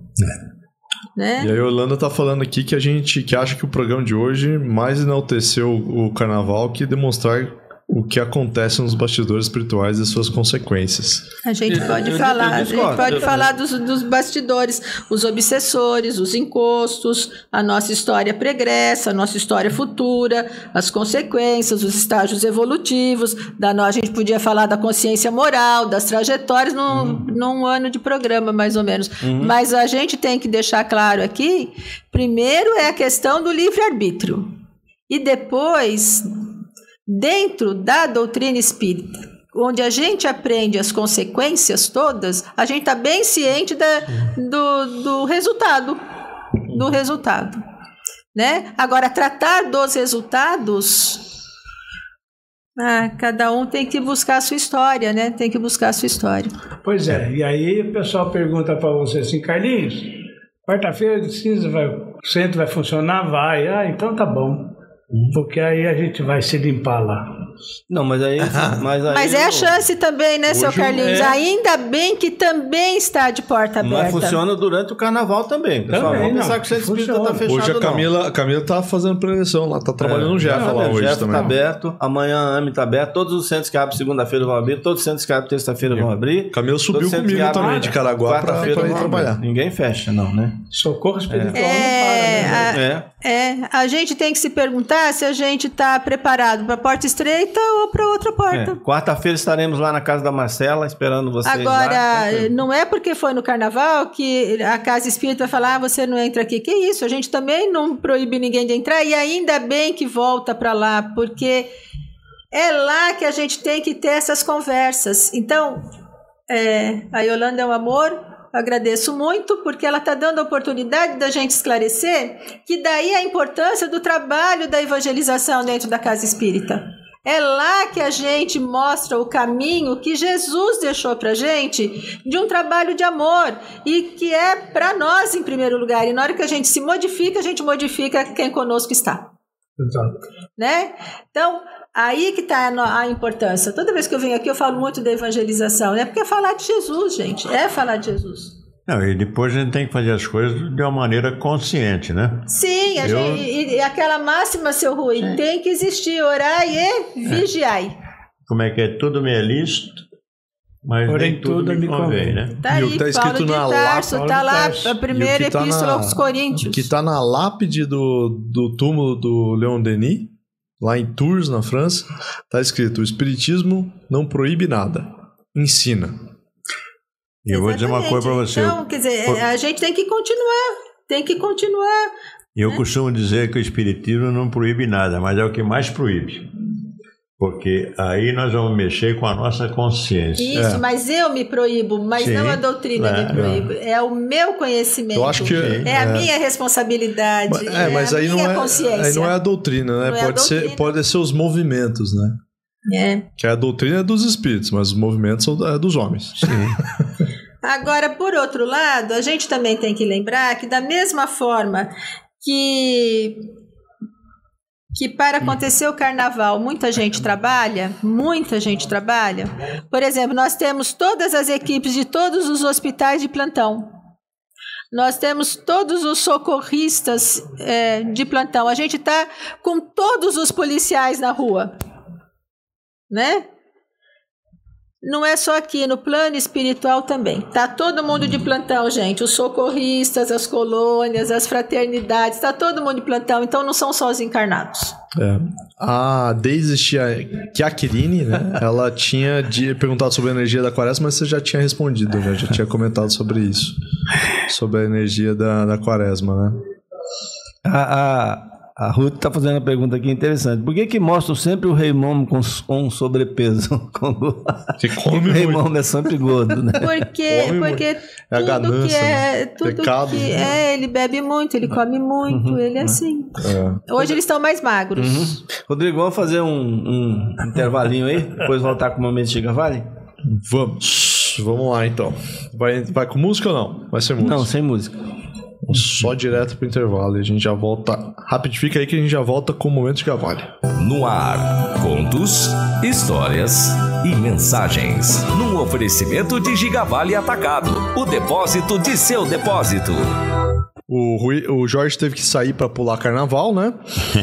Né? E a Yolanda tá falando aqui que a gente acha que o programa de hoje mais enalteceu o carnaval que demonstrar o que acontece nos bastidores espirituais e suas consequências. A gente pode falar dos bastidores, os obsessores, os encostos, a nossa história pregressa, a nossa história futura, as consequências, os estágios evolutivos, a gente podia falar da consciência moral, das trajetórias num ano de programa, mais ou menos. Mas a gente tem que deixar claro aqui, primeiro é a questão do livre-arbítrio. E depois, dentro da doutrina espírita, onde a gente aprende as consequências todas, a gente está bem ciente do resultado. Do resultado. Né? Agora, tratar dos resultados, cada um tem que buscar a sua história, né? Tem que buscar a sua história. Pois é, e aí o pessoal pergunta para você assim, Carlinhos, quarta-feira o centro vai funcionar? Vai. Então tá bom. Porque aí a gente vai se limpar lá. Não, mas aí... Mas é a chance também, né, seu Carlinhos? Ainda bem que também está de porta aberta. Mas funciona durante o carnaval também. Pessoal, vamos pensar que o centro espírita está fechado. Hoje a Camila tá fazendo preleção lá, tá trabalhando no Jefa lá hoje também. Tá aberto, amanhã a AME tá aberto, todos os centros que abrem segunda-feira vão abrir, todos os centros que abrem terça-feira vão abrir. Camila subiu comigo também de Caraguá para ir trabalhar. Ninguém fecha, não, né? Socorro espiritual não para, né? A gente tem que se perguntar se a gente está preparado para a porta estreita ou para outra porta. Quarta-feira estaremos lá na casa da Marcela, esperando vocês. Agora, não é porque foi no carnaval que a casa espírita vai falar, você não entra aqui. Que isso? A gente também não proíbe ninguém de entrar e ainda bem que volta para lá, porque é lá que a gente tem que ter essas conversas. Então, a Yolanda é um amor. Agradeço muito, porque ela está dando a oportunidade da gente esclarecer que daí a importância do trabalho da evangelização dentro da casa espírita. É lá que a gente mostra o caminho que Jesus deixou para a gente de um trabalho de amor e que é para nós em primeiro lugar. E na hora que a gente se modifica, a gente modifica quem conosco está. Exato. Né? Então, aí que está a importância. Toda vez que eu venho aqui eu falo muito da evangelização, né? Porque é falar de Jesus, gente. É falar de Jesus. Não, e depois a gente tem que fazer as coisas de uma maneira consciente, né? Sim, e aquela máxima, seu Rui, tem que existir, orai e vigiai. Como é que é? Tudo me é lícito, mas nem tudo me convém, né? Tá aí, e o que está escrito na lápide, está lá a primeira epístola aos Coríntios. Que está na lápide do túmulo do Leon Denis, lá em Tours, na França, está escrito: o Espiritismo não proíbe nada, ensina. E eu vou dizer uma coisa para você. Então, quer dizer, a gente tem que continuar. Eu costumo dizer que o Espiritismo não proíbe nada, mas é o que mais proíbe. Porque aí nós vamos mexer com a nossa consciência. Isso, mas eu me proíbo, mas não a doutrina me proíbe. É o meu conhecimento. Eu acho que a minha responsabilidade. Mas a aí minha consciência. Aí não é a doutrina, né? Pode ser os movimentos, né? Que a doutrina é dos espíritos, mas os movimentos são dos homens. Sim. Agora, por outro lado, a gente também tem que lembrar que da mesma forma que para acontecer o carnaval muita gente trabalha. Por exemplo, nós temos todas as equipes de todos os hospitais de plantão. Nós temos todos os socorristas de plantão. A gente está com todos os policiais na rua, né? Não é só aqui, no plano espiritual também. Tá todo mundo de plantão, gente. Os socorristas, as colônias, as fraternidades, tá todo mundo de plantão. Então não são só os encarnados. A Daisy Chiacchirini, né? Ela tinha perguntado sobre a energia da quaresma, mas você já tinha respondido, né? Já tinha comentado sobre isso. Sobre a energia da quaresma, né? A Ruth está fazendo uma pergunta aqui interessante. Por que mostram sempre o Rei Momo com sobrepeso? Que come o Rei Momo é sempre gordo, né? Porque é a ganância, pecado, ele bebe muito, ele come muito, ele é assim. Hoje eles estão mais magros. Rodrigo, vamos fazer um intervalinho aí? Depois voltar com o momento de Gigavale? Vamos lá então. Vai com música ou não? Vai ser música? Não, sem música. Só direto pro intervalo e a gente já volta. Rápido, fica aí que a gente já volta com o momento de Gigavale. No ar, contos, histórias e mensagens. Num oferecimento de Gigavale Atacado, o depósito de seu depósito. O Jorge teve que sair pra pular carnaval, né?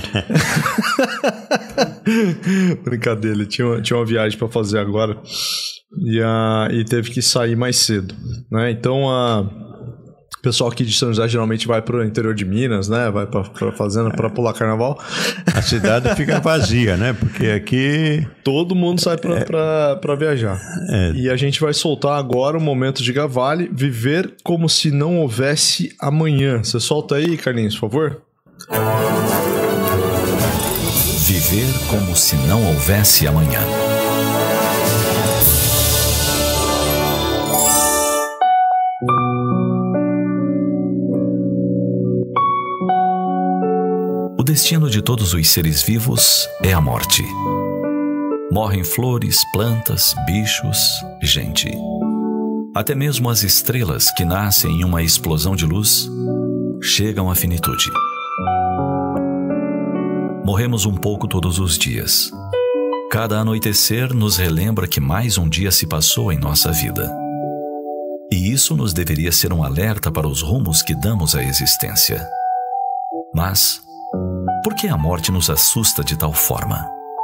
Brincadeira, ele tinha uma viagem pra fazer agora e teve que sair mais cedo, né? Então o pessoal aqui de São José geralmente vai pro interior de Minas, né? Vai pra fazenda pra pular carnaval. A cidade fica vazia, né? Porque aqui todo mundo sai pra viajar. E a gente vai soltar agora o momento de Gigavale, viver como se não houvesse amanhã. Você solta aí, Carlinhos, por favor. Viver como se não houvesse amanhã. O destino de todos os seres vivos é a morte. Morrem flores, plantas, bichos, gente. Até mesmo as estrelas que nascem em uma explosão de luz chegam à finitude. Morremos um pouco todos os dias. Cada anoitecer nos relembra que mais um dia se passou em nossa vida. E isso nos deveria ser um alerta para os rumos que damos à existência. Mas, por que a morte nos assusta de tal forma?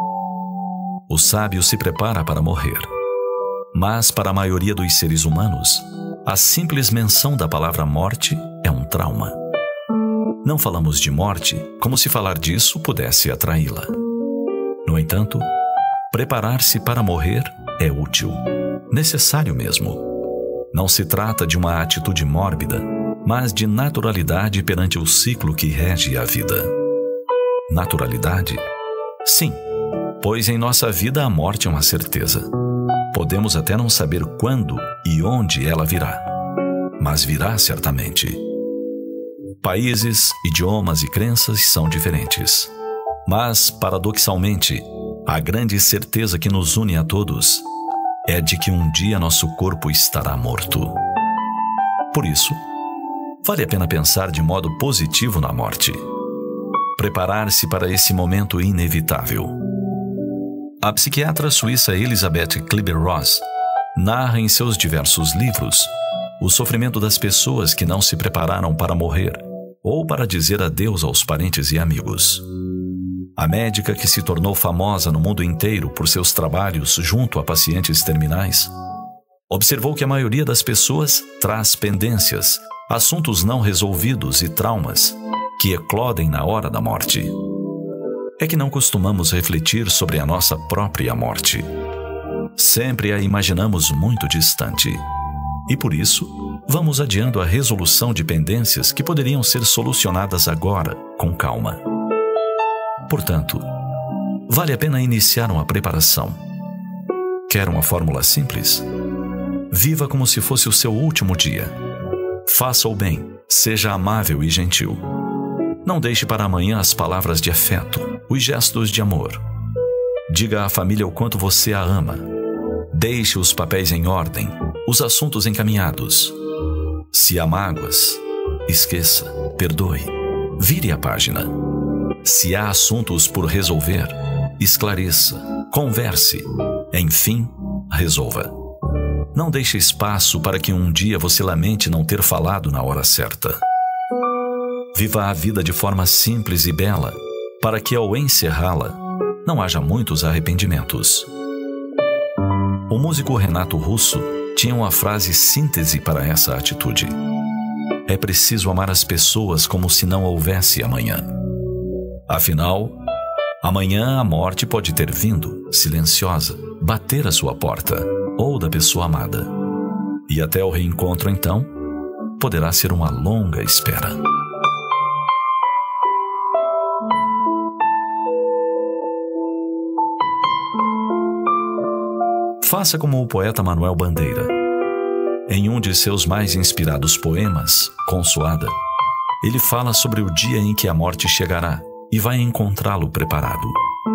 O sábio se prepara para morrer. Mas, para a maioria dos seres humanos, a simples menção da palavra morte é um trauma. Não falamos de morte como se falar disso pudesse atraí-la. No entanto, preparar-se para morrer é útil, necessário mesmo. Não se trata de uma atitude mórbida, mas de naturalidade perante o ciclo que rege a vida. Naturalidade? Sim, pois em nossa vida a morte é uma certeza. Podemos até não saber quando e onde ela virá, mas virá certamente. Países, idiomas e crenças são diferentes, mas, paradoxalmente, a grande certeza que nos une a todos é de que um dia nosso corpo estará morto. Por isso, vale a pena pensar de modo positivo na morte. Preparar-se para esse momento inevitável. A psiquiatra suíça Elisabeth Kübler-Ross narra em seus diversos livros o sofrimento das pessoas que não se prepararam para morrer ou para dizer adeus aos parentes e amigos. A médica que se tornou famosa no mundo inteiro por seus trabalhos junto a pacientes terminais, observou que a maioria das pessoas traz pendências, assuntos não resolvidos e traumas que eclodem na hora da morte. É que não costumamos refletir sobre a nossa própria morte. Sempre a imaginamos muito distante. E por isso, vamos adiando a resolução de pendências que poderiam ser solucionadas agora, com calma. Portanto, vale a pena iniciar uma preparação. Quer uma fórmula simples? Viva como se fosse o seu último dia. Faça o bem, seja amável e gentil. Não deixe para amanhã as palavras de afeto, os gestos de amor. Diga à família o quanto você a ama. Deixe os papéis em ordem, os assuntos encaminhados. Se há mágoas, esqueça, perdoe, vire a página. Se há assuntos por resolver, esclareça, converse, enfim, resolva. Não deixe espaço para que um dia você lamente não ter falado na hora certa. Viva a vida de forma simples e bela, para que ao encerrá-la, não haja muitos arrependimentos. O músico Renato Russo tinha uma frase síntese para essa atitude. É preciso amar as pessoas como se não houvesse amanhã. Afinal, amanhã a morte pode ter vindo, silenciosa, bater à sua porta, ou da pessoa amada. E até o reencontro, então, poderá ser uma longa espera. Faça como o poeta Manuel Bandeira. Em um de seus mais inspirados poemas, Consoada, ele fala sobre o dia em que a morte chegará e vai encontrá-lo preparado.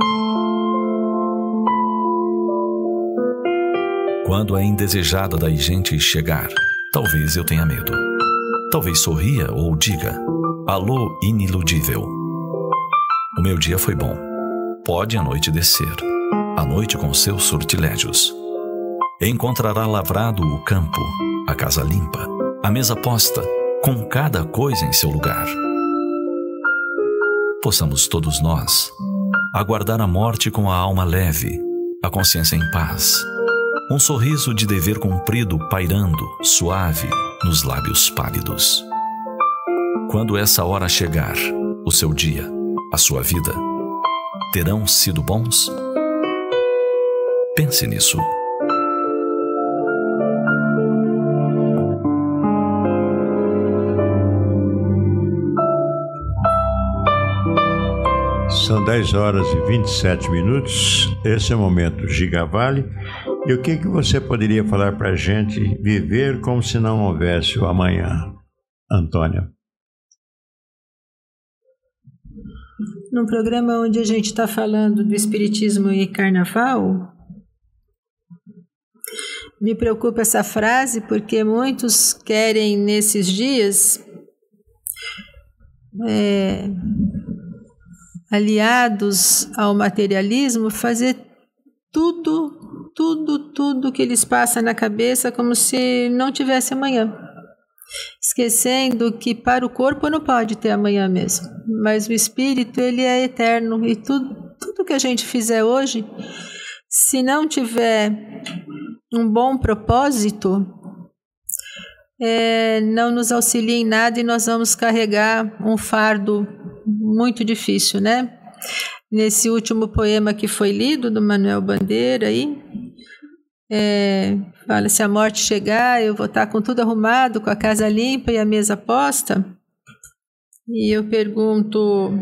Quando a indesejada da gente chegar, talvez eu tenha medo. Talvez sorria ou diga: alô, iniludível. O meu dia foi bom. Pode a noite descer, a noite com seus sortilégios. Encontrará lavrado o campo, a casa limpa, a mesa posta, com cada coisa em seu lugar. Possamos todos nós aguardar a morte com a alma leve, a consciência em paz, um sorriso de dever cumprido pairando, suave, nos lábios pálidos. Quando essa hora chegar, o seu dia, a sua vida, terão sido bons? Pense nisso. São 10 horas e 27 minutos. Esse é o momento Gigavale. E o que você poderia falar para a gente? Viver como se não houvesse o amanhã. Antônia. Num programa onde a gente está falando do espiritismo e carnaval, me preocupa essa frase porque muitos querem nesses dias aliados ao materialismo, fazer tudo que lhes passa na cabeça como se não tivesse amanhã. Esquecendo que para o corpo não pode ter amanhã mesmo, mas o espírito ele é eterno e tudo que a gente fizer hoje, se não tiver um bom propósito, não nos auxilia em nada e nós vamos carregar um fardo muito difícil, né? Nesse último poema que foi lido do Manuel Bandeira aí, fala, se a morte chegar, eu vou estar com tudo arrumado, com a casa limpa e a mesa posta. E eu pergunto,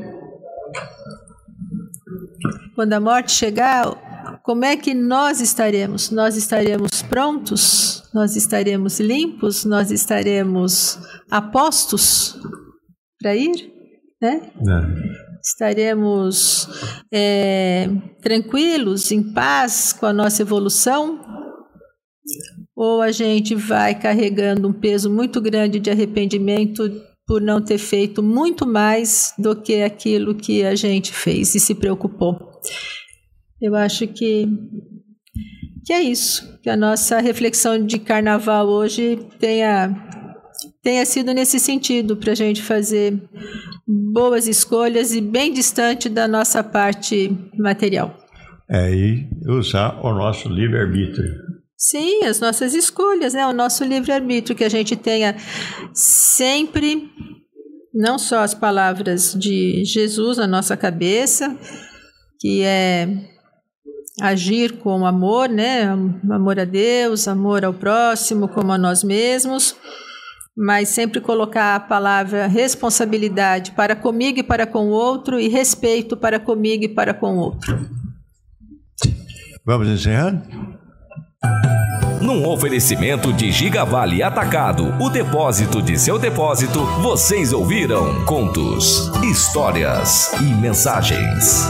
quando a morte chegar, como é que nós estaremos? Nós estaremos prontos? Nós estaremos limpos? Nós estaremos apostos para ir? Né? Estaremos tranquilos, em paz com a nossa evolução? Ou a gente vai carregando um peso muito grande de arrependimento por não ter feito muito mais do que aquilo que a gente fez e se preocupou? Eu acho que é isso, que a nossa reflexão de carnaval hoje tenha sido nesse sentido, para a gente fazer boas escolhas e bem distante da nossa parte material. E usar o nosso livre-arbítrio. Sim, as nossas escolhas, né? O nosso livre-arbítrio, que a gente tenha sempre, não só as palavras de Jesus na nossa cabeça, que é agir com amor, né? Amor a Deus, amor ao próximo, como a nós mesmos, mas sempre colocar a palavra responsabilidade para comigo e para com o outro e respeito para comigo e para com o outro. Vamos encerrar? Num oferecimento de Gigavale Atacado, o depósito de seu depósito, vocês ouviram contos, histórias e mensagens.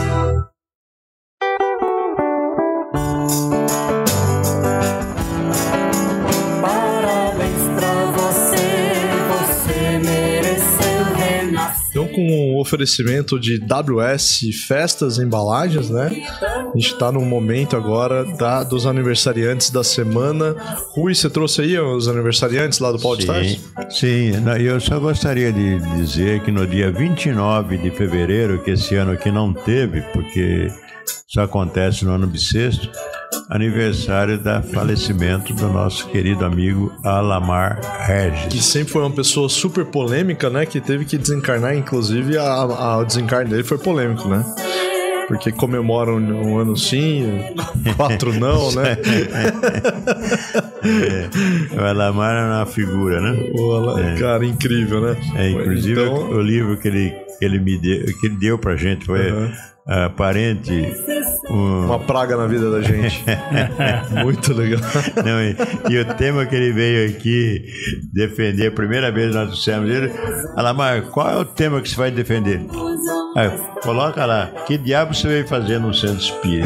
Então, com o oferecimento de WS Festas e Embalagens, né? A gente está no momento agora dos aniversariantes da semana. Rui, você trouxe aí os aniversariantes lá do Pau de Tarso? Sim, eu só gostaria de dizer que no dia 29 de fevereiro, que esse ano aqui não teve, porque isso acontece no ano bissexto, aniversário do falecimento do nosso querido amigo Alamar Regis. Que sempre foi uma pessoa super polêmica, né? Que teve que desencarnar, inclusive o desencarne dele foi polêmico, né? Porque comemoram um ano sim, 4 não, né? O Alamar é uma figura, né? Cara, incrível, né? Inclusive então, o livro que ele me deu, que ele deu pra gente foi Parente... Uma praga na vida da gente. Muito legal. Não, e o tema que ele veio aqui defender, a primeira vez nós dissemos ele, Alamar, qual é o tema que você vai defender? Coloca lá, que diabo você veio fazer no centro espírita?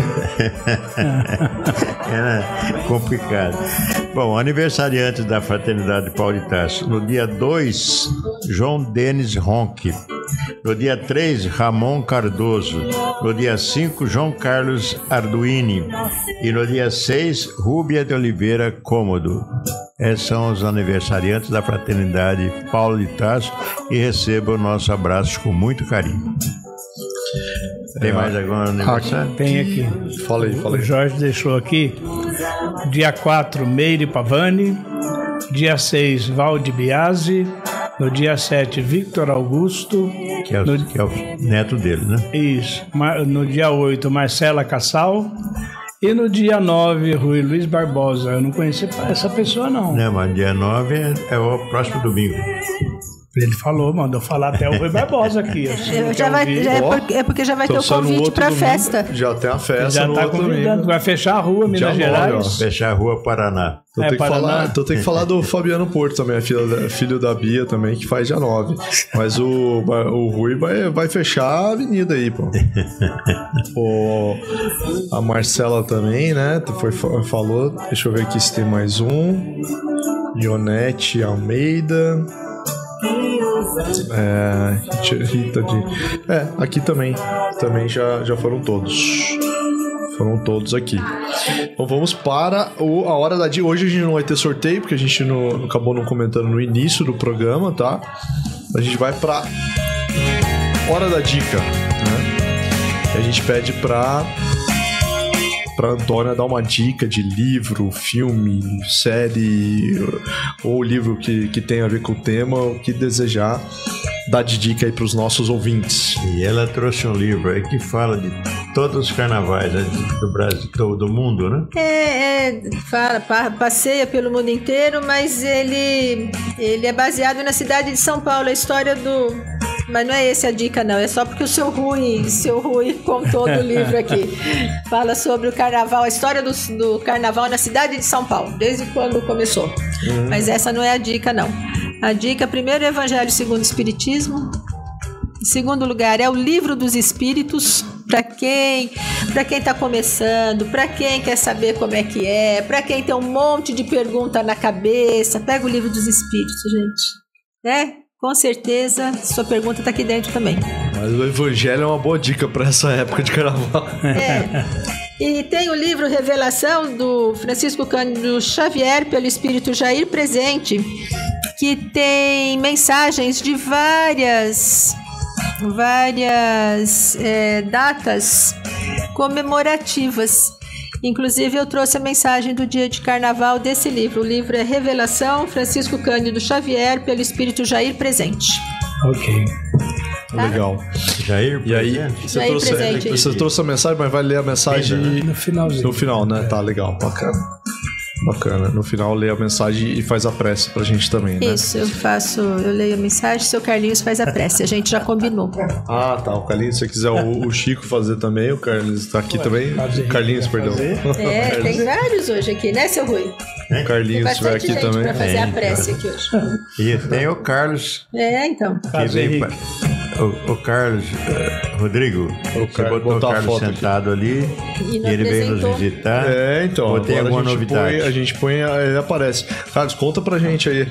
Era complicado. Bom, aniversariante da Fraternidade Pau de Tarso. No dia 2, João Denis Ronque. No dia 3, Ramon Cardoso. No dia 5, João Carlos Arduini. E no dia 6, Rúbia de Oliveira Cômodo. Esses são os aniversariantes da Fraternidade Paulo de Tarso e recebam o nosso abraço com muito carinho. Tem mais algum aniversário? Tem aqui. Fala aí. O Jorge deixou aqui. Dia 4, Meire Pavani. Dia 6, Valde Biasi. No dia 7, Victor Augusto. Que é o neto dele, né? Isso. No dia 8, Marcela Cassal. E no dia 9, Rui Luiz Barbosa. Eu não conheci essa pessoa, não. Não, mas dia 9 é o próximo domingo. Ele mandou falar até o Rui Barbosa aqui. Porque já vai ter o convite para a festa. Já tem a festa. Já está convidando. Vai fechar a rua, Minas Gerais. Fechar a rua Paraná. Então tem que falar do Fabiano Porto também, filho da Bia também, que faz dia 9. Mas o Rui vai fechar a avenida aí, pô. A Marcela também, né? Falou. Deixa eu ver aqui se tem mais um. Ionete Almeida. Rita aqui também já foram todos. Foram todos aqui. Então vamos para a hora da dica. Hoje a gente não vai ter sorteio, porque a gente acabou não comentando no início do programa, tá? A gente vai para hora da dica, né? E a gente pede para Antônia dar uma dica de livro, filme, série ou livro que tenha a ver com o tema, o que desejar, dar de dica aí para os nossos ouvintes. E ela trouxe um livro aí que fala de todos os carnavais, né, do Brasil, do mundo, né? Passeia pelo mundo inteiro, mas ele é baseado na cidade de São Paulo, a história do... Mas não é essa a dica, não. É só porque o seu Rui contou do livro aqui. Fala sobre o carnaval, a história do carnaval na cidade de São Paulo, desde quando começou. Mas essa não é a dica, não. A dica, primeiro, é o Evangelho segundo o Espiritismo. Em segundo lugar, é o Livro dos Espíritos. Para quem está começando, para quem quer saber como é que é, para quem tem um monte de pergunta na cabeça, pega o Livro dos Espíritos, gente. Né? Com certeza, sua pergunta está aqui dentro também. Mas o Evangelho é uma boa dica para essa época de carnaval. E tem o livro Revelação, do Francisco Cândido Xavier, pelo Espírito Jair Presente, que tem mensagens de várias datas comemorativas. Inclusive, eu trouxe a mensagem do dia de carnaval desse livro. O livro é Revelação, Francisco Cândido Xavier, pelo Espírito Jair Presente. Ok. Tá? Legal. Jair, e aí, você trouxe a mensagem, mas vai ler a mensagem no finalzinho. No final, né? Tá, legal. Bacana. No final, lê a mensagem e faz a prece pra gente também, né? Isso, eu leio a mensagem, seu Carlinhos faz a prece. A gente já combinou. Ah, tá. O Carlinhos, se você quiser o Chico fazer também, o Carlinhos tá aqui também. O Carlinhos, perdão. Tem vários hoje aqui, né, seu Rui? O Carlinhos estiver aqui também. Pra fazer a prece aqui hoje. E tem o Carlos. Então. Que vem o Carlos Rodrigo. Você botou o Carlos sentado ali e ele veio nos visitar. Então. Tem alguma novidade? A gente põe, ele aparece. Carlos, conta pra gente aí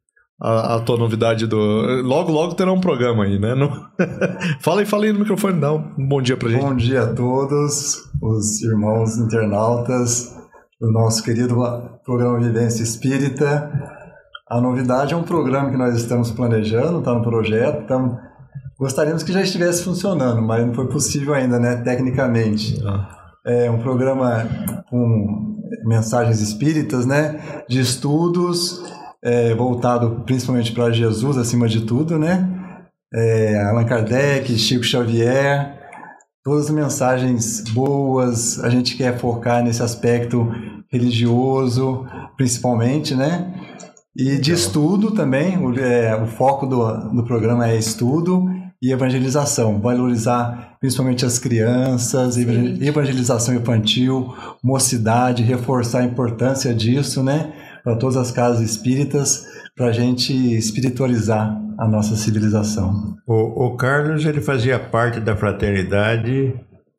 a tua novidade do... Logo terá um programa aí, né? Fala aí no microfone, dá um bom dia pra gente. Bom dia a todos os irmãos internautas do nosso querido programa Vivência Espírita. A novidade é um programa que nós estamos planejando, está no projeto, gostaríamos que já estivesse funcionando, mas não foi possível ainda, né, tecnicamente. É um programa com mensagens espíritas, né, de estudos, voltado principalmente para Jesus, acima de tudo, né, Allan Kardec, Chico Xavier, todas as mensagens boas. A gente quer focar nesse aspecto religioso, principalmente, né, e de estudo também. O foco do programa é estudo e evangelização, valorizar principalmente as crianças, evangelização infantil, mocidade, reforçar a importância disso, né, para todas as casas espíritas, para a gente espiritualizar a nossa civilização. O Carlos, ele fazia parte da Fraternidade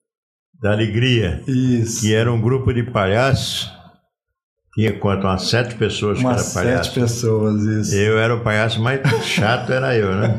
da Alegria. Isso. Que era um grupo de palhaços. Tinha quanto? Umas 7 pessoas que eram palhaços. 7 pessoas, isso. Eu era o palhaço mais chato, era eu, né?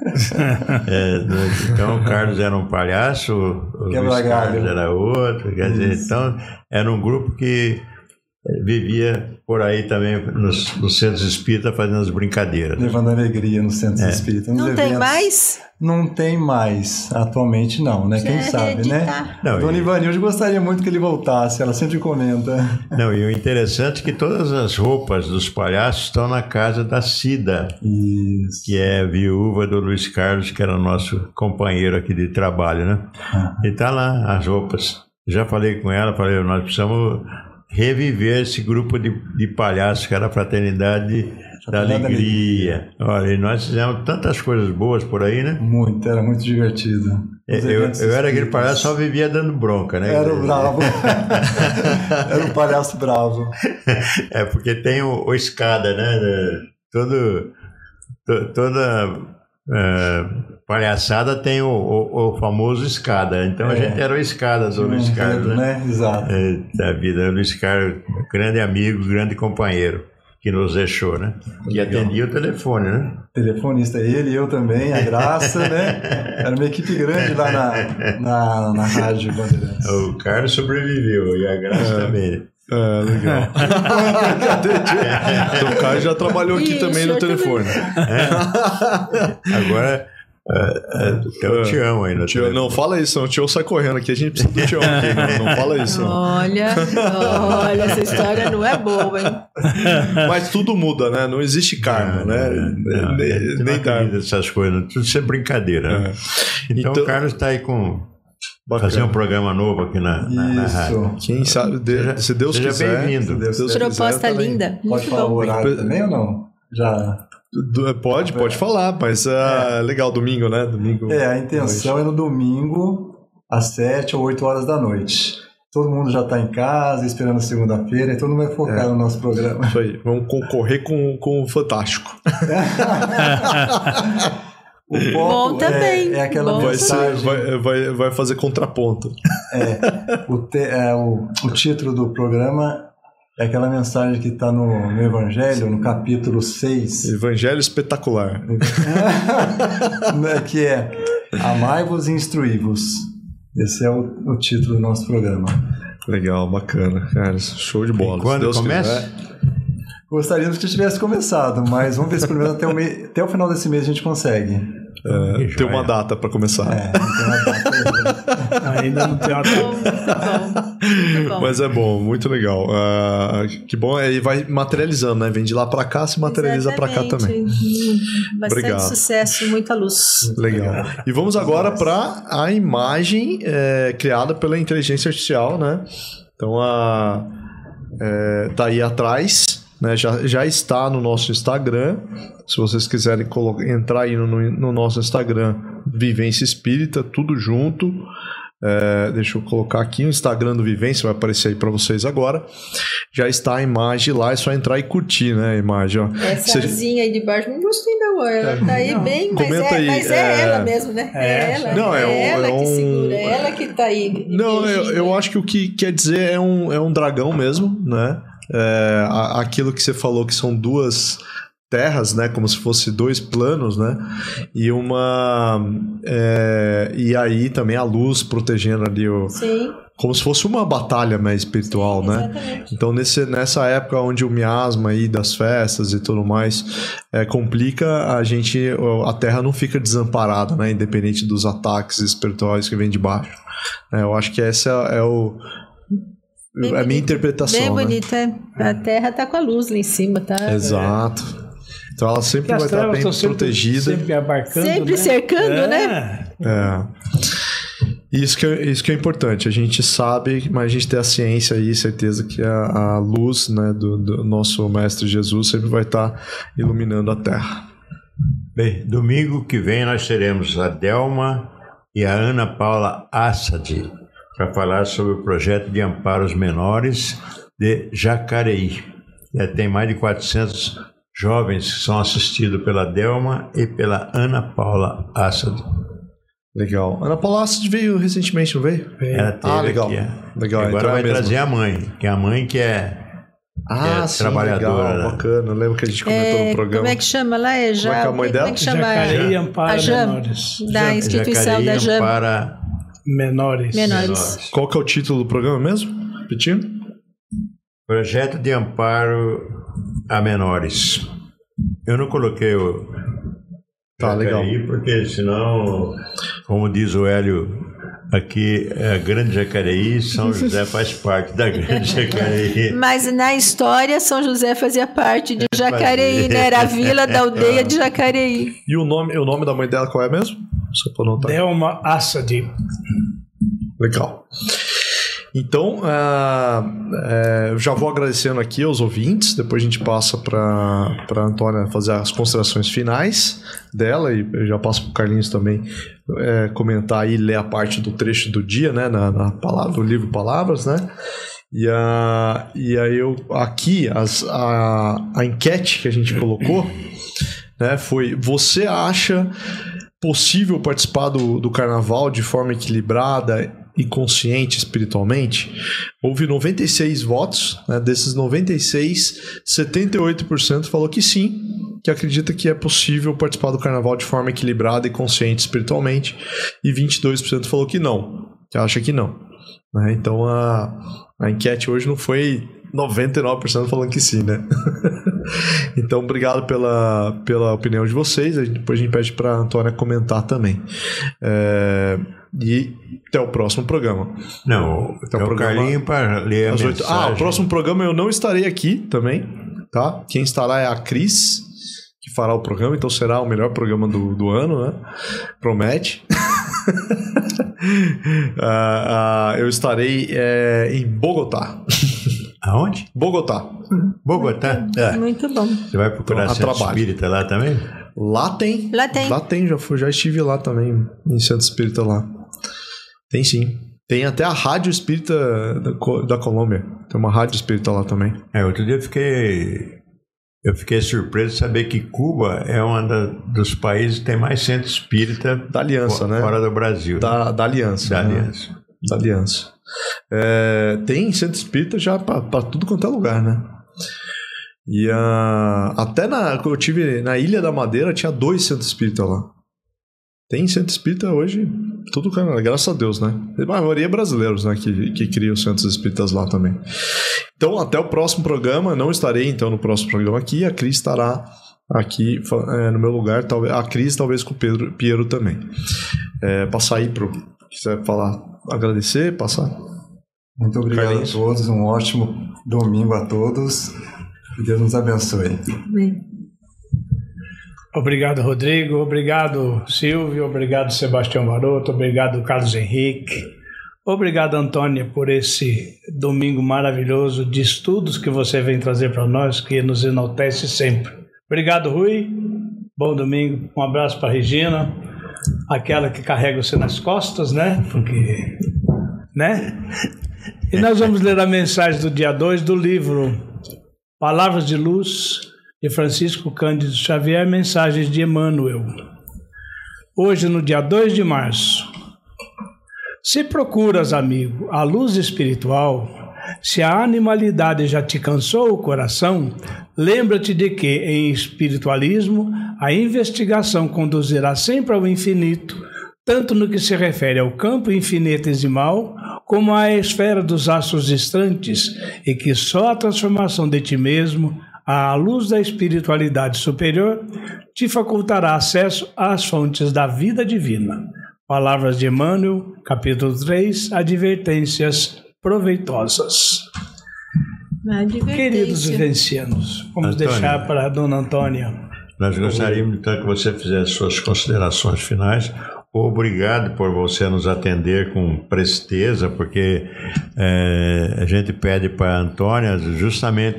Então o Carlos era um palhaço, o Luiz Carlos era outro. Quer dizer, então era um grupo que vivia por aí também nos centros espíritas fazendo as brincadeiras. Levando alegria nos centros espíritas. Não tem mais? Não tem mais, atualmente não, né? Quem sabe, né? Dona Ivanilde gostaria muito que ele voltasse, ela sempre comenta. Não, e o interessante é que todas as roupas dos palhaços estão na casa da Cida, isso, que é viúva do Luiz Carlos, que era o nosso companheiro aqui de trabalho, né? E tá lá as roupas. Já falei com ela, nós precisamos reviver esse grupo de palhaços que era a Fraternidade da Alegria. Olha, e nós fizemos tantas coisas boas por aí, né? Muito, era muito divertido. Eu era aquele palhaço, só vivia dando bronca, né? Era o bravo. Era um palhaço bravo. Porque tem o escada, né? Toda palhaçada tem o famoso escada. Então a gente era o escada do Luiz Carlos, né? Exato. Da vida. O Luiz Carlos, grande amigo, grande companheiro. que nos deixou, né? E atendia o telefone, né? Telefonista, ele e eu também, a Graça, né? Era uma equipe grande lá na Rádio Bandeirantes. O Carlos sobreviveu e a Graça também. Legal. Então, o Carlos já trabalhou aqui também no telefone. Agora... eu te amo aí no Tião, não fala isso, não. O Tião sai correndo aqui. A gente precisa do Tião aqui. Não fala isso. Não. Olha, essa história não é boa, hein? Mas tudo muda, né? Não existe karma, né? Nem karma. Essas coisas, tudo isso é brincadeira. Né? Então o Carlos está aí com... fazer um programa novo aqui na rádio. Quem sabe, se Deus quiser. Seja bem-vindo. Proposta linda. Pode falar o horário também ou não? Já... Pode falar, mas legal, domingo, né? Domingo. A intenção é no domingo, às 7 ou 8 horas da noite. Todo mundo já está em casa, esperando segunda-feira, e todo mundo vai focar no nosso programa. Isso aí, vamos concorrer com o Fantástico. O foco bom também. É aquela mensagem... Vai fazer contraponto. O título do programa... é aquela mensagem que está no Evangelho, no capítulo 6. Evangelho espetacular. Que é Amai-vos e instruí-vos. Esse é o título do nosso programa. Legal, bacana. Cara, show de bola. E quando Deus começa? Quiser. Gostaríamos que tivesse começado, mas vamos ver se pelo menos até o final desse mês a gente consegue. Tem uma data para começar. Não tem uma data. Ainda não tem uma data. Muito bom. Mas é bom, muito legal. Que bom, e vai materializando, né? Vem de lá para cá, se materializa para cá também. Bastante Obrigado. Sucesso, muita luz. Legal. E vamos agora para a imagem criada pela inteligência artificial, né? Então, tá aí atrás, né? Já está no nosso Instagram. Se vocês quiserem entrar aí no nosso Instagram, Vivência Espírita, tudo junto. Deixa eu colocar aqui o Instagram do Vivência, vai aparecer aí para vocês agora. Já está a imagem lá, é só entrar e curtir, né, a imagem. Ó. Essa asinha aí de baixo, não gostei não, ela tá aí bem, mas é ela mesmo, né? É ela que segura, é ela que tá aí. Não, eu acho que o que quer dizer é um dragão mesmo, né? Aquilo que você falou que são duas terras, né, como se fosse dois planos, né, e e aí também a luz protegendo ali Sim. como se fosse uma batalha mais espiritual. Sim, né? Exatamente. Então nessa época onde o miasma aí das festas e tudo mais complica, a Terra não fica desamparada, né, independente dos ataques espirituais que vêm de baixo. Eu acho que essa é a minha interpretação. Bem né? bonita. A Terra tá com a luz lá em cima, tá? Exato. Então ela sempre vai estar bem protegida. Sempre abarcando, sempre cercando, né? Isso que é importante. A gente sabe, mas a gente tem a ciência e certeza que a luz, né, do nosso Mestre Jesus sempre vai estar iluminando a Terra. Bem, domingo que vem nós teremos a Delma e a Ana Paula Assad para falar sobre o projeto de amparo aos menores de Jacareí. Tem mais de 400 jovens que são assistidos pela Delma e pela Ana Paula Assad. Legal. Ana Paula Assad veio recentemente, não veio? Ela teve legal. Aqui, legal. Agora então vai trazer a mãe, que é a mãe que é sim, trabalhadora. Legal, bacana. Eu lembro que a gente comentou no programa. Como é que chama lá? Como é que é a mãe dela? Como é que chama? Jacareí Ampara a JAM, Menores. da instituição Jacareí da JAM. Ampara Menores. Qual que é o título do programa mesmo? Repetindo? Projeto de amparo a menores. Eu não coloquei o Jacareí, legal. porque senão, como diz o Hélio, aqui a Grande Jacareí, São José faz parte da Grande Jacareí. Mas na história, São José fazia parte de Jacareí, né? Era a vila da aldeia de Jacareí. E o nome da mãe dela qual é mesmo? Só para notar. Delma Assad. Legal. Então, eu já vou agradecendo aqui aos ouvintes, depois a gente passa para a Antônia fazer as considerações finais dela, e eu já passo para o Carlinhos também comentar e ler a parte do trecho do dia, né, na palavra, do livro Palavras, né? E aí aqui a enquete que a gente colocou, né, foi: você acha possível participar do carnaval de forma equilibrada e consciente espiritualmente? Houve 96 votos, né? Desses 96, 78% falou que sim, que acredita que é possível participar do carnaval de forma equilibrada e consciente espiritualmente, e 22% falou que não, que acha que não, né? Então a enquete hoje não foi 99% falando que sim, né? Então, obrigado pela opinião de vocês. Depois a gente pede para a Antônia comentar também. E até o próximo programa. Não, até o Carlinho para ler a mensagem. O próximo programa eu não estarei aqui também, tá? Quem estará é a Cris, que fará o programa, então será o melhor programa do ano, né? Promete. Eu estarei em Bogotá. Aonde? Bogotá. Bogotá? Muito bom. Você vai procurar Centro Espírita lá também? Lá tem. Já estive lá também, em Centro Espírita lá. Tem sim. Tem até a Rádio Espírita da Colômbia. Tem uma Rádio Espírita lá também. Outro dia eu fiquei surpreso de saber que Cuba é um dos países que tem mais centro espírita da Aliança, né? Fora do Brasil. Da Aliança. Da né? Aliança. Da Aliança. Tem centro espírita já para tudo quanto é lugar, né? E até eu tive na Ilha da Madeira, tinha 2 centros espírita lá. Tem centro espírita hoje, tudo, graças a Deus, né? A maioria é brasileiros, né, que criam centros espíritas lá também. Então, até o próximo programa. Não estarei, então, no próximo programa aqui. A Cris estará aqui no meu lugar. A Cris, talvez, com o Piero também. Passar aí pro... Quiser falar, agradecer, passar. Muito obrigado Carlinhos. A todos. Um ótimo domingo a todos. Que Deus nos abençoe. Amém. Obrigado, Rodrigo. Obrigado, Silvio. Obrigado, Sebastião Varoto. Obrigado, Carlos Henrique. Obrigado, Antônia, por esse domingo maravilhoso de estudos que você vem trazer para nós, que nos enaltece sempre. Obrigado, Rui. Bom domingo. Um abraço para Regina, aquela que carrega você nas costas, né? Porque, né? E nós vamos ler a mensagem do dia 2 do livro Palavras de Luz, de Francisco Cândido Xavier, Mensagens de Emmanuel. Hoje, no dia 2 de março. Se procuras, amigo, a luz espiritual, se a animalidade já te cansou o coração, lembra-te de que, em espiritualismo, a investigação conduzirá sempre ao infinito, tanto no que se refere ao campo infinitesimal, como à esfera dos astros distantes, e que só a transformação de ti mesmo, à luz da espiritualidade superior, te facultará acesso às fontes da vida divina. Palavras de Emmanuel, capítulo 3, Advertências proveitosas. Queridos vivencianos, vamos Antônia, deixar para a dona Antônia. Nós gostaríamos então que você fizesse suas considerações finais. Obrigado por você nos atender com presteza, porque a gente pede para a Antônia justamente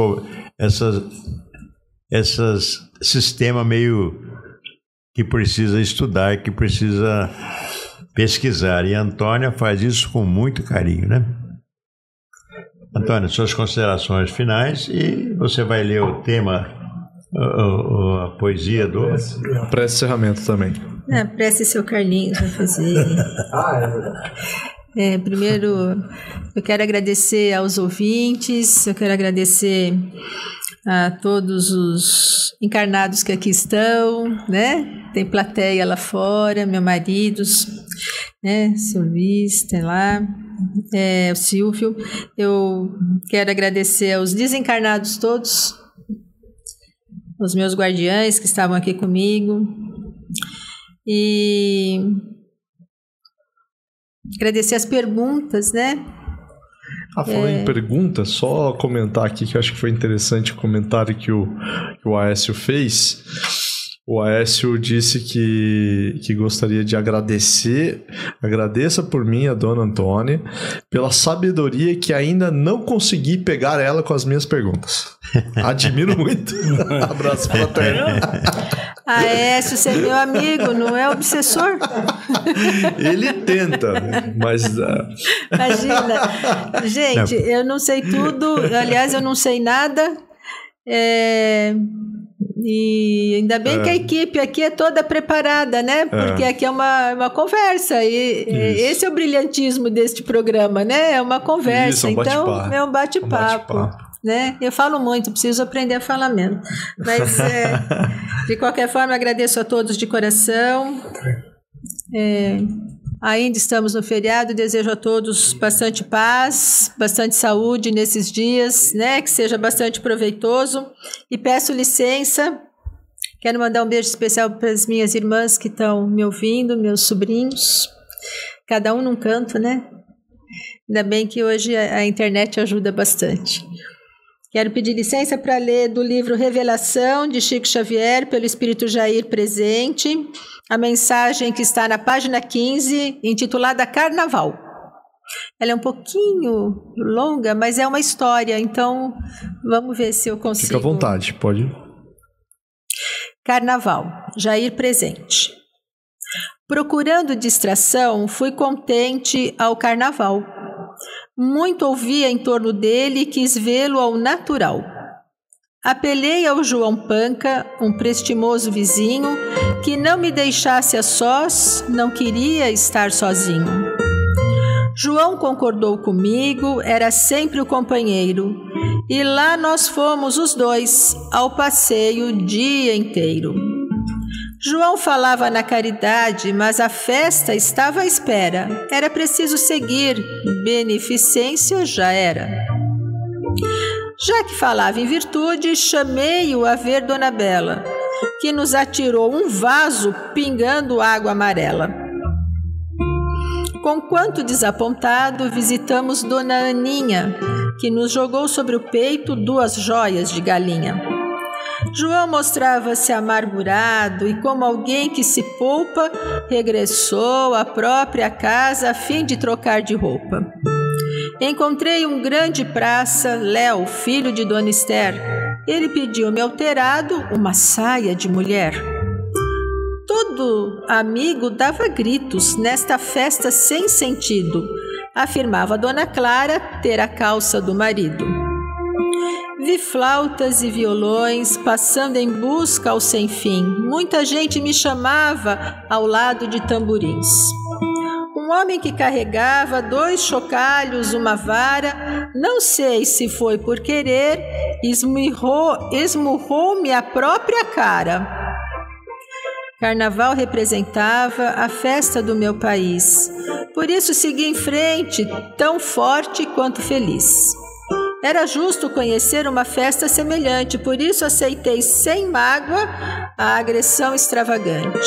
esses sistema meio que precisa estudar, que precisa pesquisar. E a Antônia faz isso com muito carinho, né? Antônia, suas considerações finais, e você vai ler o tema, a poesia do... Prece encerramento também. Prece seu Carlinhos vai fazer. É verdade. Primeiro, eu quero agradecer aos ouvintes, eu quero agradecer a todos os encarnados que aqui estão, né? Tem plateia lá fora, meu marido, né? Seu Luiz, tem lá, o Silvio. Eu quero agradecer aos desencarnados todos, os meus guardiães que estavam aqui comigo, e agradecer as perguntas, né? Falando em perguntas, só comentar aqui que eu acho que foi interessante o comentário que o Aécio fez. O Aécio disse que gostaria de agradecer, agradeça por mim a dona Antônia, pela sabedoria que ainda não consegui pegar ela com as minhas perguntas. Admiro muito. Abraço fraterno. Aécio, você é meu amigo, não é obsessor? Ele tenta, mas... Imagina. Gente, eu não sei tudo, aliás, eu não sei nada. E ainda bem que a equipe aqui é toda preparada, né? Porque aqui é uma conversa. E esse é o brilhantismo deste programa, né? É uma conversa. Isso, um então, bate-papo. é um bate-papo. Né? Eu falo muito, preciso aprender a falar menos. Mas, de qualquer forma, agradeço a todos de coração. Ainda estamos no feriado, desejo a todos bastante paz, bastante saúde nesses dias, né? Que seja bastante proveitoso. E peço licença, quero mandar um beijo especial para as minhas irmãs que estão me ouvindo, meus sobrinhos, cada um num canto, né? Ainda bem que hoje a internet ajuda bastante. Quero pedir licença para ler do livro Revelação, de Chico Xavier, pelo Espírito Jair presente, a mensagem que está na página 15, intitulada Carnaval. Ela é um pouquinho longa, mas é uma história, então vamos ver se eu consigo. Fica à vontade, pode. Carnaval, Jair presente. Procurando distração, fui contente ao carnaval. Muito ouvia em torno dele e quis vê-lo ao natural. Apelei ao João Panca, um prestimoso vizinho, que não me deixasse a sós, não queria estar sozinho. João concordou comigo, era sempre o companheiro, e lá nós fomos os dois, ao passeio o dia inteiro. João falava na caridade, mas a festa estava à espera. Era preciso seguir, beneficência já era. Já que falava em virtude, chamei-o a ver Dona Bela, que nos atirou um vaso pingando água amarela. Conquanto desapontado, visitamos Dona Aninha, que nos jogou sobre o peito 2 joias de galinha. João mostrava-se amargurado e, como alguém que se poupa, regressou à própria casa a fim de trocar de roupa. Encontrei um grande praça, Léo, filho de Dona Esther. Ele pediu-me alterado uma saia de mulher. Todo amigo dava gritos nesta festa sem sentido. Afirmava Dona Clara ter a calça do marido. Vi flautas e violões passando em busca ao sem fim. Muita gente me chamava ao lado de tamborins. Um homem que carregava 2 chocalhos, uma vara, não sei se foi por querer, esmurrou-me a própria cara. Carnaval representava a festa do meu país. Por isso segui em frente, tão forte quanto feliz. Era justo conhecer uma festa semelhante, por isso aceitei sem mágoa a agressão extravagante.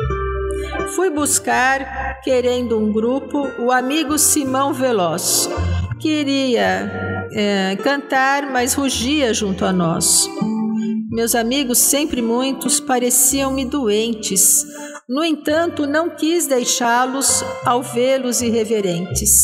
Fui buscar, querendo um grupo, o amigo Simão Veloz. Queria cantar, mas rugia junto a nós. Meus amigos, sempre muitos, pareciam-me doentes. No entanto, não quis deixá-los ao vê-los irreverentes.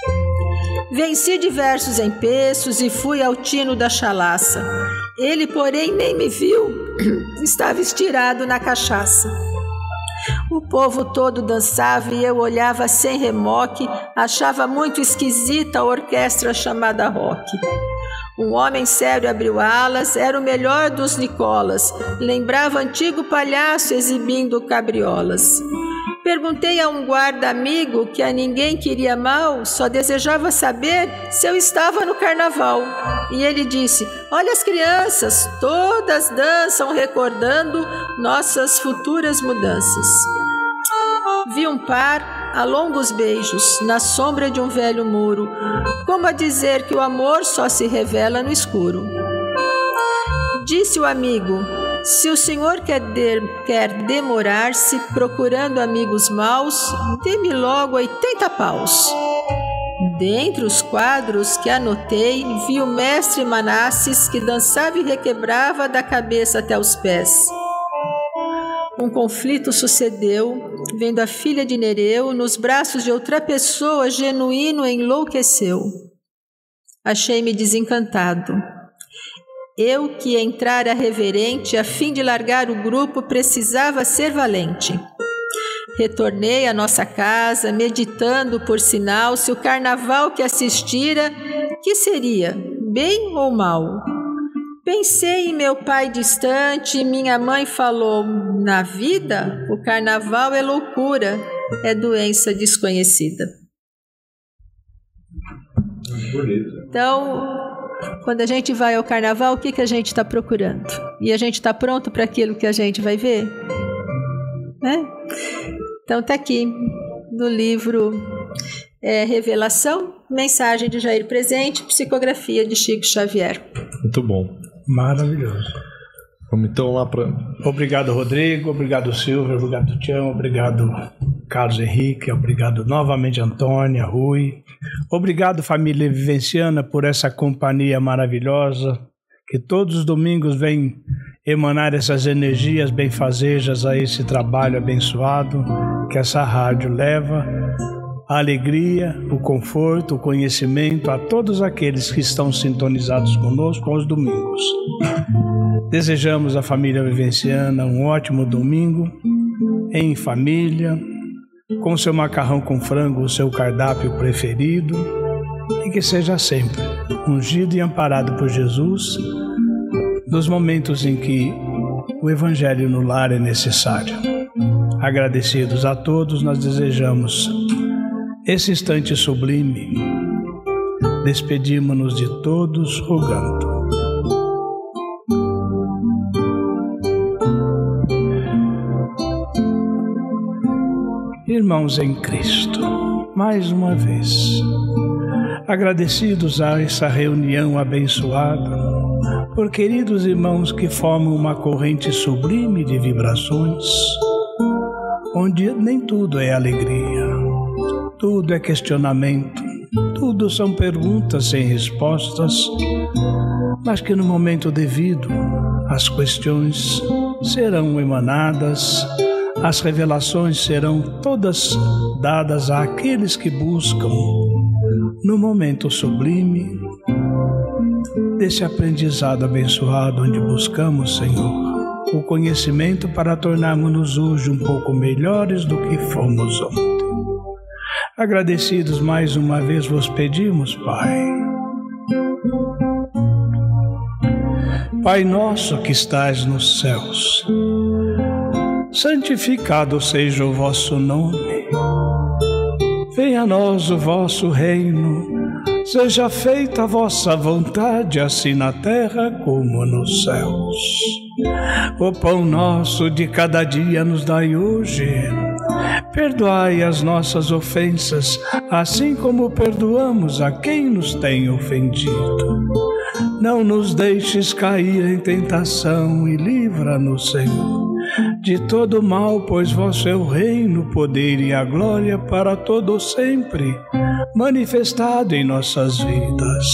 Venci diversos empeços e fui ao tino da chalaça. Ele, porém, nem me viu, estava estirado na cachaça. O povo todo dançava e eu olhava sem remoque, achava muito esquisita a orquestra chamada rock. Um homem sério abriu alas, era o melhor dos Nicolas, lembrava antigo palhaço exibindo cabriolas. Perguntei a um guarda amigo que a ninguém queria mal, só desejava saber se eu estava no carnaval. E ele disse: olha as crianças, todas dançam recordando nossas futuras mudanças. Vi um par a longos beijos na sombra de um velho muro, como a dizer que o amor só se revela no escuro. Disse o amigo: se o senhor quer demorar-se procurando amigos maus, dê-me logo 80 paus. Dentre os quadros que anotei, vi o mestre Manasses, que dançava e requebrava da cabeça até os pés. Um conflito sucedeu, vendo a filha de Nereu nos braços de outra pessoa, genuíno enlouqueceu. Achei-me desencantado. Eu, que entrara reverente, a fim de largar o grupo, precisava ser valente. Retornei à nossa casa, meditando, por sinal, se o carnaval que assistira, que seria, bem ou mal? Pensei em meu pai distante, minha mãe falou, na vida, o carnaval é loucura, é doença desconhecida. Então, quando a gente vai ao carnaval, o que a gente está procurando? E a gente está pronto para aquilo que a gente vai ver? Né? Então está aqui no livro Revelação, mensagem de Jair Presente, psicografia de Chico Xavier. Muito bom. Maravilhoso. Vamos então lá para... Obrigado, Rodrigo. Obrigado, Silvio. Obrigado, Tião. Obrigado, Carlos Henrique. Obrigado novamente, Antônia, Rui. Obrigado, família vivenciana, por essa companhia maravilhosa que todos os domingos vem emanar essas energias benfazejas a esse trabalho abençoado que essa rádio leva. A alegria, o conforto, o conhecimento a todos aqueles que estão sintonizados conosco aos domingos. Desejamos à família vivenciana um ótimo domingo, em família, com seu macarrão com frango, o seu cardápio preferido, e que seja sempre ungido e amparado por Jesus, nos momentos em que o Evangelho no lar é necessário. Agradecidos a todos, nós desejamos esse instante sublime. Despedimos-nos de todos rogando. Irmãos em Cristo, mais uma vez, agradecidos a essa reunião abençoada, por queridos irmãos que formam uma corrente sublime de vibrações, onde nem tudo é alegria, tudo é questionamento, tudo são perguntas sem respostas, mas que no momento devido as questões serão emanadas, as revelações serão todas dadas àqueles que buscam no momento sublime desse aprendizado abençoado onde buscamos, Senhor, o conhecimento para tornarmos-nos hoje um pouco melhores do que fomos ontem. Agradecidos mais uma vez vos pedimos, Pai. Pai nosso que estais nos céus, santificado seja o vosso nome. Venha a nós o vosso reino. Seja feita a vossa vontade, assim na terra como nos céus. O pão nosso de cada dia nos dai hoje. Perdoai as nossas ofensas, assim como perdoamos a quem nos tem ofendido. Não nos deixes cair em tentação e livra-nos, Senhor, de todo mal, pois vosso é o reino, o poder e a glória para todo sempre, manifestado em nossas vidas.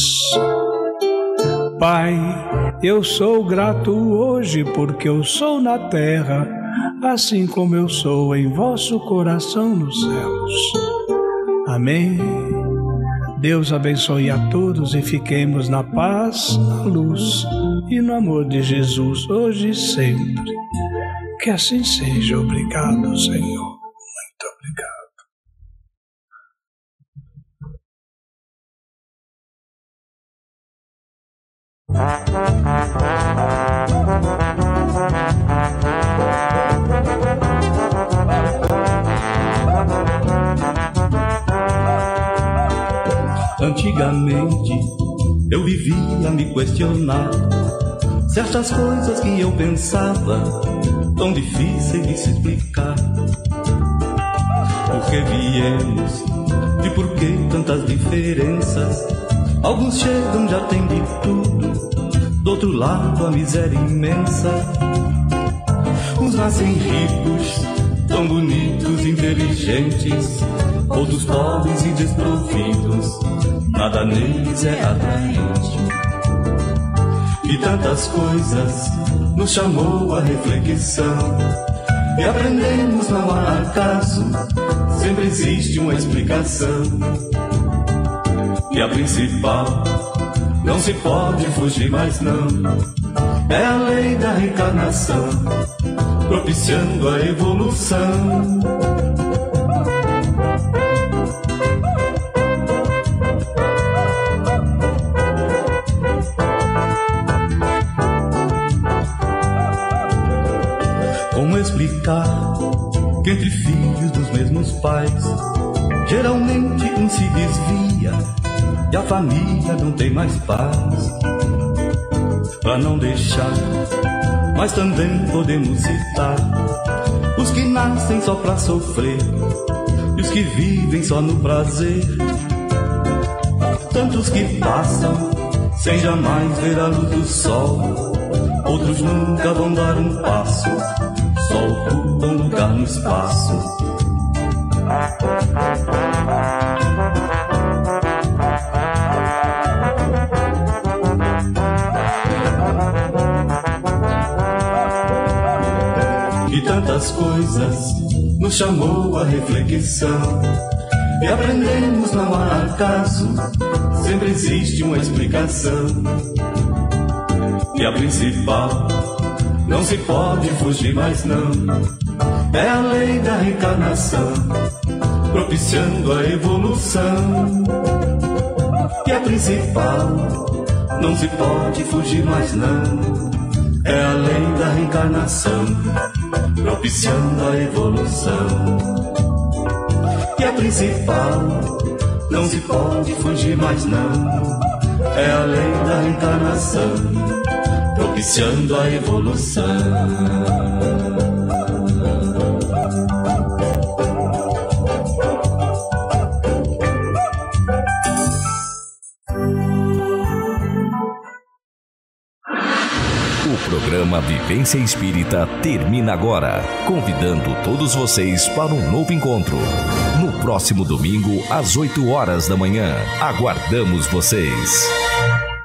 Pai, eu sou grato hoje porque eu sou na terra, assim como eu sou em vosso coração nos céus. Amém. Deus abençoe a todos e fiquemos na paz, na luz e no amor de Jesus, hoje e sempre. Que assim seja. Obrigado, Senhor. Muito obrigado. Antigamente eu vivia a me questionar certas coisas que eu pensava tão difíceis de se explicar. Por que viemos e por que tantas diferenças? Alguns chegam, já tem de tudo, do outro lado a miséria imensa. Uns nascem ricos, tão bonitos, inteligentes, outros pobres e desprovidos, nada neles é atraente. E tantas coisas nos chamou a reflexão, e aprendemos não há acaso, sempre existe uma explicação. E a principal, não se pode fugir mais não, é a lei da reencarnação, propiciando a evolução. explicar que entre filhos dos mesmos pais, geralmente um se desvia e a família não tem mais paz. Pra não deixar, mas também podemos citar os que nascem só pra sofrer e os que vivem só no prazer. Tantos que passam sem jamais ver a luz do sol, outros nunca vão dar um passo, só ocupam lugar no espaço. E tantas coisas nos chamou a reflexão, e aprendemos não há acaso, sempre existe uma explicação. E a principal, não se pode fugir mais não, é a lei da reencarnação, propiciando a evolução. E a principal, não se pode fugir mais não, é a lei da reencarnação, propiciando a evolução. E a principal, não se pode fugir mais não, é a lei da reencarnação, propiciando a evolução. O programa Vivência Espírita termina agora, convidando todos vocês para um novo encontro. No próximo domingo, às 8 horas da manhã. Aguardamos vocês.